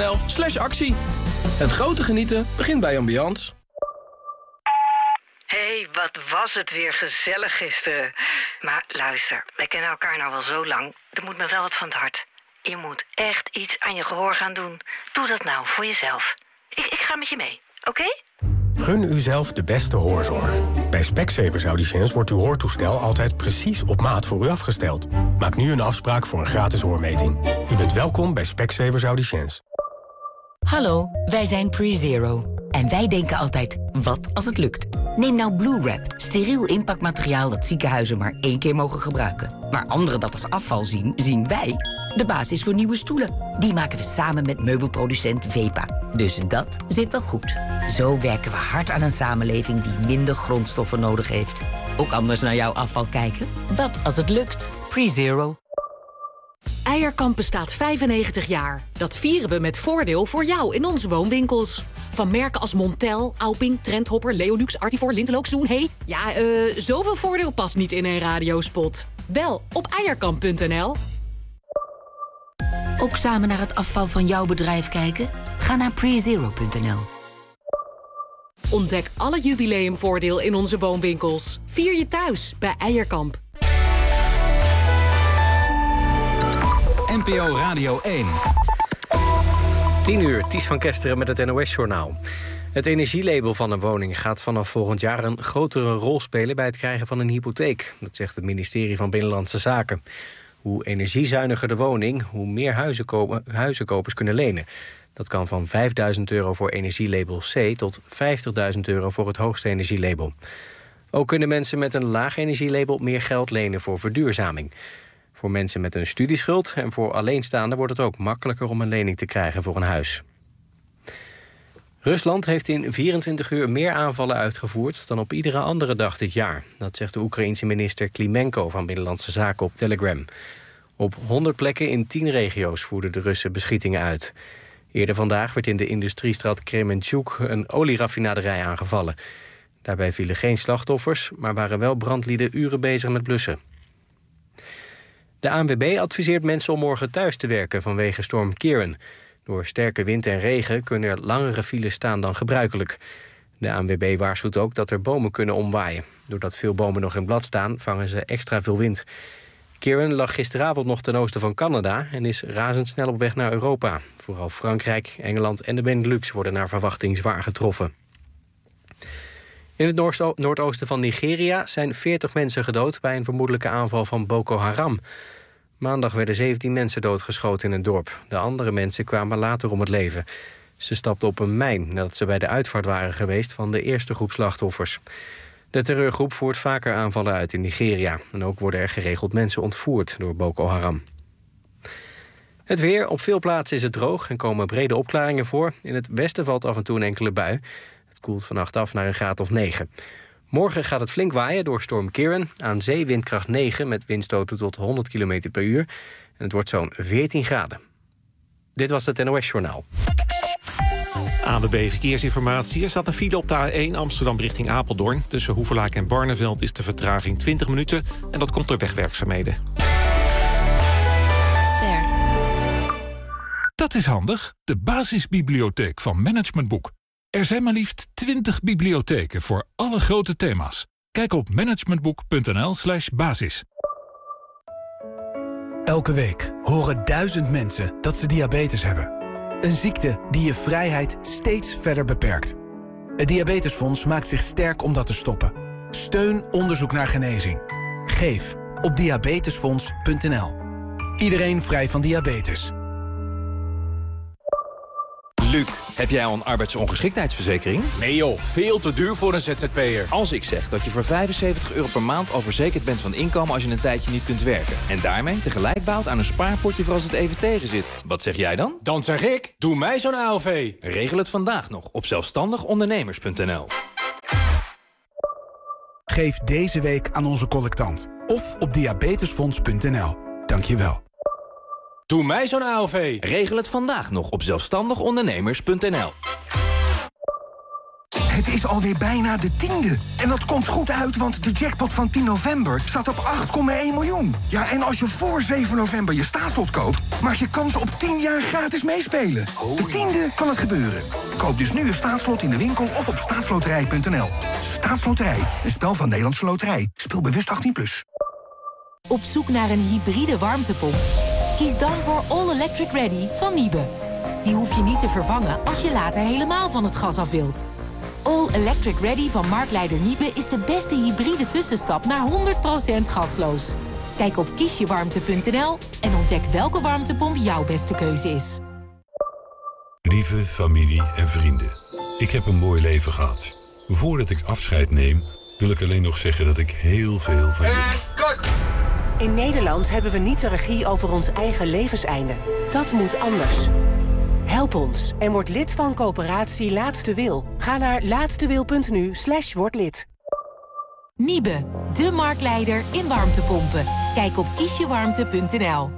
Speaker 16: ambiance.nl/actie. Het grote genieten begint bij Ambiance.
Speaker 19: Hey,
Speaker 7: wat was het weer gezellig gisteren. Maar luister, wij kennen elkaar nou wel zo lang. Er moet me wel wat van het hart. Je moet echt iets aan je gehoor gaan doen. Doe dat nou voor jezelf. Ik ga met je mee, oké?
Speaker 19: Gun uzelf de beste hoorzorg. Bij Specsavers Audiciëns wordt uw hoortoestel altijd precies op maat voor u afgesteld. Maak nu een afspraak voor een gratis hoormeting. U bent welkom bij Specsavers Audiciëns.
Speaker 20: Hallo, wij zijn PreZero. En wij denken altijd, wat als het lukt? Neem nou BlueWrap, steriel inpakmateriaal dat ziekenhuizen maar 1 keer mogen gebruiken. Waar anderen dat als afval zien, zien wij de basis voor nieuwe stoelen. Die maken we samen met meubelproducent Wepa. Dus dat zit wel goed. Zo werken we hard aan een samenleving die minder grondstoffen nodig heeft. Ook anders naar jouw afval kijken? Wat als het lukt? PreZero.
Speaker 28: Eierkamp bestaat 95 jaar. Dat vieren we met voordeel voor jou in onze woonwinkels. Van merken als Montel, Auping, Trendhopper, Leolux, Artivor, Lintelook, Zoen. Zoveel voordeel past niet in een radiospot. Bel op eierkamp.nl.
Speaker 20: Ook samen naar het afval van jouw bedrijf kijken? Ga naar prezero.nl.
Speaker 28: Ontdek alle jubileumvoordeel in onze woonwinkels. Vier je thuis bij Eierkamp.
Speaker 21: NPO Radio 1.
Speaker 2: 10 uur, Ties van Kesteren met het NOS-journaal. Het energielabel van een woning gaat vanaf volgend jaar een grotere rol spelen bij het krijgen van een hypotheek. Dat zegt het ministerie van Binnenlandse Zaken. Hoe energiezuiniger de woning, hoe meer huizenkopers kunnen lenen. Dat kan van €5.000 voor energielabel C tot €50.000 voor het hoogste energielabel. Ook kunnen mensen met een laag energielabel meer geld lenen voor verduurzaming. Voor mensen met een studieschuld en voor alleenstaanden wordt het ook makkelijker om een lening te krijgen voor een huis. Rusland heeft in 24 uur meer aanvallen uitgevoerd dan op iedere andere dag dit jaar. Dat zegt de Oekraïense minister Klimenko van Binnenlandse Zaken op Telegram. Op 100 plekken in 10 regio's voerden de Russen beschietingen uit. Eerder vandaag werd in de industriestad Kremenchuk een olieraffinaderij aangevallen. Daarbij vielen geen slachtoffers, maar waren wel brandlieden uren bezig met blussen. De ANWB adviseert mensen om morgen thuis te werken vanwege storm Kieran. Door sterke wind en regen kunnen er langere files staan dan gebruikelijk. De ANWB waarschuwt ook dat er bomen kunnen omwaaien. Doordat veel bomen nog in blad staan, vangen ze extra veel wind. Kieran lag gisteravond nog ten oosten van Canada en is razendsnel op weg naar Europa. Vooral Frankrijk, Engeland en de Benelux worden naar verwachting zwaar getroffen. In het noordoosten van Nigeria zijn 40 mensen gedood bij een vermoedelijke aanval van Boko Haram. Maandag werden 17 mensen doodgeschoten in een dorp. De andere mensen kwamen later om het leven. Ze stapten op een mijn nadat ze bij de uitvaart waren geweest van de eerste groep slachtoffers. De terreurgroep voert vaker aanvallen uit in Nigeria. En ook worden er geregeld mensen ontvoerd door Boko Haram. Het weer. Op veel plaatsen is het droog en komen brede opklaringen voor. In het westen valt af en toe een enkele bui. Het koelt vannacht af naar een graad of 9. Morgen gaat het flink waaien door storm Kieran. Aan zee windkracht 9 met windstoten tot 100 km per uur. En het wordt zo'n 14 graden. Dit was het NOS-journaal.
Speaker 23: ANWB Verkeersinformatie. Er staat een file op de A1 Amsterdam richting Apeldoorn. Tussen Hoevelaak en Barneveld is de vertraging 20 minuten. En dat komt door wegwerkzaamheden.
Speaker 22: Ster. Dat is handig. De basisbibliotheek van Management Boek. Er zijn maar liefst 20 bibliotheken voor alle grote thema's. Kijk op managementboek.nl/basis.
Speaker 24: Elke week horen 1000 mensen dat ze diabetes hebben. Een ziekte die je vrijheid steeds verder beperkt. Het Diabetesfonds maakt zich sterk om dat te stoppen. Steun onderzoek naar genezing. Geef op diabetesfonds.nl. Iedereen vrij van diabetes.
Speaker 13: Luc, heb jij al een arbeidsongeschiktheidsverzekering?
Speaker 25: Nee joh, veel te duur voor een ZZP'er.
Speaker 13: Als ik zeg dat je voor €75 per maand al verzekerd bent van inkomen als je een tijdje niet kunt werken. En daarmee tegelijk bouwt aan een spaarpotje voor als het even tegen zit. Wat zeg jij dan?
Speaker 25: Dan zeg ik, doe mij zo'n AOV.
Speaker 13: Regel het vandaag nog op zelfstandigondernemers.nl.
Speaker 24: Geef deze week aan onze collectant. Of op diabetesfonds.nl. Dank je wel.
Speaker 25: Doe mij zo'n AOV.
Speaker 13: Regel het vandaag nog op zelfstandigondernemers.nl.
Speaker 26: Het is alweer bijna de 10e. En dat komt goed uit, want de jackpot van 10 november staat op 8,1 miljoen. Ja, en als je voor 7 november je staatslot koopt, maak je kans op 10 jaar gratis meespelen. De 10e kan het gebeuren. Koop dus nu een staatslot in de winkel of op staatsloterij.nl. Staatsloterij, een spel van Nederlandse Loterij. Speel bewust 18+.
Speaker 1: Op zoek naar een hybride warmtepomp? Kies dan voor All Electric Ready van Miebe. Die hoef je niet te vervangen als je later helemaal van het gas af wilt. All Electric Ready van marktleider Miebe is de beste hybride tussenstap naar 100% gasloos. Kijk op kiesjewarmte.nl en ontdek welke warmtepomp jouw beste keuze is.
Speaker 8: Lieve familie en vrienden, ik heb een mooi leven gehad. Voordat ik afscheid neem, wil ik alleen nog zeggen dat ik heel veel van jullie...
Speaker 9: In Nederland hebben we niet de regie over ons eigen levenseinde. Dat moet anders. Help ons en word lid van coöperatie Laatste Wil. Ga naar laatstewil.nu/word lid.
Speaker 1: Niebe, de marktleider in warmtepompen. Kijk op kiesjewarmte.nl.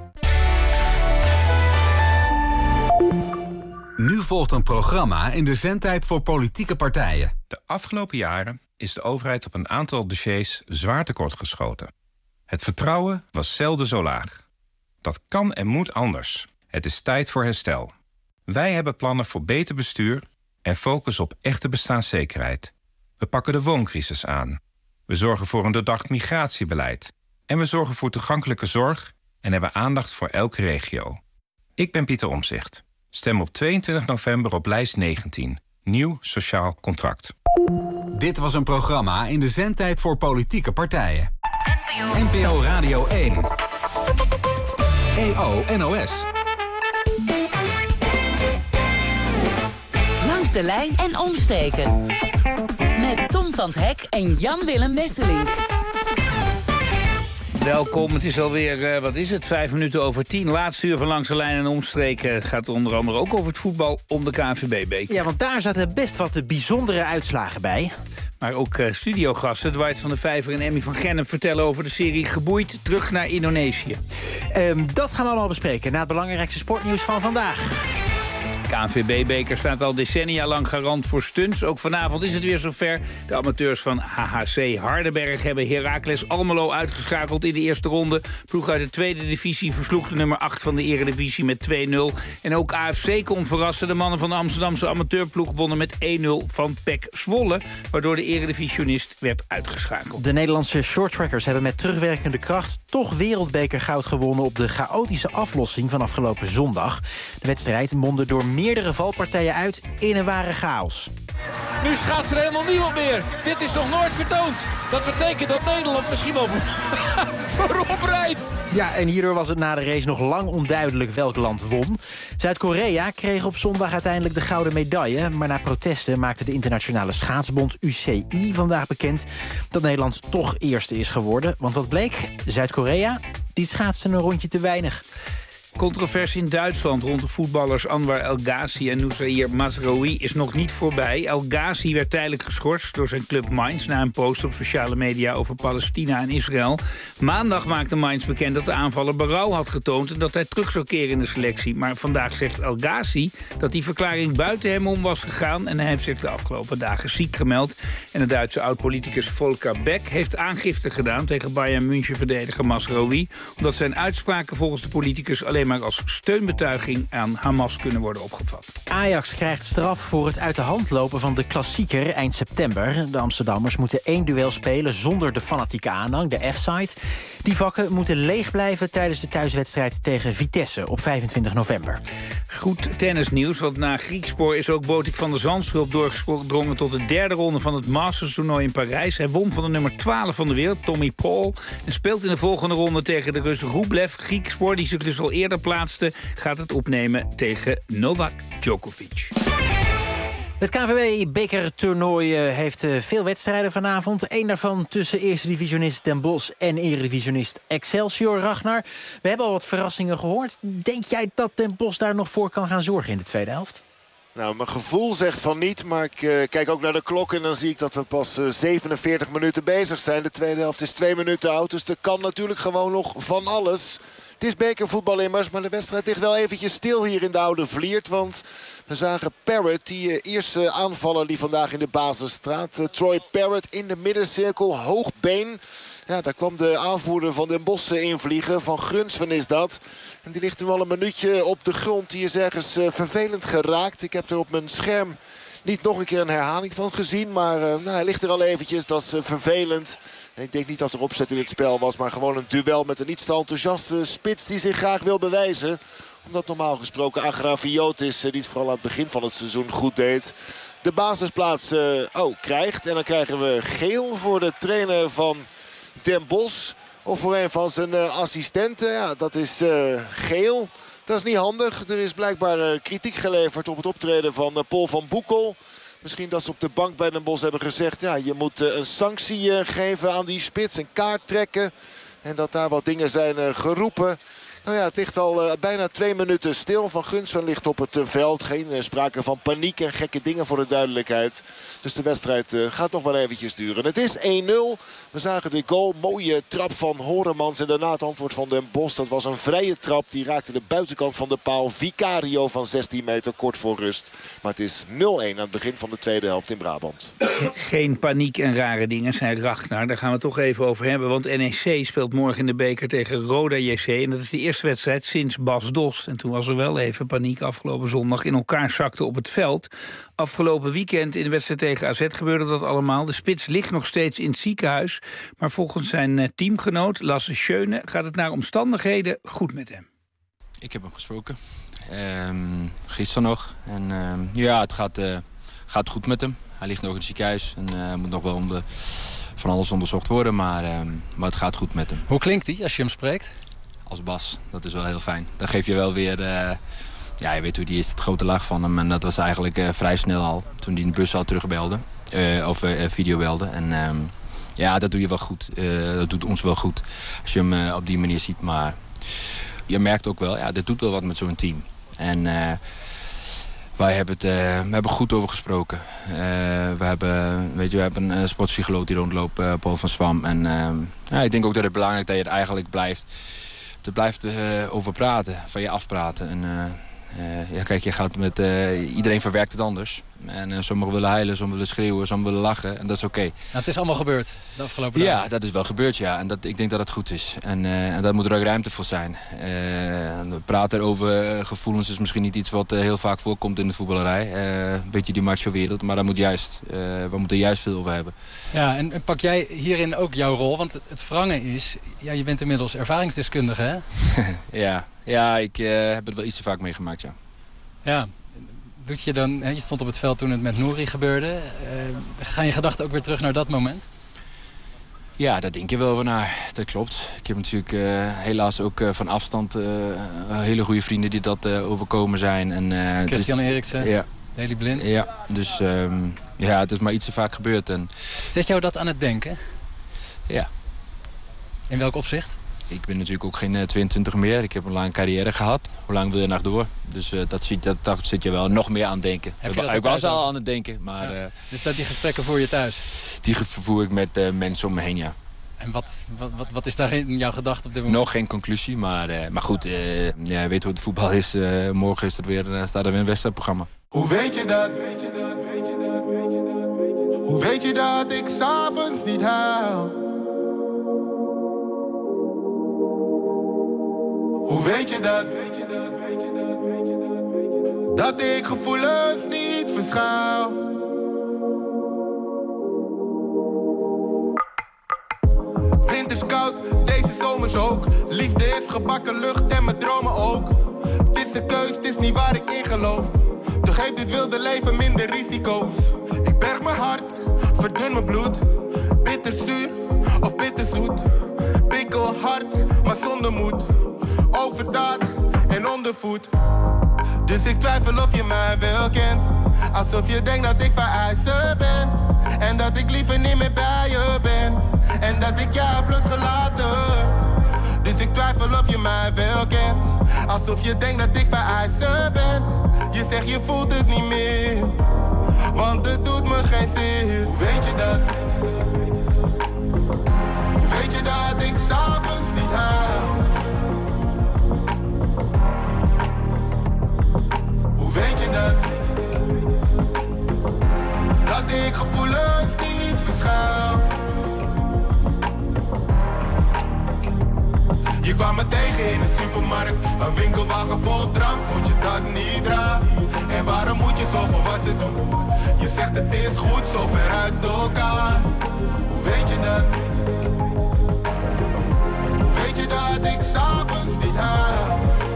Speaker 10: Nu volgt een programma in de zendtijd voor politieke partijen.
Speaker 11: De afgelopen jaren is de overheid op een aantal dossiers zwaar tekortgeschoten. Het vertrouwen was zelden zo laag. Dat kan en moet anders. Het is tijd voor herstel. Wij hebben plannen voor beter bestuur en focus op echte bestaanszekerheid. We pakken de wooncrisis aan. We zorgen voor een doordacht migratiebeleid. En we zorgen voor toegankelijke zorg en hebben aandacht voor elke regio. Ik ben Pieter Omtzigt. Stem op 22 november op lijst 19. Nieuw Sociaal Contract.
Speaker 10: Dit was een programma in de zendtijd voor politieke partijen. NPO Radio 1. EO NOS.
Speaker 3: Langs de lijn en omstreken. Met Tom van 't Hek en Jan-Willem Wesseling.
Speaker 5: Welkom, het is alweer, 5 minuten over 10. Laatste uur van Langs de Lijn en Omstreken. Het gaat onder andere ook over het voetbal om de KNVB-beker.
Speaker 4: Ja, want daar zaten best wat bijzondere uitslagen bij.
Speaker 5: Maar ook studiogasten, Dwight van der Vijver en Emmy van Gennep... vertellen over de serie Geboeid terug naar Indonesië.
Speaker 4: Dat gaan we allemaal bespreken na het belangrijkste sportnieuws van vandaag.
Speaker 5: KNVB-beker staat al decennia lang garant voor stunts. Ook vanavond is het weer zover. De amateurs van HHC Hardenberg hebben Heracles Almelo uitgeschakeld in de eerste ronde. Ploeg uit de tweede divisie versloeg de nummer 8 van de eredivisie met 2-0. En ook AFC kon verrassen. De mannen van de Amsterdamse amateurploeg wonnen met 1-0 van PEC Zwolle, waardoor de eredivisionist werd uitgeschakeld.
Speaker 4: De Nederlandse shorttrackers hebben met terugwerkende kracht toch wereldbekergoud gewonnen op de chaotische aflossing van afgelopen zondag. De wedstrijd mondde door meerdere valpartijen uit in een ware chaos.
Speaker 12: Nu schaatst er helemaal niemand meer. Dit is nog nooit vertoond. Dat betekent dat Nederland misschien wel voorop rijdt.
Speaker 4: Ja, en hierdoor was het na de race nog lang onduidelijk welk land won. Zuid-Korea kreeg op zondag uiteindelijk de gouden medaille. Maar na protesten maakte de internationale schaatsbond UCI vandaag bekend dat Nederland toch eerste is geworden. Want wat bleek? Zuid-Korea, die schaatste een rondje te weinig.
Speaker 5: Controversie in Duitsland rond de voetballers Anwar El Ghazi en Noussair Mazraoui is nog niet voorbij. El Ghazi werd tijdelijk geschorst door zijn club Mainz na een post op sociale media over Palestina en Israël. Maandag maakte Mainz bekend dat de aanvaller berouw had getoond en dat hij terug zou keren in de selectie. Maar vandaag zegt El Ghazi dat die verklaring buiten hem om was gegaan en hij heeft zich de afgelopen dagen ziek gemeld. En de Duitse oud-politicus Volker Beck heeft aangifte gedaan tegen Bayern München-verdediger Mazraoui, omdat zijn uitspraken volgens de politicus alleen maar als steunbetuiging aan Hamas kunnen worden opgevat.
Speaker 4: Ajax krijgt straf voor het uit de hand lopen van de klassieker eind september. De Amsterdammers moeten 1 duel spelen zonder de fanatieke aanhang, de F-side. Die vakken moeten leeg blijven tijdens de thuiswedstrijd tegen Vitesse op 25 november.
Speaker 5: Goed tennisnieuws, want na Griekspoor is ook Botik van der Zandschulp doorgedrongen tot de derde ronde van het Masters-toernooi in Parijs. Hij won van de nummer 12 van de wereld, Tommy Paul, en speelt in de volgende ronde tegen de Rus Rublev. Griekspoor, die zich dus al eerder plaatste, gaat het opnemen tegen Novak Djokovic.
Speaker 4: Het KNVB-bekertoernooi heeft veel wedstrijden vanavond. Eén daarvan tussen eerste divisionist Den Bosch en eredivisionist Excelsior. Ragnar, we hebben al wat verrassingen gehoord. Denk jij dat Den Bosch daar nog voor kan gaan zorgen in de tweede helft?
Speaker 21: Nou, mijn gevoel zegt van niet, maar ik kijk ook naar de klok en dan zie ik dat we pas 47 minuten bezig zijn. De tweede helft is 2 minuten oud, dus er kan natuurlijk gewoon nog van alles. Het is bekervoetbal immers, maar de wedstrijd ligt wel eventjes stil hier in de Oude Vliert. Want we zagen Parrott, die eerste aanvaller die vandaag in de basis staat. Troy Parrott in de middencirkel, hoog been. Ja, daar kwam de aanvoerder van Den Bosch invliegen. Van Grunsven is dat. En die ligt nu al een minuutje op de grond. Die is ergens vervelend geraakt. Ik heb er op mijn scherm niet nog een keer een herhaling van gezien. Maar hij ligt er al eventjes. Dat is vervelend. En ik denk niet dat er opzet in het spel was. Maar gewoon een duel met een iets te enthousiaste spits die zich graag wil bewijzen. Omdat normaal gesproken Agrafiotis, die het vooral aan het begin van het seizoen goed deed, de basisplaats krijgt. En dan krijgen we geel voor de trainer van Den Bosch. Of voor een van zijn assistenten. Ja, dat is geel. Dat is niet handig. Er is blijkbaar kritiek geleverd op het optreden van Paul van Boekel. Misschien dat ze op de bank bij Den Bosch hebben gezegd, ja, je moet een sanctie geven aan die spits. Een kaart trekken. En dat daar wat dingen zijn geroepen. Nou ja, het ligt al bijna 2 minuten stil. Van Grunsven ligt op het veld. Geen sprake van paniek en gekke dingen voor de duidelijkheid. Dus de wedstrijd gaat nog wel eventjes duren. Het is 1-0. We zagen de goal. Mooie trap van Horemans. En daarna het antwoord van Den Bosch. Dat was een vrije trap. Die raakte de buitenkant van de paal. Vicario van 16 meter kort voor rust. Maar het is 0-1 aan het begin van de tweede helft in Brabant.
Speaker 5: Geen paniek en rare dingen, zei Ragnar. Daar gaan we het toch even over hebben. Want NEC speelt morgen in de beker tegen Roda JC. En dat is de eerste wedstrijd sinds Bas Dost. En toen was er wel even paniek afgelopen zondag. In elkaar zakte op het veld. Afgelopen weekend in de wedstrijd tegen AZ gebeurde dat allemaal. De spits ligt nog steeds in het ziekenhuis. Maar volgens zijn teamgenoot Lasse Schöne gaat het naar omstandigheden goed met hem.
Speaker 6: Ik heb hem gesproken. Gisteren nog. En ja, het gaat goed met hem. Hij ligt nog in het ziekenhuis. En moet nog wel van alles onderzocht worden. Maar het gaat goed met hem.
Speaker 7: Hoe klinkt hij als je hem spreekt?
Speaker 6: Als Bas. Dat is wel heel fijn. Dan geef je wel weer... ja, je weet hoe die is, het grote lach van hem. En dat was eigenlijk vrij snel al. Toen hij in de bus al terugbelde. Of video belde. En ja, dat doe je wel goed. Dat doet ons wel goed. Als je hem op die manier ziet. Maar je merkt ook wel, ja, dit doet wel wat met zo'n team. En wij hebben we hebben goed over gesproken. We hebben een sportpsycholoog die rondloopt, Paul van Swam. En ja, ik denk ook dat het belangrijk is dat je het eigenlijk blijft over praten, van je afpraten. En ja, kijk, je gaat met iedereen verwerkt het anders. En sommigen willen huilen, sommigen willen schreeuwen, sommigen willen lachen. En dat is oké.
Speaker 7: Nou, het is allemaal gebeurd de afgelopen dagen.
Speaker 6: Ja, dat is wel gebeurd, ja. En ik denk dat het goed is. En daar moet er ook ruimte voor zijn. Praten over gevoelens is misschien niet iets wat heel vaak voorkomt in de voetballerij. Een beetje die macho-wereld, maar daar moet we moeten juist veel over hebben.
Speaker 7: Ja, en pak jij hierin ook jouw rol? Want het wrange is, ja, je bent inmiddels ervaringsdeskundige, hè?
Speaker 6: Ja, ik heb het wel iets te vaak meegemaakt, ja.
Speaker 7: Ja. Doet je dan, je stond op het veld toen het met Nouri gebeurde. Gaan je gedachten ook weer terug naar dat moment?
Speaker 6: Ja, daar denk je wel over naar. Dat klopt. Ik heb natuurlijk helaas ook van afstand hele goede vrienden die dat overkomen zijn. En,
Speaker 7: Christian Eriksen,
Speaker 6: ja.
Speaker 7: Daley Blind.
Speaker 6: Ja, dus ja, het is maar iets te vaak gebeurd. En...
Speaker 7: Zet jou dat aan het denken?
Speaker 6: Ja.
Speaker 7: In welk opzicht?
Speaker 6: Ik ben natuurlijk ook geen 22 meer. Ik heb een lange carrière gehad. Hoe lang wil je nog door? Dus dat zit je wel nog meer aan het denken. Ik was al aan het denken. Maar,
Speaker 7: ja. Dus die gesprekken voer je thuis?
Speaker 6: Die voer ik met mensen om me heen, ja.
Speaker 7: En wat is daar in jouw gedachte op dit moment?
Speaker 6: Nog geen conclusie, maar goed, ja, weet hoe het voetbal is. Morgen is staat er weer een wedstrijdprogramma.
Speaker 14: Hoe weet je dat? Hoe weet je dat ik 's avonds niet huil? Hoe weet je dat? Dat ik gevoelens niet verschuil. Winters koud, deze zomers ook. Liefde is gebakken lucht en mijn dromen ook. Het is een keus, het is niet waar ik in geloof. Toch heeft dit wilde leven minder risico's. Ik berg mijn hart, verdun mijn bloed. Bitterzuur of bitterzoet. Pikkelhard, maar zonder moed. Overdaad en ondervoed. Dus ik twijfel of je mij wel kent. Alsof je denkt dat ik van ijzer ben. En dat ik liever niet meer bij je ben. En dat ik jou heb losgelaten. Dus ik twijfel of je mij wel kent. Alsof je denkt dat ik van ijzer ben. Je zegt je voelt het niet meer. Want het doet me geen zin. Hoe weet je dat? Hoe weet je dat ik 's avonds niet huil? Hoe weet je dat? Dat ik gevoelens niet verschuil. kwam me tegen in een supermarkt. Een winkelwagen vol drank, vond je dat niet raar? En waarom moet je zo volwassen doen? Je zegt het is goed, zo ver uit elkaar. Hoe weet je dat? Hoe weet je dat ik 's avonds niet huil?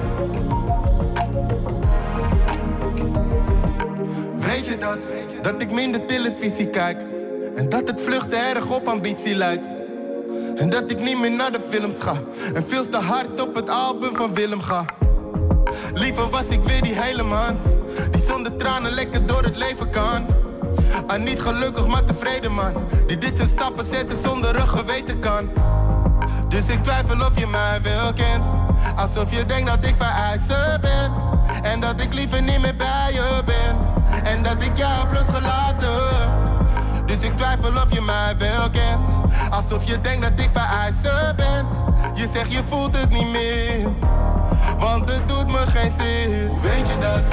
Speaker 14: Weet je dat? Dat ik minder televisie kijk. En dat het vluchten erg op ambitie lijkt. En dat ik niet meer naar de films ga. En veel te hard op het album van Willem ga. Liever was ik weer die hele man. Die zonder tranen lekker door het leven kan. Niet gelukkig, maar tevreden man. Die dit zijn stappen zetten zonder een geweten kan. Dus ik twijfel of je mij wel kent. Alsof je denkt dat ik vereisen ben. En dat ik liever niet meer bij je ben. En dat ik jou heb losgelaten. Dus ik twijfel of je mij wel kent. Alsof je denkt dat ik vereisen ben. Je zegt je voelt het niet meer. Want het doet me geen zin. Hoe weet je dat?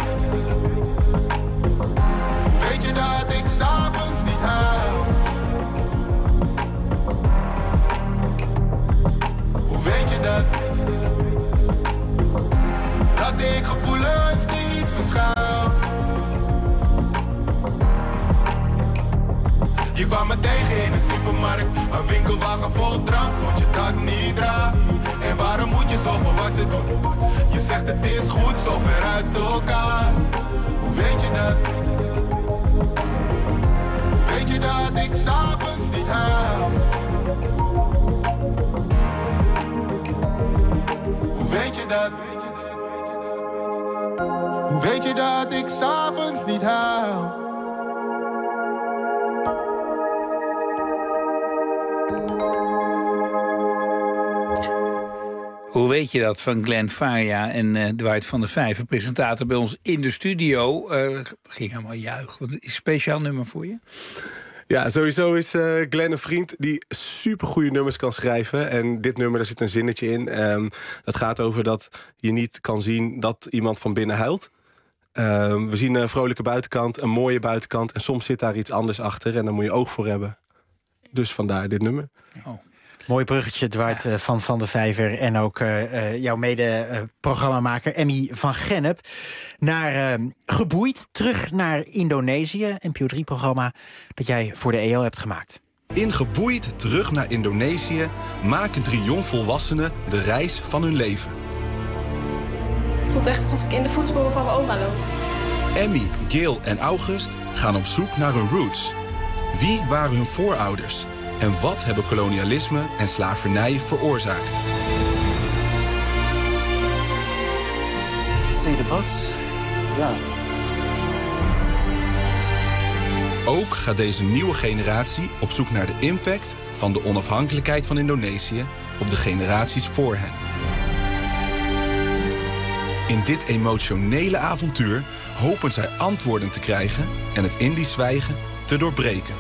Speaker 14: Hoe weet je dat ik 's avonds niet huil? Hoe weet je dat? Dat ik gevoelens niet verschuil. Je kwam me tegen in een supermarkt. Een winkelwagen vol drank, vond je dat niet raar? En waarom moet je zo volwassen doen? Je zegt het is goed, zo ver uit elkaar. Hoe weet je dat? Hoe weet je dat ik 's avonds niet huil? Hoe weet je dat? Hoe weet je dat ik 's avonds niet huil?
Speaker 5: Hoe weet je dat van Glenn Faria en Dwight van der Vijver, presentator bij ons in de studio. Ging helemaal juichen. Wat is een speciaal nummer voor je?
Speaker 15: Ja, sowieso is Glenn een vriend die supergoeie nummers kan schrijven. En dit nummer, daar zit een zinnetje in. Dat gaat over dat je niet kan zien dat iemand van binnen huilt. We zien een vrolijke buitenkant, een mooie buitenkant. En soms zit daar iets anders achter en daar moet je oog voor hebben. Dus vandaar dit nummer.
Speaker 5: Oh.
Speaker 4: Mooi bruggetje, Dwight van der Vijver. En ook jouw mede-programmamaker Emmy van Gennep. Naar Geboeid, terug naar Indonesië. NPO 3-programma dat jij voor de EO hebt gemaakt.
Speaker 16: In Geboeid, terug naar Indonesië maken 3 jongvolwassenen de reis van hun leven.
Speaker 17: Het voelt echt alsof ik in de voetsporen van mijn oma loop.
Speaker 16: Emmy, Gail en August gaan op zoek naar hun roots. Wie waren hun voorouders? En wat hebben kolonialisme en slavernij veroorzaakt?
Speaker 18: Zie je de boot? Ja.
Speaker 16: Ook gaat deze nieuwe generatie op zoek naar de impact van de onafhankelijkheid van Indonesië op de generaties voor hen. In dit emotionele avontuur hopen zij antwoorden te krijgen en het Indisch zwijgen te doorbreken.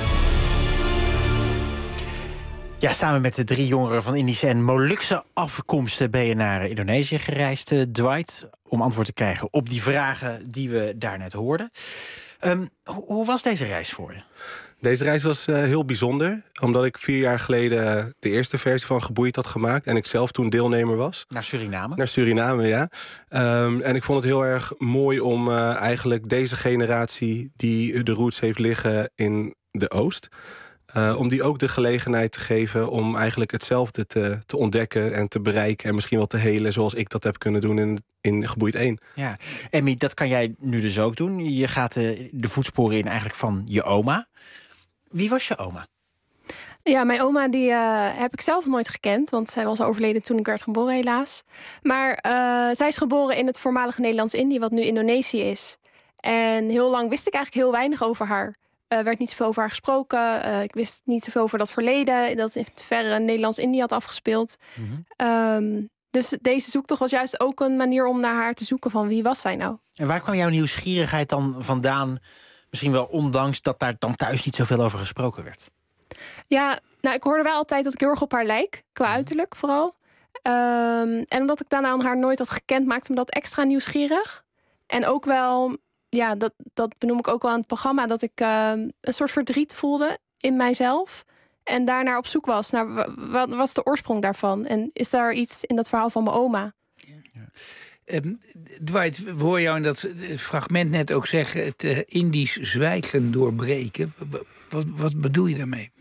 Speaker 4: Ja, samen met de 3 jongeren van Indische en Molukse afkomsten ben je naar Indonesië gereisd, Dwight, om antwoord te krijgen op die vragen die we daarnet hoorden. Hoe was deze reis voor je?
Speaker 15: Deze reis was heel bijzonder, omdat ik 4 jaar geleden de eerste versie van Geboeid had gemaakt en ik zelf toen deelnemer was.
Speaker 4: Naar Suriname?
Speaker 15: Naar Suriname, ja. En ik vond het heel erg mooi om eigenlijk deze generatie die de roots heeft liggen in de Oost, om die ook de gelegenheid te geven om eigenlijk hetzelfde te ontdekken en te bereiken en misschien wel te helen zoals ik dat heb kunnen doen in Geboeid 1.
Speaker 4: Ja, Emmy, dat kan jij nu dus ook doen. Je gaat de voetsporen in eigenlijk van je oma. Wie was je oma?
Speaker 17: Ja, mijn oma die heb ik zelf nooit gekend, want zij was overleden toen ik werd geboren, helaas. Maar zij is geboren in het voormalige Nederlands-Indië, wat nu Indonesië is. En heel lang wist ik eigenlijk heel weinig over haar. Er werd niet zoveel over haar gesproken. Ik wist niet zoveel over dat verleden, dat in het verre Nederlands-Indië had afgespeeld. Mm-hmm. Dus deze zoektocht was juist ook een manier om naar haar te zoeken van wie was zij nou. En
Speaker 4: waar kwam jouw nieuwsgierigheid dan vandaan? Misschien wel ondanks dat daar dan thuis niet zoveel over gesproken werd.
Speaker 17: Ja, nou, ik hoorde wel altijd dat ik heel erg op haar lijk, qua uiterlijk vooral. En omdat ik daarna haar nooit had gekend, maakte me dat extra nieuwsgierig. En ook wel, ja, dat benoem ik ook wel aan het programma, dat ik een soort verdriet voelde in mijzelf. En daarnaar op zoek was naar wat was de oorsprong daarvan. En is daar iets in dat verhaal van mijn oma?
Speaker 5: Dwight, we horen jou in dat fragment net ook zeggen... het Indisch zwijgen doorbreken. Wat bedoel je daarmee?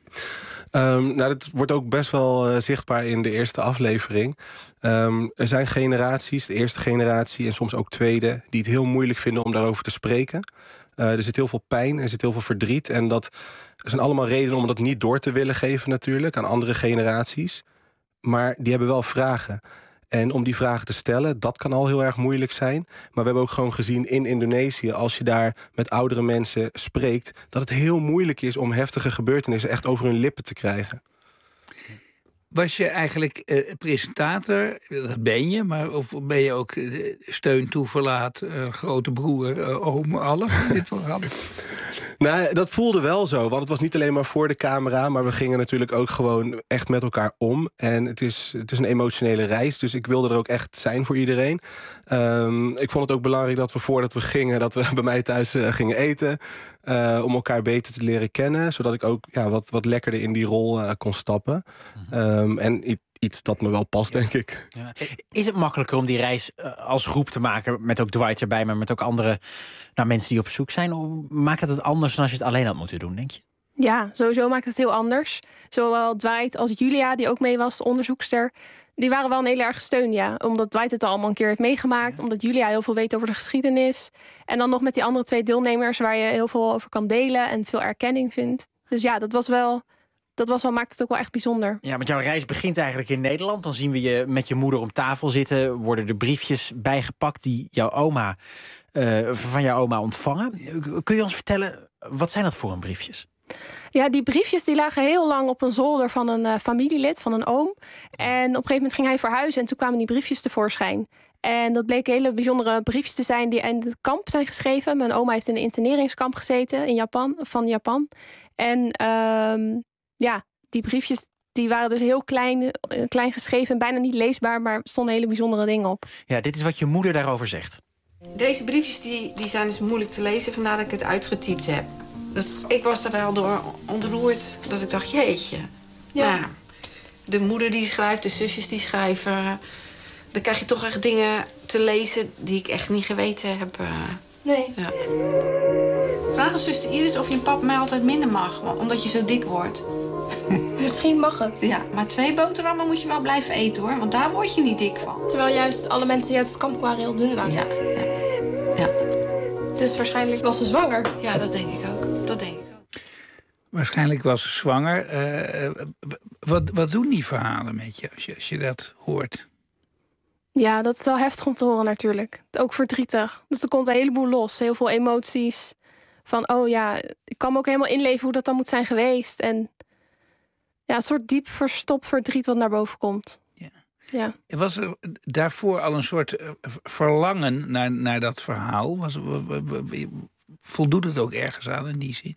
Speaker 15: Dat wordt ook best wel zichtbaar in de eerste aflevering. Er zijn generaties, de eerste generatie en soms ook tweede... die het heel moeilijk vinden om daarover te spreken. Er zit heel veel pijn, er zit heel veel verdriet. En dat zijn allemaal redenen om dat niet door te willen geven natuurlijk... aan andere generaties. Maar die hebben wel vragen. En om die vragen te stellen, dat kan al heel erg moeilijk zijn. Maar we hebben ook gewoon gezien in Indonesië... als je daar met oudere mensen spreekt... dat het heel moeilijk is om heftige gebeurtenissen... echt over hun lippen te krijgen.
Speaker 5: Was je eigenlijk presentator? Dat ben je, maar of ben je ook steun, toeverlaat, grote broer, oom, alles in dit programma?
Speaker 15: Nou, dat voelde wel zo, want het was niet alleen maar voor de camera... maar we gingen natuurlijk ook gewoon echt met elkaar om. En het is een emotionele reis, dus ik wilde er ook echt zijn voor iedereen. Ik vond het ook belangrijk dat we voordat we gingen... dat we bij mij thuis gingen eten... om elkaar beter te leren kennen... zodat ik ook wat lekkerder in die rol kon stappen. En iets dat me wel past, denk ik.
Speaker 4: Ja. Is het makkelijker om die reis als groep te maken... met ook Dwight erbij, maar met ook andere mensen die op zoek zijn? Of maakt het anders dan als je het alleen had moeten doen, denk je?
Speaker 17: Ja, sowieso maakt het heel anders. Zowel Dwight als Julia, die ook mee was, de onderzoekster... die waren wel een heel erg steun, ja. Omdat Dwight het al allemaal een keer heeft meegemaakt... omdat Julia heel veel weet over de geschiedenis. En dan nog met die andere 2 deelnemers... waar je heel veel over kan delen en veel erkenning vindt. Dus ja, maakt het ook wel echt bijzonder.
Speaker 4: Ja, want jouw reis begint eigenlijk in Nederland. Dan zien we je met je moeder om tafel zitten. Worden er briefjes bijgepakt die van jouw oma ontvangen. Kun je ons vertellen, wat zijn dat voor een briefjes?
Speaker 17: Ja, die briefjes die lagen heel lang op een zolder van een familielid, van een oom. En op een gegeven moment ging hij verhuizen en toen kwamen die briefjes tevoorschijn. En dat bleken hele bijzondere briefjes te zijn die in het kamp zijn geschreven. Mijn oma heeft in een interneringskamp gezeten in Japan. En die briefjes die waren dus heel klein geschreven en bijna niet leesbaar, maar er stonden hele bijzondere dingen op.
Speaker 4: Ja, dit is wat je moeder daarover zegt.
Speaker 2: Deze briefjes die zijn dus moeilijk te lezen, vandaar dat ik het uitgetypt heb. Dus ik was er wel door ontroerd dat ik dacht, jeetje. Ja. De moeder die schrijft, de zusjes die schrijven. Dan krijg je toch echt dingen te lezen die ik echt niet geweten heb.
Speaker 17: Nee.
Speaker 2: Ja. Vraag aan zuster Iris of je een pap mij altijd minder mag, omdat je zo dik wordt.
Speaker 17: Misschien mag het.
Speaker 2: Ja, maar 2 boterhammen moet je wel blijven eten, hoor. Want daar word je niet dik van.
Speaker 17: Terwijl juist alle mensen die uit het kamp kwamen heel dun waren.
Speaker 2: Ja.
Speaker 17: Dus waarschijnlijk was ze zwanger.
Speaker 2: Ja, dat denk ik ook.
Speaker 5: Waarschijnlijk was ze zwanger. Wat doen die verhalen met je als je dat hoort?
Speaker 17: Ja, dat is wel heftig om te horen natuurlijk. Ook verdrietig. Dus er komt een heleboel los. Heel veel emoties. Van, ik kan me ook helemaal inleven hoe dat dan moet zijn geweest. En ja, een soort diep verstopt verdriet wat naar boven komt. Ja.
Speaker 5: Was er daarvoor al een soort verlangen naar dat verhaal? Voldoet het ook ergens aan in die zin?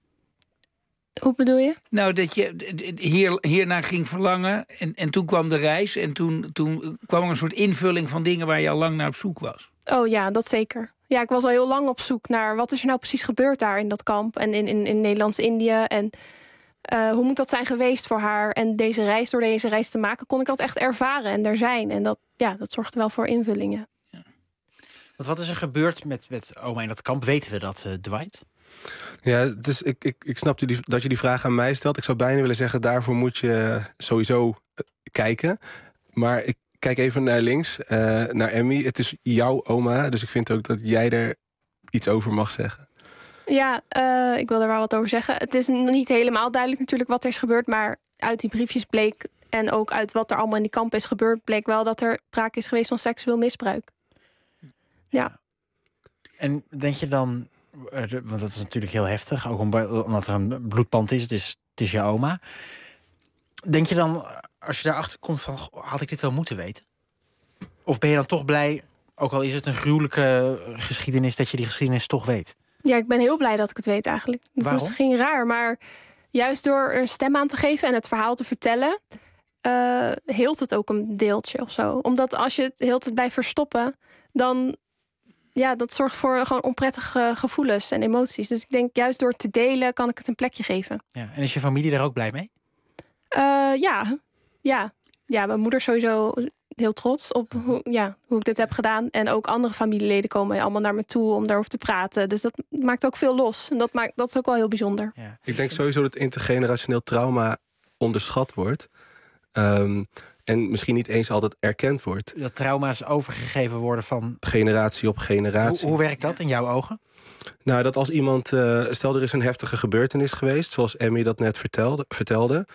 Speaker 17: Hoe bedoel je?
Speaker 5: Nou, dat je hiernaar ging verlangen en toen kwam de reis... en toen kwam er een soort invulling van dingen waar je al lang naar op zoek was.
Speaker 17: Oh ja, dat zeker. Ja, ik was al heel lang op zoek naar wat is er nou precies gebeurd daar in dat kamp... en in Nederlands-Indië en hoe moet dat zijn geweest voor haar... en door deze reis te maken kon ik dat echt ervaren en er zijn. En dat zorgde wel voor invullingen. Ja.
Speaker 4: Wat is er gebeurd met oma in dat kamp? Weten we dat, Dwight?
Speaker 15: Ja, dus ik snap dat je die vraag aan mij stelt. Ik zou bijna willen zeggen, daarvoor moet je sowieso kijken. Maar ik kijk even naar links, naar Emmy. Het is jouw oma, dus ik vind ook dat jij er iets over mag zeggen.
Speaker 17: Ja, ik wil er wel wat over zeggen. Het is niet helemaal duidelijk natuurlijk wat er is gebeurd... maar uit die briefjes bleek, en ook uit wat er allemaal in die kamp is gebeurd... bleek wel dat er sprake is geweest van seksueel misbruik. Ja.
Speaker 4: En denk je dan... want dat is natuurlijk heel heftig, ook omdat er een bloedband is. Het is je oma. Denk je dan, als je daarachter komt van... had ik dit wel moeten weten? Of ben je dan toch blij, ook al is het een gruwelijke geschiedenis... dat je die geschiedenis toch weet?
Speaker 17: Ja, ik ben heel blij dat ik het weet eigenlijk. Dat is misschien raar, maar juist door er een stem aan te geven... en het verhaal te vertellen, heelt het ook een deeltje of zo. Omdat als je het heel tijd blijft verstoppen... dan... ja, dat zorgt voor gewoon onprettige gevoelens en emoties. Dus ik denk, juist door te delen kan ik het een plekje geven.
Speaker 4: Ja, en is je familie daar ook blij mee?
Speaker 17: Ja, mijn moeder is sowieso heel trots op hoe ik dit heb gedaan. En ook andere familieleden komen allemaal naar me toe om daarover te praten. Dus dat maakt ook veel los. En dat is ook wel heel bijzonder.
Speaker 15: Ja. Ik denk sowieso dat intergenerationeel trauma onderschat wordt. En misschien niet eens altijd erkend wordt.
Speaker 4: Dat trauma's overgegeven worden van
Speaker 15: generatie op generatie.
Speaker 4: Hoe werkt dat in jouw ogen?
Speaker 15: Nou, dat als iemand... stel, er is een heftige gebeurtenis geweest, zoals Emmy dat net vertelde.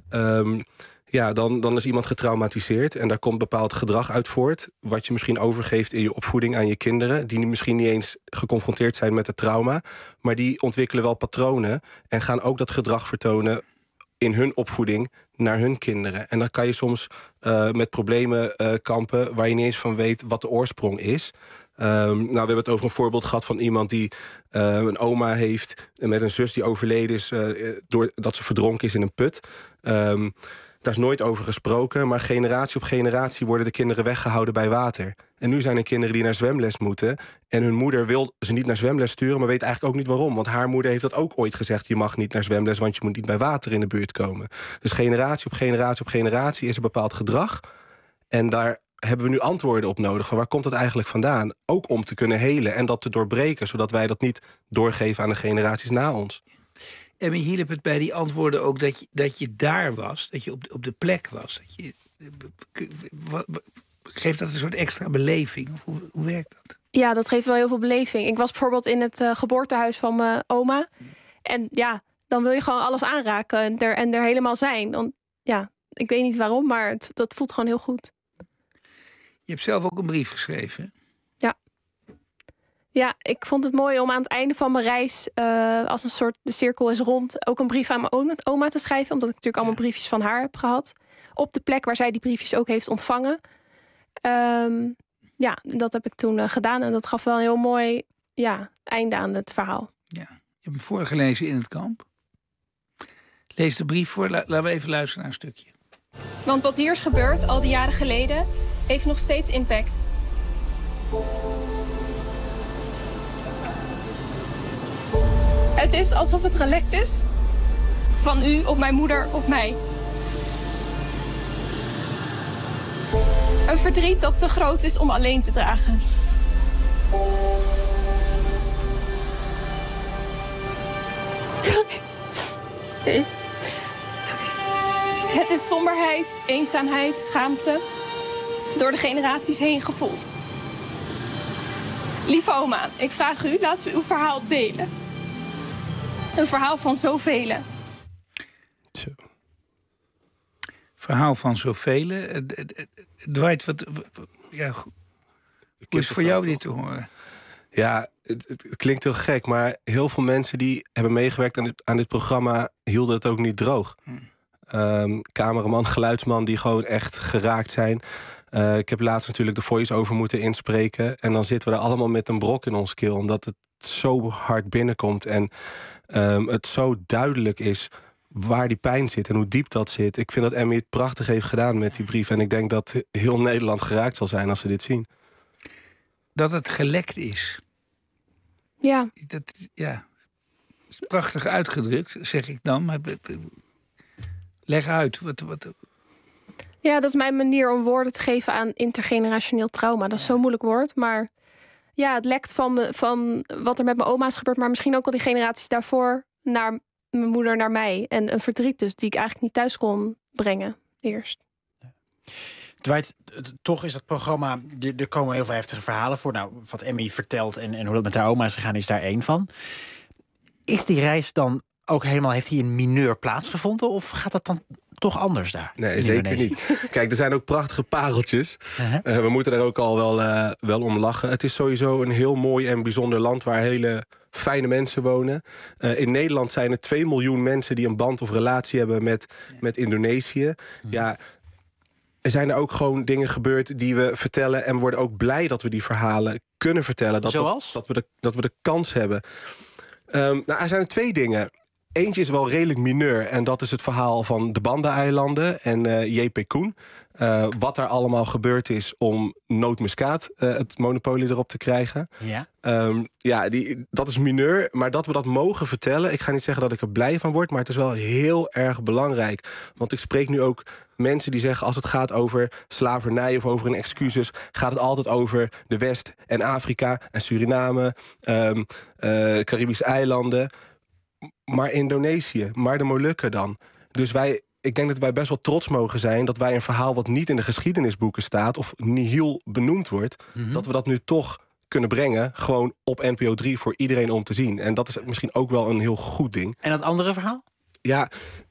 Speaker 15: Dan is iemand getraumatiseerd en daar komt bepaald gedrag uit voort, wat je misschien overgeeft in je opvoeding aan je kinderen, die misschien niet eens geconfronteerd zijn met het trauma, maar die ontwikkelen wel patronen en gaan ook dat gedrag vertonen in hun opvoeding naar hun kinderen. En dan kan je soms met problemen kampen waar je niet eens van weet wat de oorsprong is. We hebben het over een voorbeeld gehad van iemand die een oma heeft met een zus die overleden is doordat ze verdronken is in een put. Daar is nooit over gesproken, maar generatie op generatie worden de kinderen weggehouden bij water. En nu zijn er kinderen die naar zwemles moeten en hun moeder wil ze niet naar zwemles sturen, maar weet eigenlijk ook niet waarom. Want haar moeder heeft dat ook ooit gezegd, je mag niet naar zwemles, want je moet niet bij water in de buurt komen. Dus generatie op generatie op generatie is er bepaald gedrag. En daar hebben we nu antwoorden op nodig. Van waar komt dat eigenlijk vandaan? Ook om te kunnen helen en dat te doorbreken, zodat wij dat niet doorgeven aan de generaties na ons.
Speaker 5: En me hielp het bij die antwoorden ook dat je daar was, dat je op de plek was. Geeft dat een soort extra beleving? Of hoe werkt dat?
Speaker 17: Ja, dat geeft wel heel veel beleving. Ik was bijvoorbeeld in het geboortehuis van mijn oma. En ja, dan wil je gewoon alles aanraken en er helemaal zijn. Want, ja, ik weet niet waarom, maar dat voelt gewoon heel goed.
Speaker 5: Je hebt zelf ook een brief geschreven.
Speaker 17: Ja, ik vond het mooi om aan het einde van mijn reis, als een soort de cirkel is rond, ook een brief aan mijn oma te schrijven. Omdat ik natuurlijk allemaal briefjes van haar heb gehad. Op de plek waar zij die briefjes ook heeft ontvangen. Dat heb ik toen gedaan. En dat gaf wel een heel mooi einde aan het verhaal.
Speaker 5: Ja, je hebt hem voorgelezen in het kamp. Lees de brief voor. Laten we even luisteren naar een stukje.
Speaker 17: Want wat hier is gebeurd al die jaren geleden, heeft nog steeds impact. Het is alsof het gelekt is. Van u op mijn moeder op mij. Een verdriet dat te groot is om alleen te dragen. Okay. Het is somberheid, eenzaamheid, schaamte. Door de generaties heen gevoeld. Lieve oma, ik vraag u, laten we uw verhaal delen. Een verhaal van zoveel.
Speaker 5: Verhaal van zoveel. Dwight, hoe is het voor jou dit te horen?
Speaker 15: Ja, het klinkt heel gek, maar heel veel mensen die hebben meegewerkt aan dit programma hielden het ook niet droog. Cameraman, geluidsman die gewoon echt geraakt zijn. Ik heb laatst natuurlijk de voice-over moeten inspreken. En dan zitten we er allemaal met een brok in ons keel, omdat het zo hard binnenkomt en het zo duidelijk is waar die pijn zit en hoe diep dat zit. Ik vind dat Emmy het prachtig heeft gedaan met die brief. En ik denk dat heel Nederland geraakt zal zijn als ze dit zien.
Speaker 5: Dat het gelekt is.
Speaker 17: Ja.
Speaker 5: Dat is prachtig uitgedrukt, zeg ik dan. Maar leg uit.
Speaker 17: Ja, dat is mijn manier om woorden te geven aan intergenerationeel trauma. Dat is zo'n moeilijk woord, maar ja, het lekt van wat er met mijn oma is gebeurd, maar misschien ook al die generaties daarvoor naar mijn moeder, naar mij. En een verdriet dus, die ik eigenlijk niet thuis kon brengen eerst.
Speaker 4: Dwight, toch is dat programma, er komen heel veel heftige verhalen voor. Nou, wat Emmy vertelt en hoe dat met haar oma is gegaan, is daar één van. Is die reis dan ook helemaal, heeft die in mineur plaatsgevonden? Of gaat dat dan toch anders daar?
Speaker 15: Nee, zeker niet. Kijk, er zijn ook prachtige pareltjes. We moeten daar ook al wel om lachen. Het is sowieso een heel mooi en bijzonder land waar hele fijne mensen wonen. In Nederland zijn er 2 miljoen mensen die een band of relatie hebben met Indonesië. Ja, er zijn er ook gewoon dingen gebeurd die we vertellen en we worden ook blij dat we die verhalen kunnen vertellen.
Speaker 4: Zoals?
Speaker 15: Dat we de kans hebben. Er zijn 2 dingen. Eentje is wel redelijk mineur. En dat is het verhaal van de Banda-eilanden en J.P. Koen. Wat daar allemaal gebeurd is om nootmuskaat, het monopolie erop te krijgen.
Speaker 4: Ja.
Speaker 15: Dat is mineur. Maar dat we dat mogen vertellen... ik ga niet zeggen dat ik er blij van word... maar het is wel heel erg belangrijk. Want ik spreek nu ook mensen die zeggen... als het gaat over slavernij of over een excuses... gaat het altijd over de West en Afrika en Suriname... Caribische eilanden... maar Indonesië, maar de Molukken dan. Dus ik denk dat wij best wel trots mogen zijn... dat wij een verhaal wat niet in de geschiedenisboeken staat... of nihil benoemd wordt... dat we dat nu toch kunnen brengen... gewoon op NPO 3 voor iedereen om te zien. En dat is misschien ook wel een heel goed ding.
Speaker 4: En dat andere verhaal?
Speaker 15: Ja,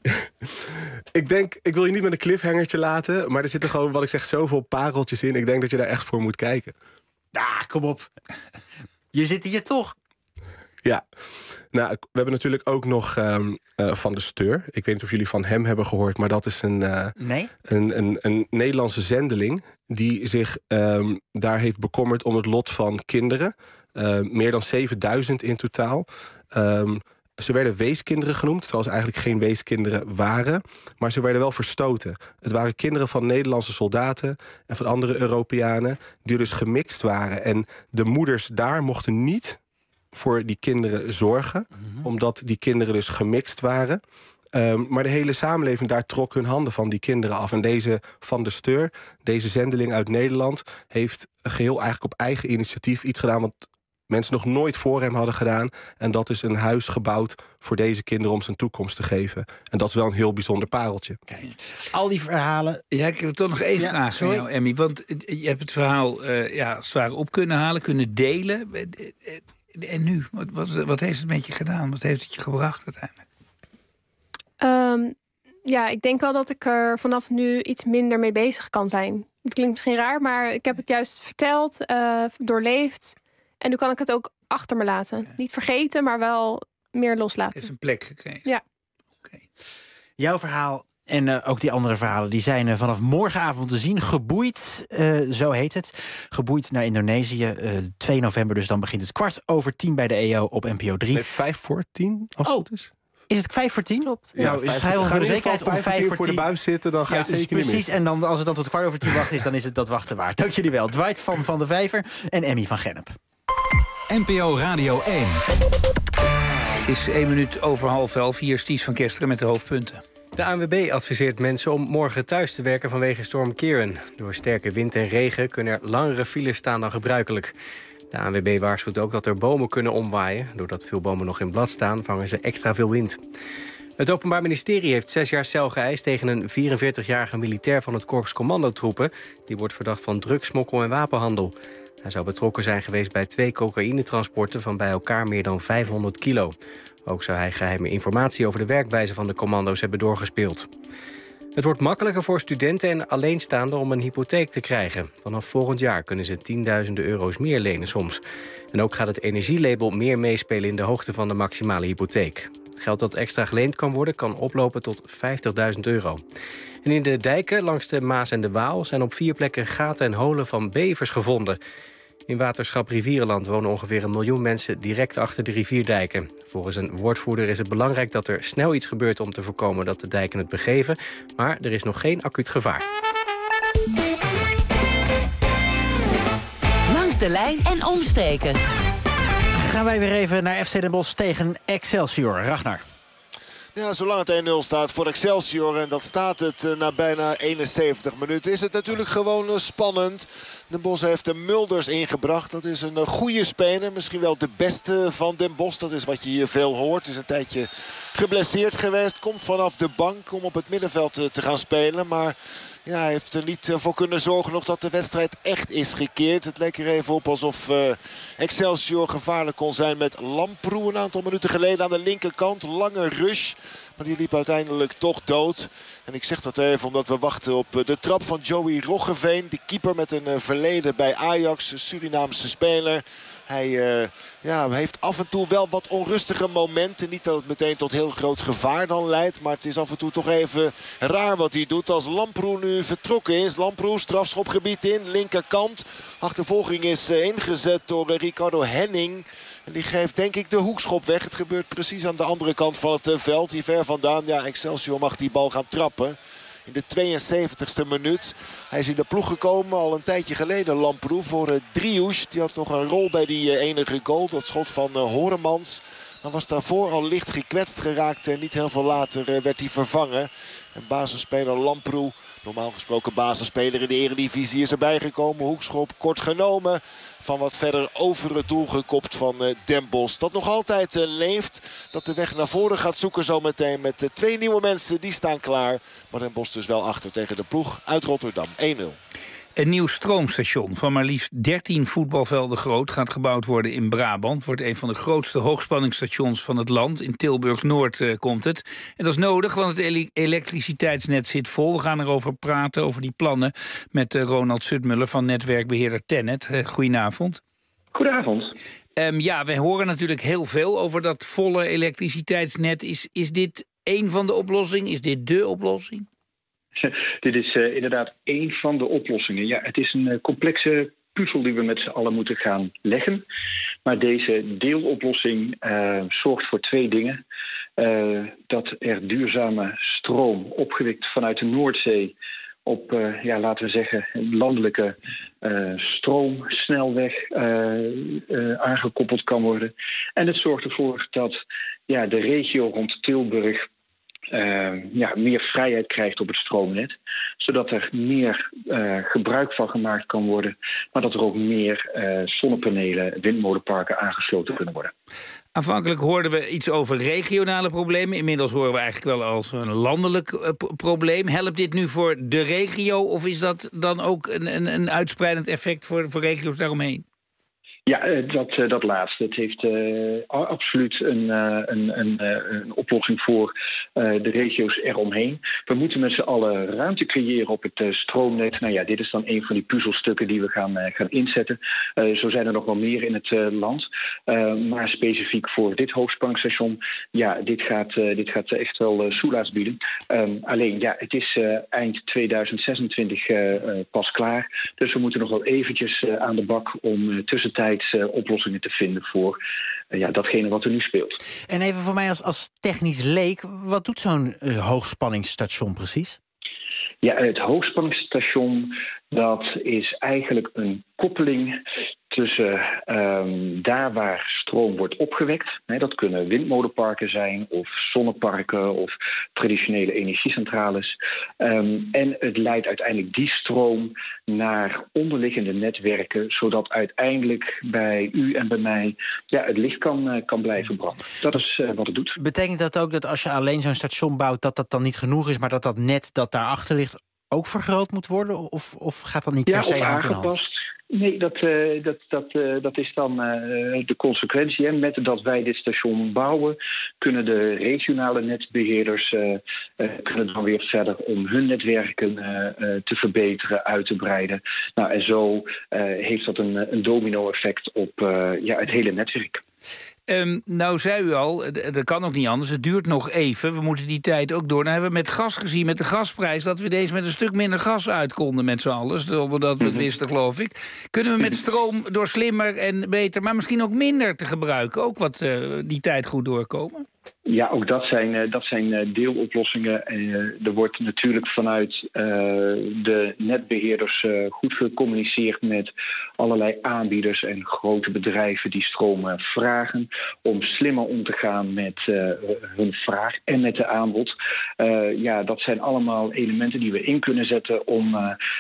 Speaker 15: ik wil je niet met een cliffhangertje laten... maar er zitten gewoon, wat ik zeg, zoveel pareltjes in. Ik denk dat je daar echt voor moet kijken.
Speaker 4: Kom op. Je zit hier toch?
Speaker 15: Ja, nou, we hebben natuurlijk ook nog Van de Steur. Ik weet niet of jullie van hem hebben gehoord... maar dat is een Nederlandse zendeling... die zich daar heeft bekommerd om het lot van kinderen. Meer dan 7000 in totaal. Ze werden weeskinderen genoemd, terwijl ze eigenlijk geen weeskinderen waren. Maar ze werden wel verstoten. Het waren kinderen van Nederlandse soldaten en van andere Europeanen... die dus gemixt waren. En de moeders daar mochten niet... voor die kinderen zorgen, omdat die kinderen dus gemixt waren. Maar de hele samenleving daar trok hun handen van die kinderen af. En deze Van der Steur, deze zendeling uit Nederland... heeft geheel eigenlijk op eigen initiatief iets gedaan... wat mensen nog nooit voor hem hadden gedaan. En dat is een huis gebouwd voor deze kinderen om ze een toekomst te geven. En dat is wel een heel bijzonder pareltje.
Speaker 4: Kijk, al die verhalen...
Speaker 5: Ja, ik heb toch nog één vraag van jou, Emmy. Want je hebt het verhaal als het ware op kunnen halen, kunnen delen... En nu? Wat heeft het met je gedaan? Wat heeft het je gebracht uiteindelijk?
Speaker 17: Ik denk wel dat ik er vanaf nu iets minder mee bezig kan zijn. Het klinkt misschien raar, maar ik heb het juist verteld, doorleefd. En nu kan ik het ook achter me laten. Ja. Niet vergeten, maar wel meer loslaten.
Speaker 5: Het heeft een plek gekregen.
Speaker 17: Ja.
Speaker 4: Okay. Jouw verhaal en ook die andere verhalen... die zijn vanaf morgenavond te zien. Geboeid, zo heet het. Geboeid naar Indonesië. 2 november, dus dan begint het 10:15 bij de EO op NPO 3.
Speaker 15: Nee, 5:10, als het goed is.
Speaker 4: Is het 5:10?
Speaker 17: Klopt.
Speaker 4: Ja, nou, is hij voor de zekerheid om 5:10
Speaker 15: voor de buis zitten, dan ga je het zeker niet
Speaker 4: precies. En dan, als het dan tot 10:15 wachten is, dan is het dat wachten waard. Dank jullie wel. Dwight van de Vijver en Emmy van Gennep.
Speaker 10: NPO Radio 1.
Speaker 5: Het is 1 minuut over 10:30. Hier is Ties van Kesteren met de hoofdpunten.
Speaker 19: De ANWB adviseert mensen om morgen thuis te werken vanwege storm Kieran. Door sterke wind en regen kunnen er langere files staan dan gebruikelijk. De ANWB waarschuwt ook dat er bomen kunnen omwaaien. Doordat veel bomen nog in blad staan, vangen ze extra veel wind. Het Openbaar Ministerie heeft 6 jaar cel geëist tegen een 44-jarige militair van het Korps Commandotroepen. Die wordt verdacht van drugsmokkel en wapenhandel. Hij zou betrokken zijn geweest bij 2 cocaïnetransporten van bij elkaar meer dan 500 kilo. Ook zou hij geheime informatie over de werkwijze van de commando's hebben doorgespeeld. Het wordt makkelijker voor studenten en alleenstaanden om een hypotheek te krijgen. Vanaf volgend jaar kunnen ze tienduizenden euro's meer lenen soms. En ook gaat het energielabel meer meespelen in de hoogte van de maximale hypotheek. Het geld dat extra geleend kan worden kan oplopen tot 50.000 euro. En in de dijken langs de Maas en de Waal zijn op 4 plekken gaten en holen van bevers gevonden. In waterschap Rivierenland wonen ongeveer 1 miljoen mensen direct achter de rivierdijken. Volgens een woordvoerder is het belangrijk dat er snel iets gebeurt om te voorkomen dat de dijken het begeven. Maar er is nog geen acuut gevaar.
Speaker 3: Langs de lijn en omstreken.
Speaker 4: Gaan wij weer even naar FC Den Bosch tegen Excelsior. Ragnar.
Speaker 21: Ja, zolang het 1-0 staat voor Excelsior, en dat staat het na bijna 71 minuten, is het natuurlijk gewoon spannend. Den Bosch heeft de Mulders ingebracht. Dat is een goede speler. Misschien wel de beste van Den Bosch. Dat is wat je hier veel hoort. Is een tijdje geblesseerd geweest. Komt vanaf de bank om op het middenveld te gaan spelen. Maar ja, hij heeft er niet voor kunnen zorgen nog dat de wedstrijd echt is gekeerd. Het leek er even op alsof Excelsior gevaarlijk kon zijn met Lamproe een aantal minuten geleden aan de linkerkant. Lange rush. Maar die liep uiteindelijk toch dood. En ik zeg dat even omdat we wachten op de trap van Joey Roggeveen. De keeper met een verleden bij Ajax. Een Surinaamse speler. Hij heeft af en toe wel wat onrustige momenten. Niet dat het meteen tot heel groot gevaar dan leidt. Maar het is af en toe toch even raar wat hij doet. Als Lamproe nu vertrokken is. Lamproe strafschopgebied in. Linkerkant. Achtervolging is ingezet door Ricardo Henning. En die geeft denk ik de hoekschop weg. Het gebeurt precies aan de andere kant van het veld. Hier ver vandaan. Ja, Excelsior mag die bal gaan trappen. In de 72e minuut. Hij is in de ploeg gekomen al een tijdje geleden. Lamproe voor Driouche. Die had nog een rol bij die enige goal. Dat schot van Horemans. Dan was daarvoor al licht gekwetst geraakt. En niet heel veel later werd hij vervangen. En basisspeler Lamproe. Normaal gesproken basisspeler in de Eredivisie is erbij gekomen. Hoekschop kort genomen. Van wat verder over het doel gekopt van Den Bosch. Dat nog altijd leeft. Dat de weg naar voren gaat zoeken zometeen. Met 2 nieuwe mensen die staan klaar. Maar Den Bosch dus wel achter tegen de ploeg uit Rotterdam. 1-0.
Speaker 5: Een nieuw stroomstation van maar liefst 13 voetbalvelden groot gaat gebouwd worden in Brabant. Wordt een van de grootste hoogspanningsstations van het land. In Tilburg-Noord komt het. En dat is nodig, want het elektriciteitsnet zit vol. We gaan erover praten, over die plannen, met Ronald Zutmuller van netwerkbeheerder TenneT. Goedenavond.
Speaker 13: Goedenavond.
Speaker 5: Wij horen natuurlijk heel veel over dat volle elektriciteitsnet. Is dit één van de oplossingen? Is dit dé oplossing?
Speaker 13: Dit is inderdaad één van de oplossingen. Ja, het is een complexe puzzel die we met z'n allen moeten gaan leggen. Maar deze deeloplossing zorgt voor 2 dingen. Dat er duurzame stroom opgewekt vanuit de Noordzee op, laten we zeggen, landelijke stroomsnelweg aangekoppeld kan worden. En het zorgt ervoor dat de regio rond Tilburg meer vrijheid krijgt op het stroomnet. Zodat er meer gebruik van gemaakt kan worden. Maar dat er ook meer zonnepanelen, windmolenparken aangesloten kunnen worden.
Speaker 5: Aanvankelijk hoorden we iets over regionale problemen. Inmiddels horen we eigenlijk wel als een landelijk probleem. Helpt dit nu voor de regio of is dat dan ook een uitspreidend effect voor regio's daaromheen?
Speaker 13: Ja, dat laatste. Het heeft absoluut een oplossing voor de regio's eromheen. We moeten met z'n allen ruimte creëren op het stroomnet. Nou ja, dit is dan een van die puzzelstukken die we gaan inzetten. Zo zijn er nog wel meer in het land. Maar specifiek voor dit hoogspanningsstation, dit gaat echt wel soelaas bieden. Alleen, het is eind 2026 pas klaar. Dus we moeten nog wel eventjes aan de bak om tussentijds oplossingen te vinden voor datgene wat er nu speelt.
Speaker 4: En even voor mij als technisch leek, wat doet zo'n hoogspanningsstation precies?
Speaker 13: Ja, het hoogspanningsstation, dat is eigenlijk een koppeling tussen daar waar stroom wordt opgewekt. Dat kunnen windmolenparken zijn of zonneparken of traditionele energiecentrales. En het leidt uiteindelijk die stroom naar onderliggende netwerken, zodat uiteindelijk bij u en bij mij het licht kan blijven branden. Dat is wat het doet.
Speaker 4: Betekent dat ook dat als je alleen zo'n station bouwt, dat dan niet genoeg is, maar dat net dat daarachter ligt ook vergroot moet worden? Of gaat dat niet per se hand in hand?
Speaker 13: Nee, dat is dan de consequentie. Met dat wij dit station bouwen, kunnen de regionale netbeheerders kunnen dan weer verder om hun netwerken te verbeteren, uit te breiden. Nou, en zo heeft dat een domino-effect op het hele netwerk.
Speaker 5: Nou zei u al, dat kan ook niet anders, het duurt nog even. We moeten die tijd ook door. Nou hebben we met gas gezien, met de gasprijs, dat we deze met een stuk minder gas uit konden met z'n allen. Zonder dat we het wisten, geloof ik. Kunnen we met stroom door slimmer en beter, maar misschien ook minder te gebruiken, ook wat die tijd goed doorkomen?
Speaker 13: Ja, ook dat zijn deeloplossingen. Er wordt natuurlijk vanuit de netbeheerders goed gecommuniceerd met allerlei aanbieders en grote bedrijven die stroom vragen, om slimmer om te gaan met hun vraag en met de aanbod. Dat zijn allemaal elementen die we in kunnen zetten om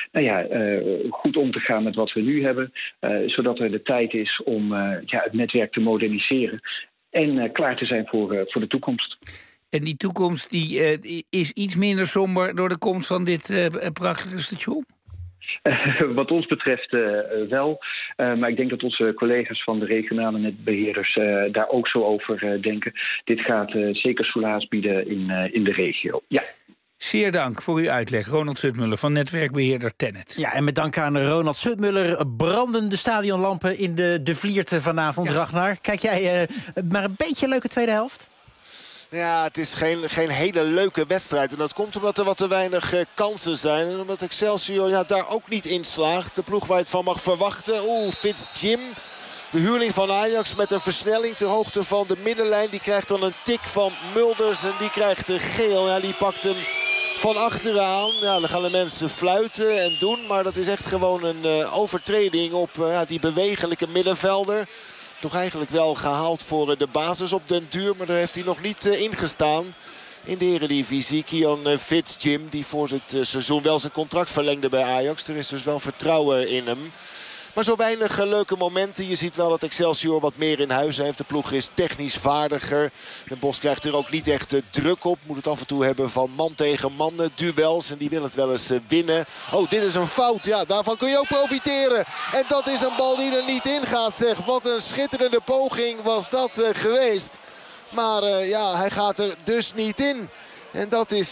Speaker 13: goed om te gaan met wat we nu hebben, zodat er de tijd is om het netwerk te moderniseren en klaar te zijn voor de toekomst.
Speaker 5: En die toekomst is iets minder somber door de komst van dit prachtige station?
Speaker 13: Wat ons betreft wel. Maar ik denk dat onze collega's van de regionale netbeheerders daar ook zo over denken. Dit gaat zeker soelaas bieden in de regio. Ja.
Speaker 5: Zeer dank voor uw uitleg, Ronald Zutmuller van netwerkbeheerder Tennet.
Speaker 4: Ja, en met dank aan Ronald Zutmuller branden de stadionlampen in de Vliert vanavond. Ja. Ragnar, kijk jij maar een beetje leuke tweede helft?
Speaker 21: Ja, het is geen hele leuke wedstrijd. En dat komt omdat er wat te weinig kansen zijn. En omdat Excelsior daar ook niet in slaagt. De ploeg waar je het van mag verwachten. Fitz-Jim, de huurling van Ajax met een versnelling ter hoogte van de middenlijn. Die krijgt dan een tik van Mulders en die krijgt geel. Ja, die pakt hem van achteraan. Ja, dan gaan de mensen fluiten en doen. Maar dat is echt gewoon een overtreding op die bewegelijke middenvelder. Toch eigenlijk wel gehaald voor de basis op den duur. Maar daar heeft hij nog niet ingestaan in de Eredivisie. Kian Fitz-Jim, die voor het seizoen wel zijn contract verlengde bij Ajax. Er is dus wel vertrouwen in hem. Maar zo weinig leuke momenten. Je ziet wel dat Excelsior wat meer in huis heeft. De ploeg is technisch vaardiger. Den Bosch krijgt er ook niet echt druk op. Moet het af en toe hebben van man tegen man duels. En die wil het wel eens winnen. Dit is een fout. Ja, daarvan kun je ook profiteren. En dat is een bal die er niet in gaat, zeg. Wat een schitterende poging was dat geweest. Maar hij gaat er dus niet in. En dat is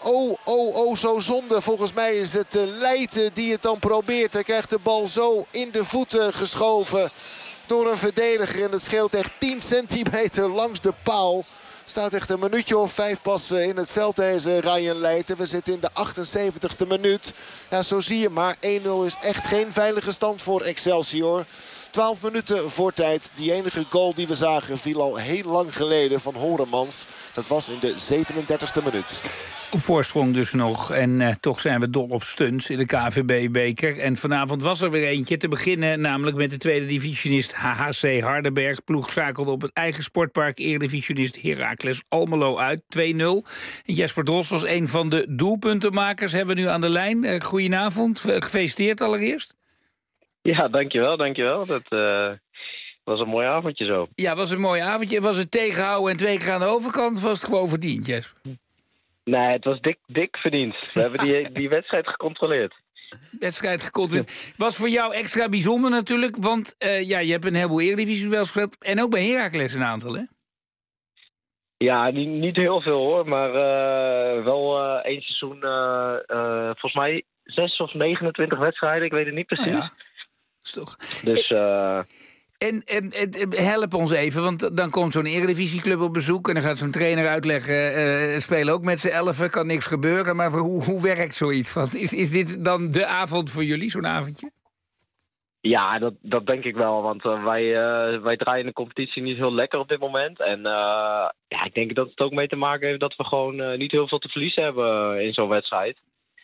Speaker 21: zo zonde. Volgens mij is het Leijten die het dan probeert. Hij krijgt de bal zo in de voeten geschoven door een verdediger. En het scheelt echt 10 centimeter langs de paal. Staat echt een minuutje of 5 pas in het veld deze Ryan Leijten. We zitten in de 78ste minuut. Ja, zo zie je maar. 1-0 is echt geen veilige stand voor Excelsior. 12 minuten voor tijd. Die enige goal die we zagen viel al heel lang geleden van Horemans. Dat was in de 37ste minuut.
Speaker 5: Op voorsprong dus nog. En toch zijn we dol op stunts in de KVB-beker. En vanavond was er weer eentje. Te beginnen namelijk met de tweede divisionist HHC Hardenberg. Ploeg schakelde op het eigen sportpark Eredivisionist Heracles Almelo uit. 2-0. En Jesper Drost was een van de doelpuntenmakers. Hebben we nu aan de lijn. Goedenavond. Gefeliciteerd allereerst.
Speaker 20: Ja, dankjewel. Dat was een mooi avondje zo.
Speaker 5: Ja, het was een mooi avondje. Was het tegenhouden en 2 keer aan de overkant? Was het gewoon verdiend, Jesper?
Speaker 20: Nee, het was dik verdiend. We hebben die wedstrijd gecontroleerd.
Speaker 5: Was voor jou extra bijzonder natuurlijk. Want je hebt een heleboel Eredivisie wel gespeeld. En ook bij Heracles een aantal, hè?
Speaker 20: Ja, niet heel veel hoor. Maar wel 1 seizoen, volgens mij 6 of 29 wedstrijden. Ik weet het niet precies.
Speaker 5: Ja. Is toch...
Speaker 20: Dus...
Speaker 5: En help ons even, want dan komt zo'n Eredivisieclub op bezoek... en dan gaat zo'n trainer uitleggen, spelen ook met z'n 11, kan niks gebeuren. Maar hoe werkt zoiets? Want is dit dan de avond voor jullie, zo'n avondje?
Speaker 20: Ja, dat denk ik wel, want wij draaien de competitie niet heel lekker op dit moment. En ik denk dat het ook mee te maken heeft dat we gewoon niet heel veel te verliezen hebben in zo'n wedstrijd.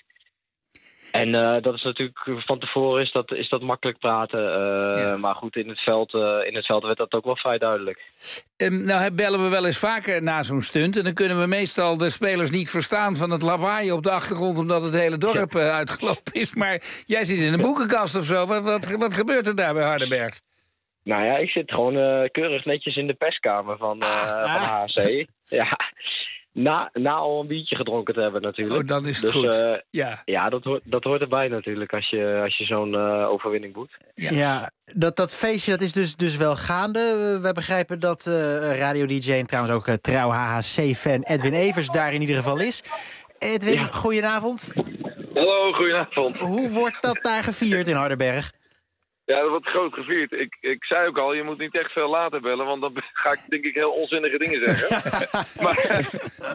Speaker 20: En dat is natuurlijk van tevoren is dat makkelijk praten. Ja. Maar goed, in het veld werd dat ook wel vrij duidelijk.
Speaker 5: Nou bellen we wel eens vaker na zo'n stunt. En dan kunnen we meestal de spelers niet verstaan van het lawaai op de achtergrond... omdat het hele dorp uitgelopen is. Maar jij zit in een boekenkast of zo. Wat gebeurt er daar bij Hardenberg?
Speaker 20: Nou ja, ik zit gewoon keurig netjes in de perskamer van HC. Ja. Na al een biertje gedronken te hebben natuurlijk.
Speaker 5: Dan is het goed.
Speaker 20: Ja, dat hoort erbij natuurlijk als je zo'n overwinning boekt.
Speaker 4: Ja, dat feestje dat is dus wel gaande. We begrijpen dat radio-dj en trouwens ook trouw HHC-fan Edwin Evers daar in ieder geval is. Edwin, goedenavond.
Speaker 22: Hallo, goedenavond.
Speaker 4: Hoe wordt dat daar gevierd in Hardenberg?
Speaker 22: Ja, dat wordt groot gevierd. Ik zei ook al, je moet niet echt veel later bellen... want dan ga ik denk ik heel onzinnige dingen zeggen. maar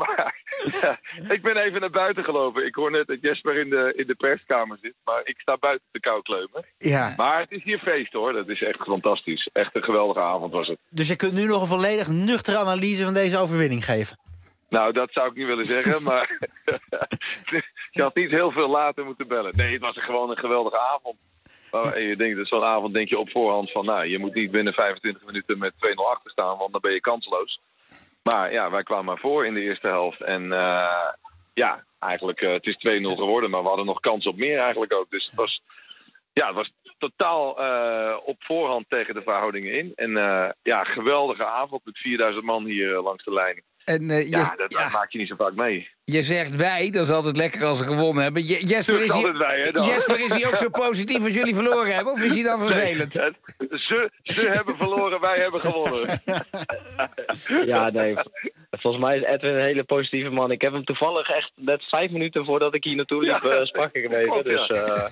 Speaker 22: ik ben even naar buiten gelopen. Ik hoor net dat Jesper in de perskamer zit... maar ik sta buiten te kou kleumen. Ja. Maar het is hier feest, hoor. Dat is echt fantastisch. Echt een geweldige avond was het.
Speaker 4: Dus je kunt nu nog een volledig nuchtere analyse van deze overwinning geven?
Speaker 22: Nou, dat zou ik niet willen zeggen, maar... je had niet heel veel later moeten bellen. Nee, het was gewoon een geweldige avond. Je denkt, zo'n avond denk je op voorhand van... je moet niet binnen 25 minuten met 2-0 achter staan... want dan ben je kansloos. Maar ja, wij kwamen maar voor in de eerste helft. En eigenlijk, het is 2-0 geworden... maar we hadden nog kans op meer eigenlijk ook. Dus het was totaal op voorhand tegen de verhoudingen in. En geweldige avond met 4000 man hier langs de lijn.
Speaker 5: En,
Speaker 22: dat maak je niet zo vaak mee.
Speaker 5: Je zegt wij, dat is altijd lekker als ze gewonnen hebben. Jesper, is hij ook zo positief als jullie verloren hebben? Of is hij dan vervelend?
Speaker 22: Ze hebben verloren, wij hebben gewonnen.
Speaker 20: Ja, nee. Volgens mij is Edwin een hele positieve man. Ik heb hem toevallig echt net 5 minuten voordat ik hier naartoe liep sprak ik hem even. Dus,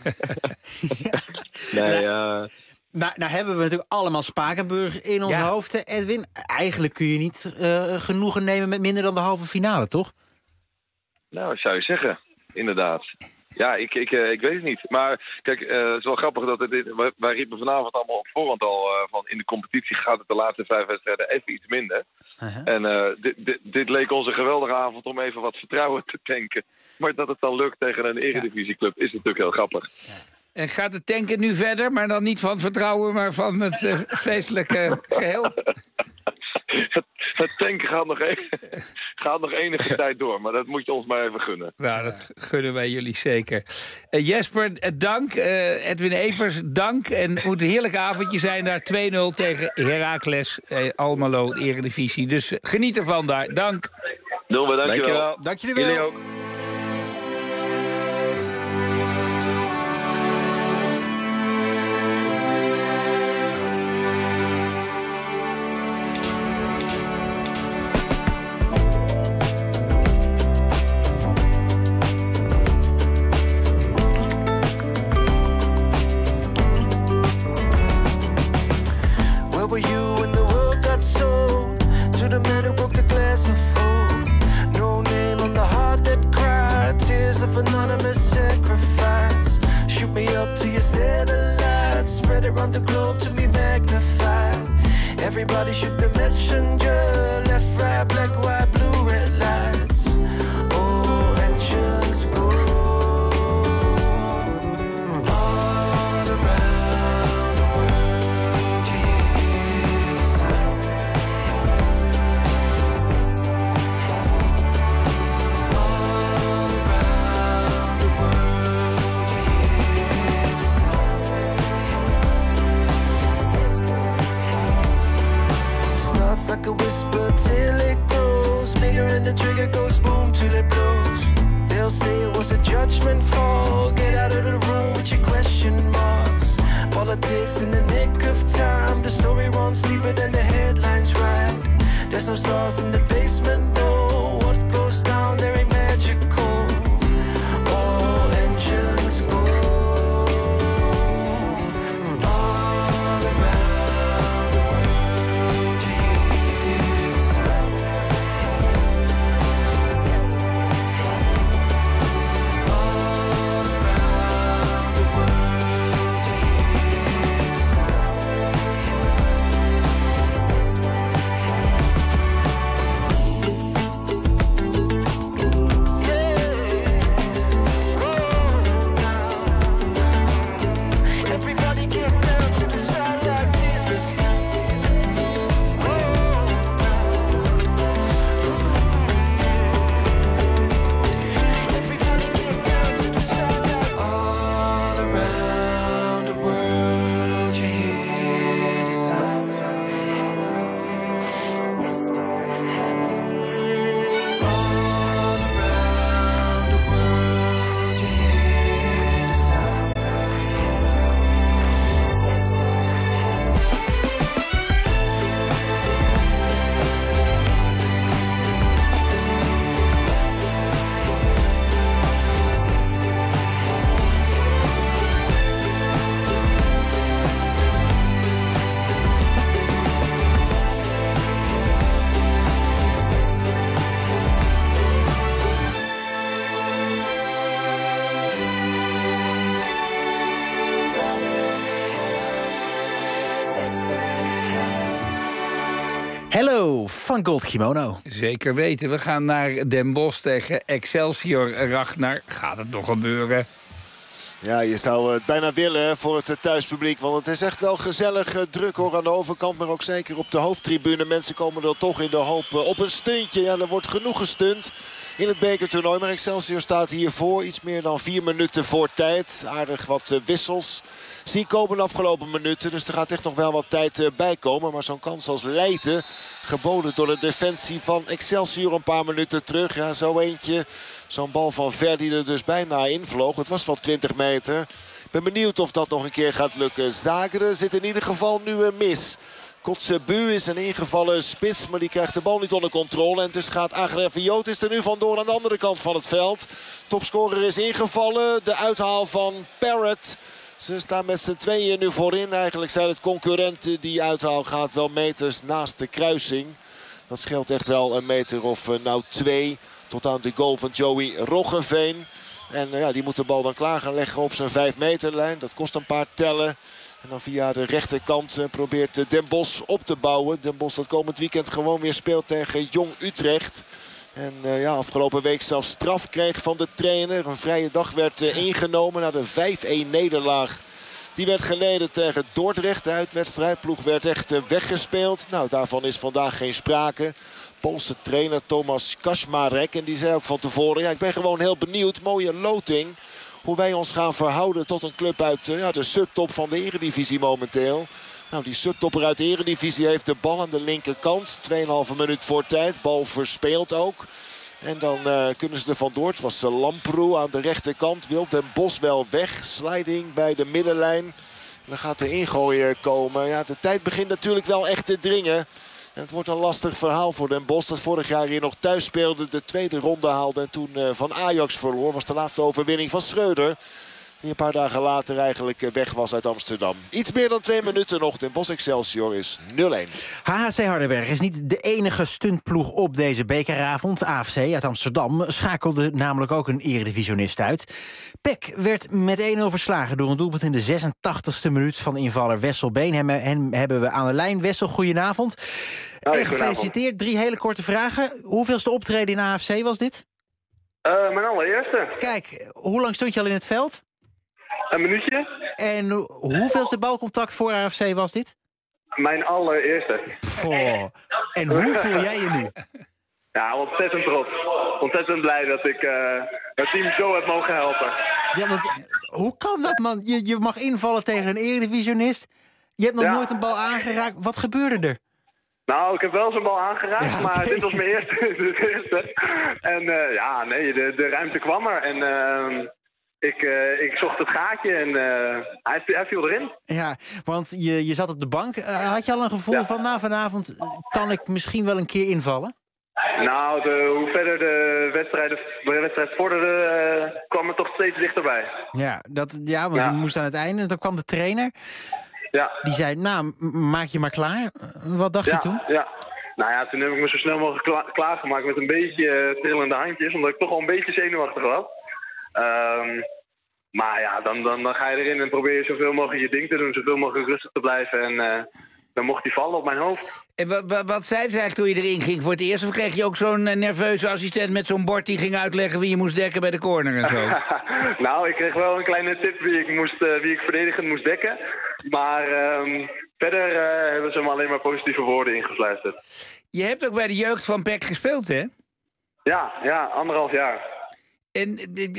Speaker 4: Nou hebben we natuurlijk allemaal Spakenburg in ons hoofd, Edwin. Eigenlijk kun je niet genoegen nemen met minder dan de halve finale, toch?
Speaker 22: Nou, dat zou je zeggen. Inderdaad. Ja, ik weet het niet. Maar kijk, het is wel grappig dat wij riepen vanavond allemaal op voorhand al van in de competitie gaat het de laatste 5 wedstrijden even iets minder. En dit leek ons een geweldige avond om even wat vertrouwen te tanken. Maar dat het dan lukt tegen een eredivisieclub is natuurlijk heel grappig.
Speaker 5: Ja. En gaat het tanken nu verder, maar dan niet van vertrouwen, maar van het feestelijke geheel?
Speaker 22: Het tanken gaat nog enige tijd door, maar dat moet je ons maar even gunnen.
Speaker 5: Nou, dat gunnen wij jullie zeker. Jesper, dank. Edwin Evers, dank. En het moet een heerlijk avondje zijn daar. 2-0 tegen Heracles Almelo, de Eredivisie. Dus geniet ervan daar. Dank.
Speaker 22: Doen we, dankjewel.
Speaker 4: Dank jullie wel.
Speaker 22: Jullie ook.
Speaker 8: Anonymous sacrifice. Shoot me up to your satellite. Spread around the globe to be magnified. Everybody shoot the messenger. Left, right, black, white, blue, red lights. Oh, engines go all around the world. You hear the sound. Like a whisper till it grows bigger and the trigger goes boom till it blows. They'll say it was a judgment call. Get out of the room with your question marks. Politics in the nick of time. The story runs deeper than the headlines write. There's no stars in the basement, no. What goes down there ain't magical. All engines go.
Speaker 4: Hello, van Gold Kimono.
Speaker 5: Zeker weten. We gaan naar Den Bosch tegen Excelsior. Ragnar, gaat het nog gebeuren?
Speaker 21: Ja, je zou het bijna willen voor het thuispubliek. Want het is echt wel gezellig druk hoor aan de overkant. Maar ook zeker op de hoofdtribune. Mensen komen er toch in de hoop op een stuntje. Ja, er wordt genoeg gestunt. in het bekertoernooi. Maar Excelsior staat hiervoor iets meer dan 4 minuten voor tijd. Aardig wat wissels zien komen de afgelopen minuten. Dus er gaat echt nog wel wat tijd bij komen. Maar zo'n kans als Leijten, geboden door de defensie van Excelsior een paar minuten terug. Ja, zo eentje. Zo'n bal van Ver die er dus bijna invloog. Het was wel 20 meter. Ik ben benieuwd of dat nog een keer gaat lukken. Zageren zit in ieder geval nu mis. Kotzebu is een ingevallen spits, maar die krijgt de bal niet onder controle. En dus gaat Agrafiotis er nu vandoor aan de andere kant van het veld. Topscorer is ingevallen. De uithaal van Parrott. Ze staan met z'n tweeën nu voorin. Eigenlijk zijn het concurrenten. Die uithaal gaat wel meters naast de kruising. Dat scheelt echt wel een meter of 2 tot aan de goal van Joey Roggeveen. En die moet de bal dan klaar gaan leggen op zijn 5 meterlijn. Dat kost een paar tellen. En dan via de rechterkant probeert Den Bosch op te bouwen. Den Bosch dat komend weekend gewoon weer speelt tegen Jong Utrecht. En afgelopen week zelfs straf kreeg van de trainer. Een vrije dag werd ingenomen na de 5-1 nederlaag. Die werd geleden tegen Dordrecht. De uitwedstrijd. Ploeg werd echt weggespeeld. Nou, daarvan is vandaag geen sprake. Poolse trainer Tomasz Kaczmarek. En die zei ook van tevoren, ik ben gewoon heel benieuwd. Mooie loting. Hoe wij ons gaan verhouden tot een club uit de subtop van de Eredivisie momenteel. Nou, die subtopper uit de Eredivisie heeft de bal aan de linkerkant. 2,5 minuut voor tijd. Bal verspeeld ook. En dan kunnen ze er vandoor. Het was Lamproe aan de rechterkant. Wil Den Bosch wel weg. Sliding bij de middenlijn. En dan gaat de ingooien komen. Ja, de tijd begint natuurlijk wel echt te dringen. En het wordt een lastig verhaal voor Den Bosch. Dat vorig jaar hier nog thuis speelde. De tweede ronde haalde en toen van Ajax verloor. Was de laatste overwinning van Schreuder. Die een paar dagen later eigenlijk weg was uit Amsterdam. Iets meer dan 2 minuten nog. Den Bosch Excelsior is 0-1.
Speaker 4: HHC Hardenberg is niet de enige stuntploeg op deze bekeravond. AFC uit Amsterdam schakelde namelijk ook een eredivisionist uit. PEC werd met 1-0 verslagen door een doelpunt in de 86e minuut van invaller Wessel Been. Hem hebben we aan de lijn. Wessel, goedenavond. En gefeliciteerd. 3 hele korte vragen. Hoeveelste optreden in AFC was dit?
Speaker 1: Mijn allereerste.
Speaker 4: Kijk, hoe lang stond je al in het veld?
Speaker 1: Een minuutje.
Speaker 4: En hoeveelste balcontact voor AFC was dit?
Speaker 1: Mijn allereerste.
Speaker 4: En hoe voel jij je nu?
Speaker 1: Ja, ontzettend trots. Ontzettend blij dat ik het team zo heb mogen helpen.
Speaker 4: Ja, want hoe kan dat, man? Je mag invallen tegen een eredivisionist. Je hebt nog nooit een bal aangeraakt. Wat gebeurde er?
Speaker 1: Nou, ik heb wel zo'n bal aangeraakt, maar dit was mijn eerste. En de ruimte kwam er. En ik zocht het gaatje en hij viel erin.
Speaker 4: Ja, want je zat op de bank. Had je al een gevoel van, vanavond kan ik misschien wel een keer invallen?
Speaker 1: Nou, hoe verder de wedstrijd vorderde, kwam het toch steeds dichterbij.
Speaker 4: Ja, want je moest aan het einde. En dan kwam de trainer.
Speaker 1: Ja.
Speaker 4: Die zei, maak je maar klaar. Wat dacht je toen?
Speaker 1: Ja. Nou ja, toen heb ik me zo snel mogelijk klaargemaakt met een beetje trillende handjes. Omdat ik toch al een beetje zenuwachtig was. Maar ja, dan ga je erin en probeer je zoveel mogelijk je ding te doen. Zoveel mogelijk rustig te blijven. En dan mocht hij vallen op mijn hoofd.
Speaker 5: En wat zei ze eigenlijk toen je erin ging voor het eerst? Of kreeg je ook zo'n nerveuze assistent met zo'n bord die ging uitleggen wie je moest dekken bij de corner en zo?
Speaker 1: Nou, ik kreeg wel een kleine tip wie ik verdedigend moest dekken. Maar verder hebben ze me alleen maar positieve woorden ingefluisterd.
Speaker 5: Je hebt ook bij de jeugd van PEC gespeeld, hè?
Speaker 1: Ja, 1,5 jaar.
Speaker 5: En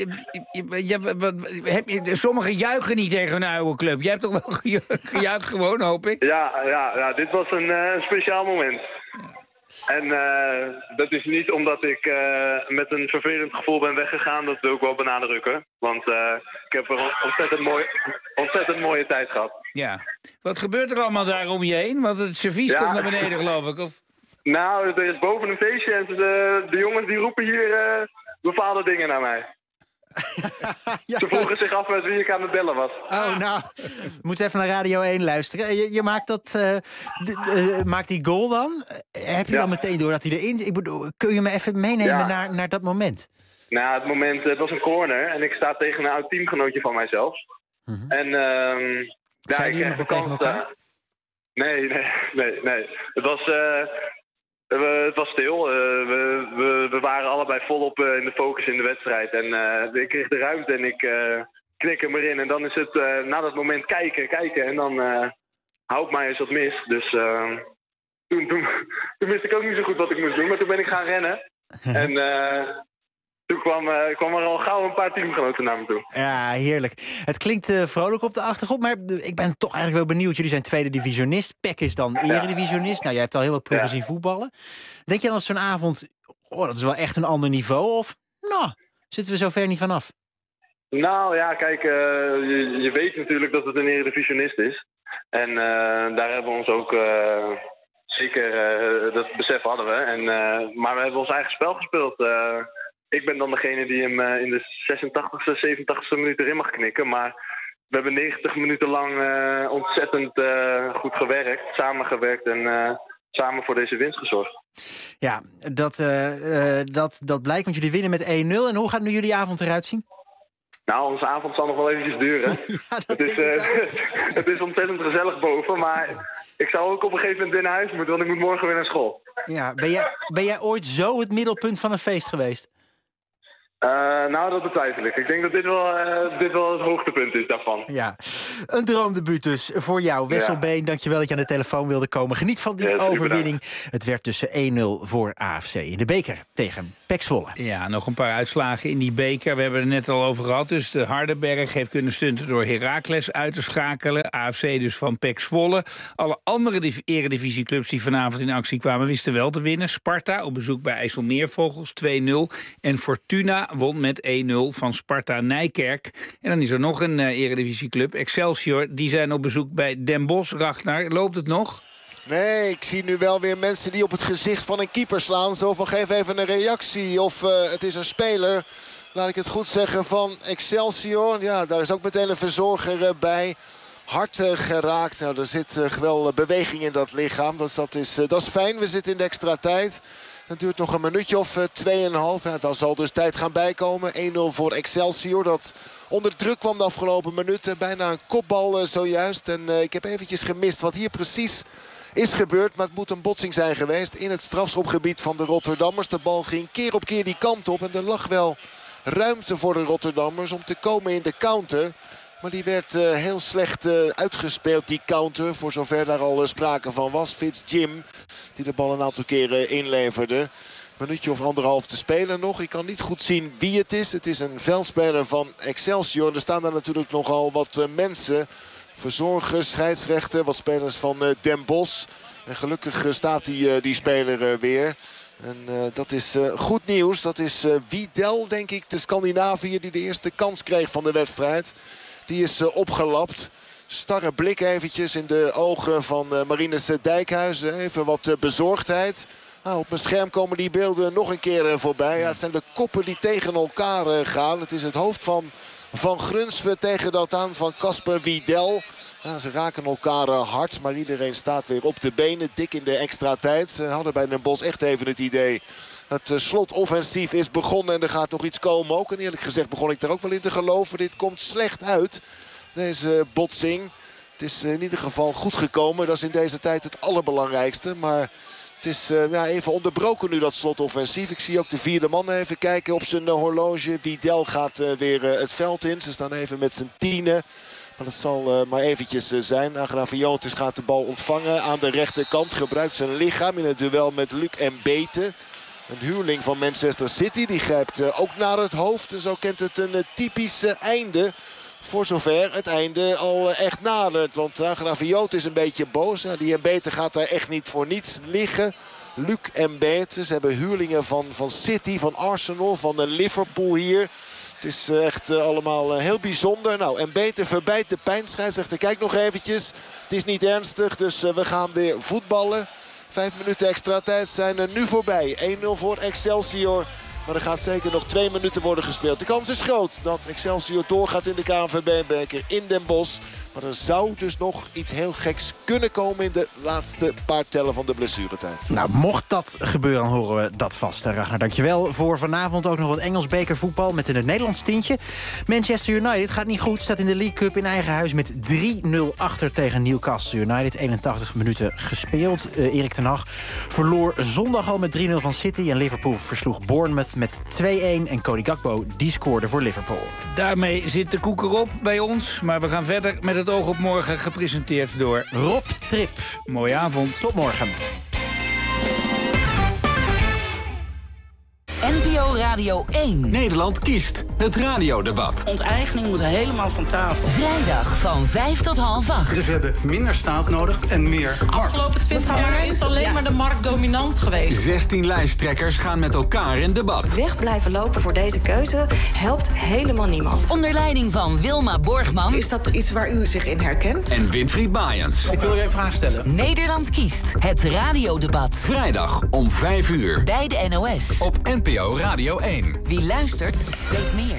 Speaker 5: sommigen juichen niet tegen een oude club. Jij hebt toch wel gejuicht gewoon, hoop ik?
Speaker 1: Ja, dit was een speciaal moment. Ja. En dat is niet omdat ik met een vervelend gevoel ben weggegaan. Dat wil ik wel benadrukken. Want ik heb een ontzettend mooie tijd gehad.
Speaker 5: Ja. Wat gebeurt er allemaal daar om je heen? Want het servies komt naar beneden, geloof ik. Of?
Speaker 1: Nou, er is boven een feestje en de jongens die roepen hier bepaalde dingen naar mij. Ze vroegen zich af met wie ik aan het bellen was.
Speaker 4: Oh, nou, we moeten even naar Radio 1 luisteren. Je maakt maakt die goal dan? Heb je dan meteen door dat hij erin zit? Ik bedoel, kun je me even meenemen naar dat moment?
Speaker 1: Nou, het was een corner en ik sta tegen een oud teamgenootje van mijzelf. Mm-hmm. En
Speaker 4: zijn jullie nog tegen elkaar?
Speaker 1: Nee. Het was stil. We waren allebei volop in de focus in de wedstrijd. En ik kreeg de ruimte en ik knik hem erin. En dan is het na dat moment kijken. En dan houdt mij eens wat mis. Dus toen wist ik ook niet zo goed wat ik moest doen. Maar toen ben ik gaan rennen. En toen kwam er al gauw een paar teamgenoten naar me toe.
Speaker 4: Ja, heerlijk. Het klinkt vrolijk op de achtergrond, maar ik ben toch eigenlijk wel benieuwd. Jullie zijn tweede divisionist, PEC is dan eredivisionist. Nou, jij hebt al heel wat ploegen zien voetballen. Denk je dan op zo'n avond, dat is wel echt een ander niveau? Of, zitten we zo ver niet vanaf?
Speaker 1: Nou ja, kijk, je weet natuurlijk dat het een eredivisionist is. En daar hebben we ons ook zeker, dat besef hadden we. Maar we hebben ons eigen spel gespeeld. Ik ben dan degene die hem in de 86e, 87e minuut erin mag knikken. Maar we hebben 90 minuten lang ontzettend goed gewerkt, samengewerkt en samen voor deze winst gezorgd.
Speaker 4: Ja, dat blijkt, want jullie winnen met 1-0. En hoe gaat nu jullie avond eruit zien?
Speaker 1: Nou, onze avond zal nog wel eventjes duren. Het is ontzettend gezellig boven, maar ik zou ook op een gegeven moment naar huis moeten, want ik moet morgen weer naar school.
Speaker 4: Ja, ben jij ooit zo het middelpunt van een feest geweest?
Speaker 1: Nou, dat betwijfel ik. Ik denk dat dit wel het hoogtepunt is daarvan.
Speaker 4: Ja, een droomdebuut dus voor jou. Wessel Been, dankjewel dat je aan de telefoon wilde komen. Geniet van die overwinning. Het werd tussen 1-0 voor AFC in de beker tegen PEC Zwolle.
Speaker 5: Ja, nog een paar uitslagen in die beker. We hebben het net al over gehad. Dus de Hardenberg heeft kunnen stunten door Heracles uit te schakelen. AFC dus van PEC Zwolle. Alle andere eredivisieclubs die vanavond in actie kwamen wisten wel te winnen. Sparta op bezoek bij IJsselmeervogels 2-0. En Fortuna won met 1-0 van Sparta Nijkerk. En dan is er nog een eredivisieclub, Excelsior. Die zijn op bezoek bij Den Bosch. Ragnar, loopt het nog?
Speaker 21: Nee, ik zie nu wel weer mensen die op het gezicht van een keeper slaan. Zo van, geef even een reactie of het is een speler. Laat ik het goed zeggen, van Excelsior. Ja, daar is ook meteen een verzorger bij. Hard geraakt. Nou, er zit wel beweging in dat lichaam. Dus dat is fijn. We zitten in de extra tijd. Het duurt nog een minuutje of 2,5. Ja, dan zal dus tijd gaan bijkomen. 1-0 voor Excelsior. Dat onder druk kwam de afgelopen minuten. Bijna een kopbal zojuist. En ik heb eventjes gemist wat hier precies is gebeurd. Maar het moet een botsing zijn geweest in het strafschopgebied van de Rotterdammers. De bal ging keer op keer die kant op. En er lag wel ruimte voor de Rotterdammers om te komen in de counter. Maar die werd heel slecht uitgespeeld, die counter. Voor zover daar al sprake van was. Fitz-Jim, die de bal een aantal keren inleverde. Minuutje of anderhalf te spelen nog. Ik kan niet goed zien wie het is. Het is een veldspeler van Excelsior. Er staan daar natuurlijk nogal wat mensen. Verzorgers, scheidsrechter, wat spelers van Den Bosch. En gelukkig staat die speler weer. En dat is goed nieuws. Dat is Wiedel, denk ik, de Scandinaviër die de eerste kans kreeg van de wedstrijd. Die is opgelapt. Starre blik eventjes in de ogen van Marinus Dijkhuizen. Even wat bezorgdheid. Nou, op mijn scherm komen die beelden nog een keer voorbij. Ja, het zijn de koppen die tegen elkaar gaan. Het is het hoofd van Grunsven tegen dat aan van Casper Wiedel. Ja, ze raken elkaar hard, maar iedereen staat weer op de benen. Dik in de extra tijd. Ze hadden bij Den Bosch echt even het idee. Het slotoffensief is begonnen en er gaat nog iets komen ook. En eerlijk gezegd begon ik er ook wel in te geloven. Dit komt slecht uit, deze botsing. Het is in ieder geval goed gekomen. Dat is in deze tijd het allerbelangrijkste. Maar het is even onderbroken nu, dat slotoffensief. Ik zie ook de vierde man even kijken op zijn horloge. Wiedel gaat weer het veld in. Ze staan even met z'n tienen. Maar dat zal maar eventjes zijn. Agrafiotis gaat de bal ontvangen aan de rechterkant. Gebruikt zijn lichaam in het duel met Luc Mbete. Een huurling van Manchester City. Die grijpt ook naar het hoofd. En zo kent het een typisch einde. Voor zover het einde al echt nadert. Want Agrafiotis is een beetje boos. Ja, die Mbete gaat daar echt niet voor niets liggen. Luc Mbete. Ze hebben huurlingen van City, van Arsenal, van Liverpool hier. Het is echt allemaal heel bijzonder. Nou, Mbete verbijt de pijn. Scheidsrechter, kijk nog eventjes. Het is niet ernstig, dus we gaan weer voetballen. 5 minuten extra tijd zijn er nu voorbij. 1-0 voor Excelsior. Maar er gaat zeker nog 2 minuten worden gespeeld. De kans is groot dat Excelsior doorgaat in de KNVB-beker in Den Bosch. Maar er zou dus nog iets heel geks kunnen komen in de laatste paar tellen van de blessuretijd.
Speaker 4: Nou, mocht dat gebeuren, dan horen we dat vast. Ragnar, dankjewel. Voor vanavond ook nog wat Engels bekervoetbal met een Nederlands tintje. Manchester United gaat niet goed. Staat in de League Cup in eigen huis met 3-0 achter tegen Newcastle United. 81 minuten gespeeld. Erik ten Hag verloor zondag al met 3-0 van City. En Liverpool versloeg Bournemouth met 2-1. En Cody Gakpo, die scoorde voor Liverpool.
Speaker 5: Daarmee zit de koek erop bij ons. Maar we gaan verder met het oog op morgen, gepresenteerd door
Speaker 4: Rob Trip.
Speaker 5: Mooie avond.
Speaker 4: Tot morgen.
Speaker 3: NPO Radio. Radio 1.
Speaker 10: Nederland kiest het radiodebat.
Speaker 9: Onteigening moet helemaal van tafel.
Speaker 3: Vrijdag van 5 tot half 8.
Speaker 9: Dus we hebben minder staat nodig en meer markt.
Speaker 11: Afgelopen 20 jaar is alleen maar de markt dominant geweest.
Speaker 10: 16 lijsttrekkers gaan met elkaar in debat.
Speaker 23: Weg blijven lopen voor deze keuze helpt helemaal niemand.
Speaker 3: Onder leiding van Wilma Borgman.
Speaker 9: Is dat iets waar u zich in herkent?
Speaker 10: En Winfried Bajens.
Speaker 9: Ik wil u even een vraag stellen.
Speaker 3: Nederland kiest het radiodebat.
Speaker 10: Vrijdag om 5 uur.
Speaker 3: Bij de NOS.
Speaker 10: Op NPO Radio 1.
Speaker 3: Wie luistert, weet meer.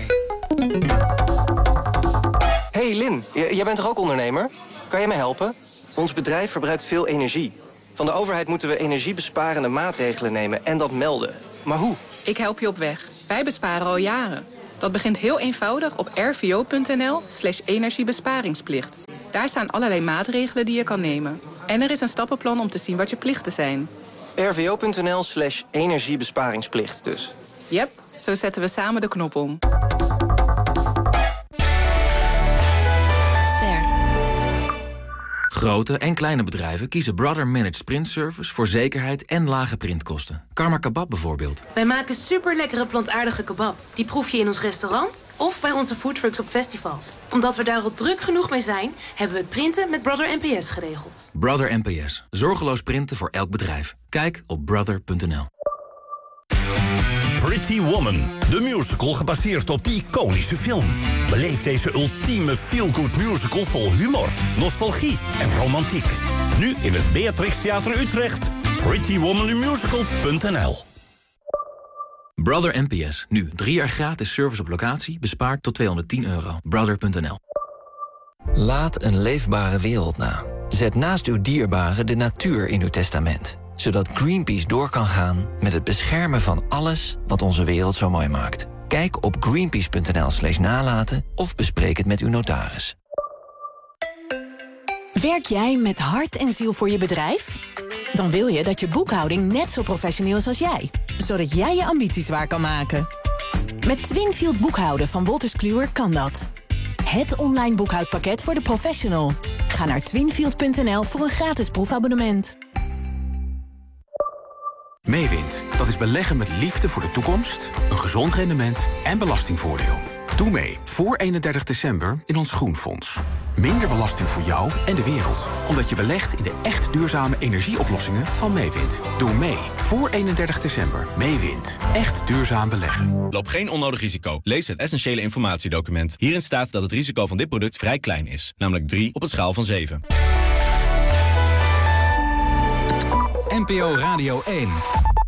Speaker 24: Hey Lin, jij bent toch ook ondernemer? Kan je me helpen? Ons bedrijf verbruikt veel energie. Van de overheid moeten we energiebesparende maatregelen nemen en dat melden. Maar hoe?
Speaker 25: Ik help je op weg. Wij besparen al jaren. Dat begint heel eenvoudig op rvo.nl/energiebesparingsplicht. Daar staan allerlei maatregelen die je kan nemen. En er is een stappenplan om te zien wat je plichten zijn.
Speaker 24: rvo.nl/energiebesparingsplicht dus.
Speaker 25: Yep, zo zetten we samen de knop om.
Speaker 26: Grote en kleine bedrijven kiezen Brother Managed Print Service voor zekerheid en lage printkosten. Karma Kebab bijvoorbeeld.
Speaker 27: Wij maken super lekkere plantaardige kebab. Die proef je in ons restaurant of bij onze foodtrucks op festivals. Omdat we daar al druk genoeg mee zijn, hebben we het printen met Brother NPS geregeld.
Speaker 26: Brother NPS. Zorgeloos printen voor elk bedrijf. Kijk op brother.nl.
Speaker 28: Pretty Woman, de musical gebaseerd op die iconische film. Beleef deze ultieme feel-good musical vol humor, nostalgie en romantiek. Nu in het Beatrix Theater Utrecht. prettywomanthemusical.nl.
Speaker 26: Brother NPS. Nu 3 jaar gratis service op locatie, bespaard tot €210. Brother.nl.
Speaker 29: Laat een leefbare wereld na. Zet naast uw dierbaren de natuur in uw testament. Zodat Greenpeace door kan gaan met het beschermen van alles wat onze wereld zo mooi maakt. Kijk op greenpeace.nl/nalaten of bespreek het met uw notaris.
Speaker 30: Werk jij met hart en ziel voor je bedrijf? Dan wil je dat je boekhouding net zo professioneel is als jij. Zodat jij je ambities waar kan maken. Met Twinfield boekhouden van Wolters Kluwer kan dat. Het online boekhoudpakket voor de professional. Ga naar twinfield.nl voor een gratis proefabonnement.
Speaker 31: Meewind, dat is beleggen met liefde voor de toekomst, een gezond rendement en belastingvoordeel. Doe mee voor 31 december in ons Groenfonds. Minder belasting voor jou en de wereld. Omdat je belegt in de echt duurzame energieoplossingen van Meewind. Doe mee voor 31 december. Meewind. Echt duurzaam beleggen.
Speaker 32: Loop geen onnodig risico. Lees het essentiële informatiedocument. Hierin staat dat het risico van dit product vrij klein is. Namelijk 3 op een schaal van 7.
Speaker 10: NPO Radio 1.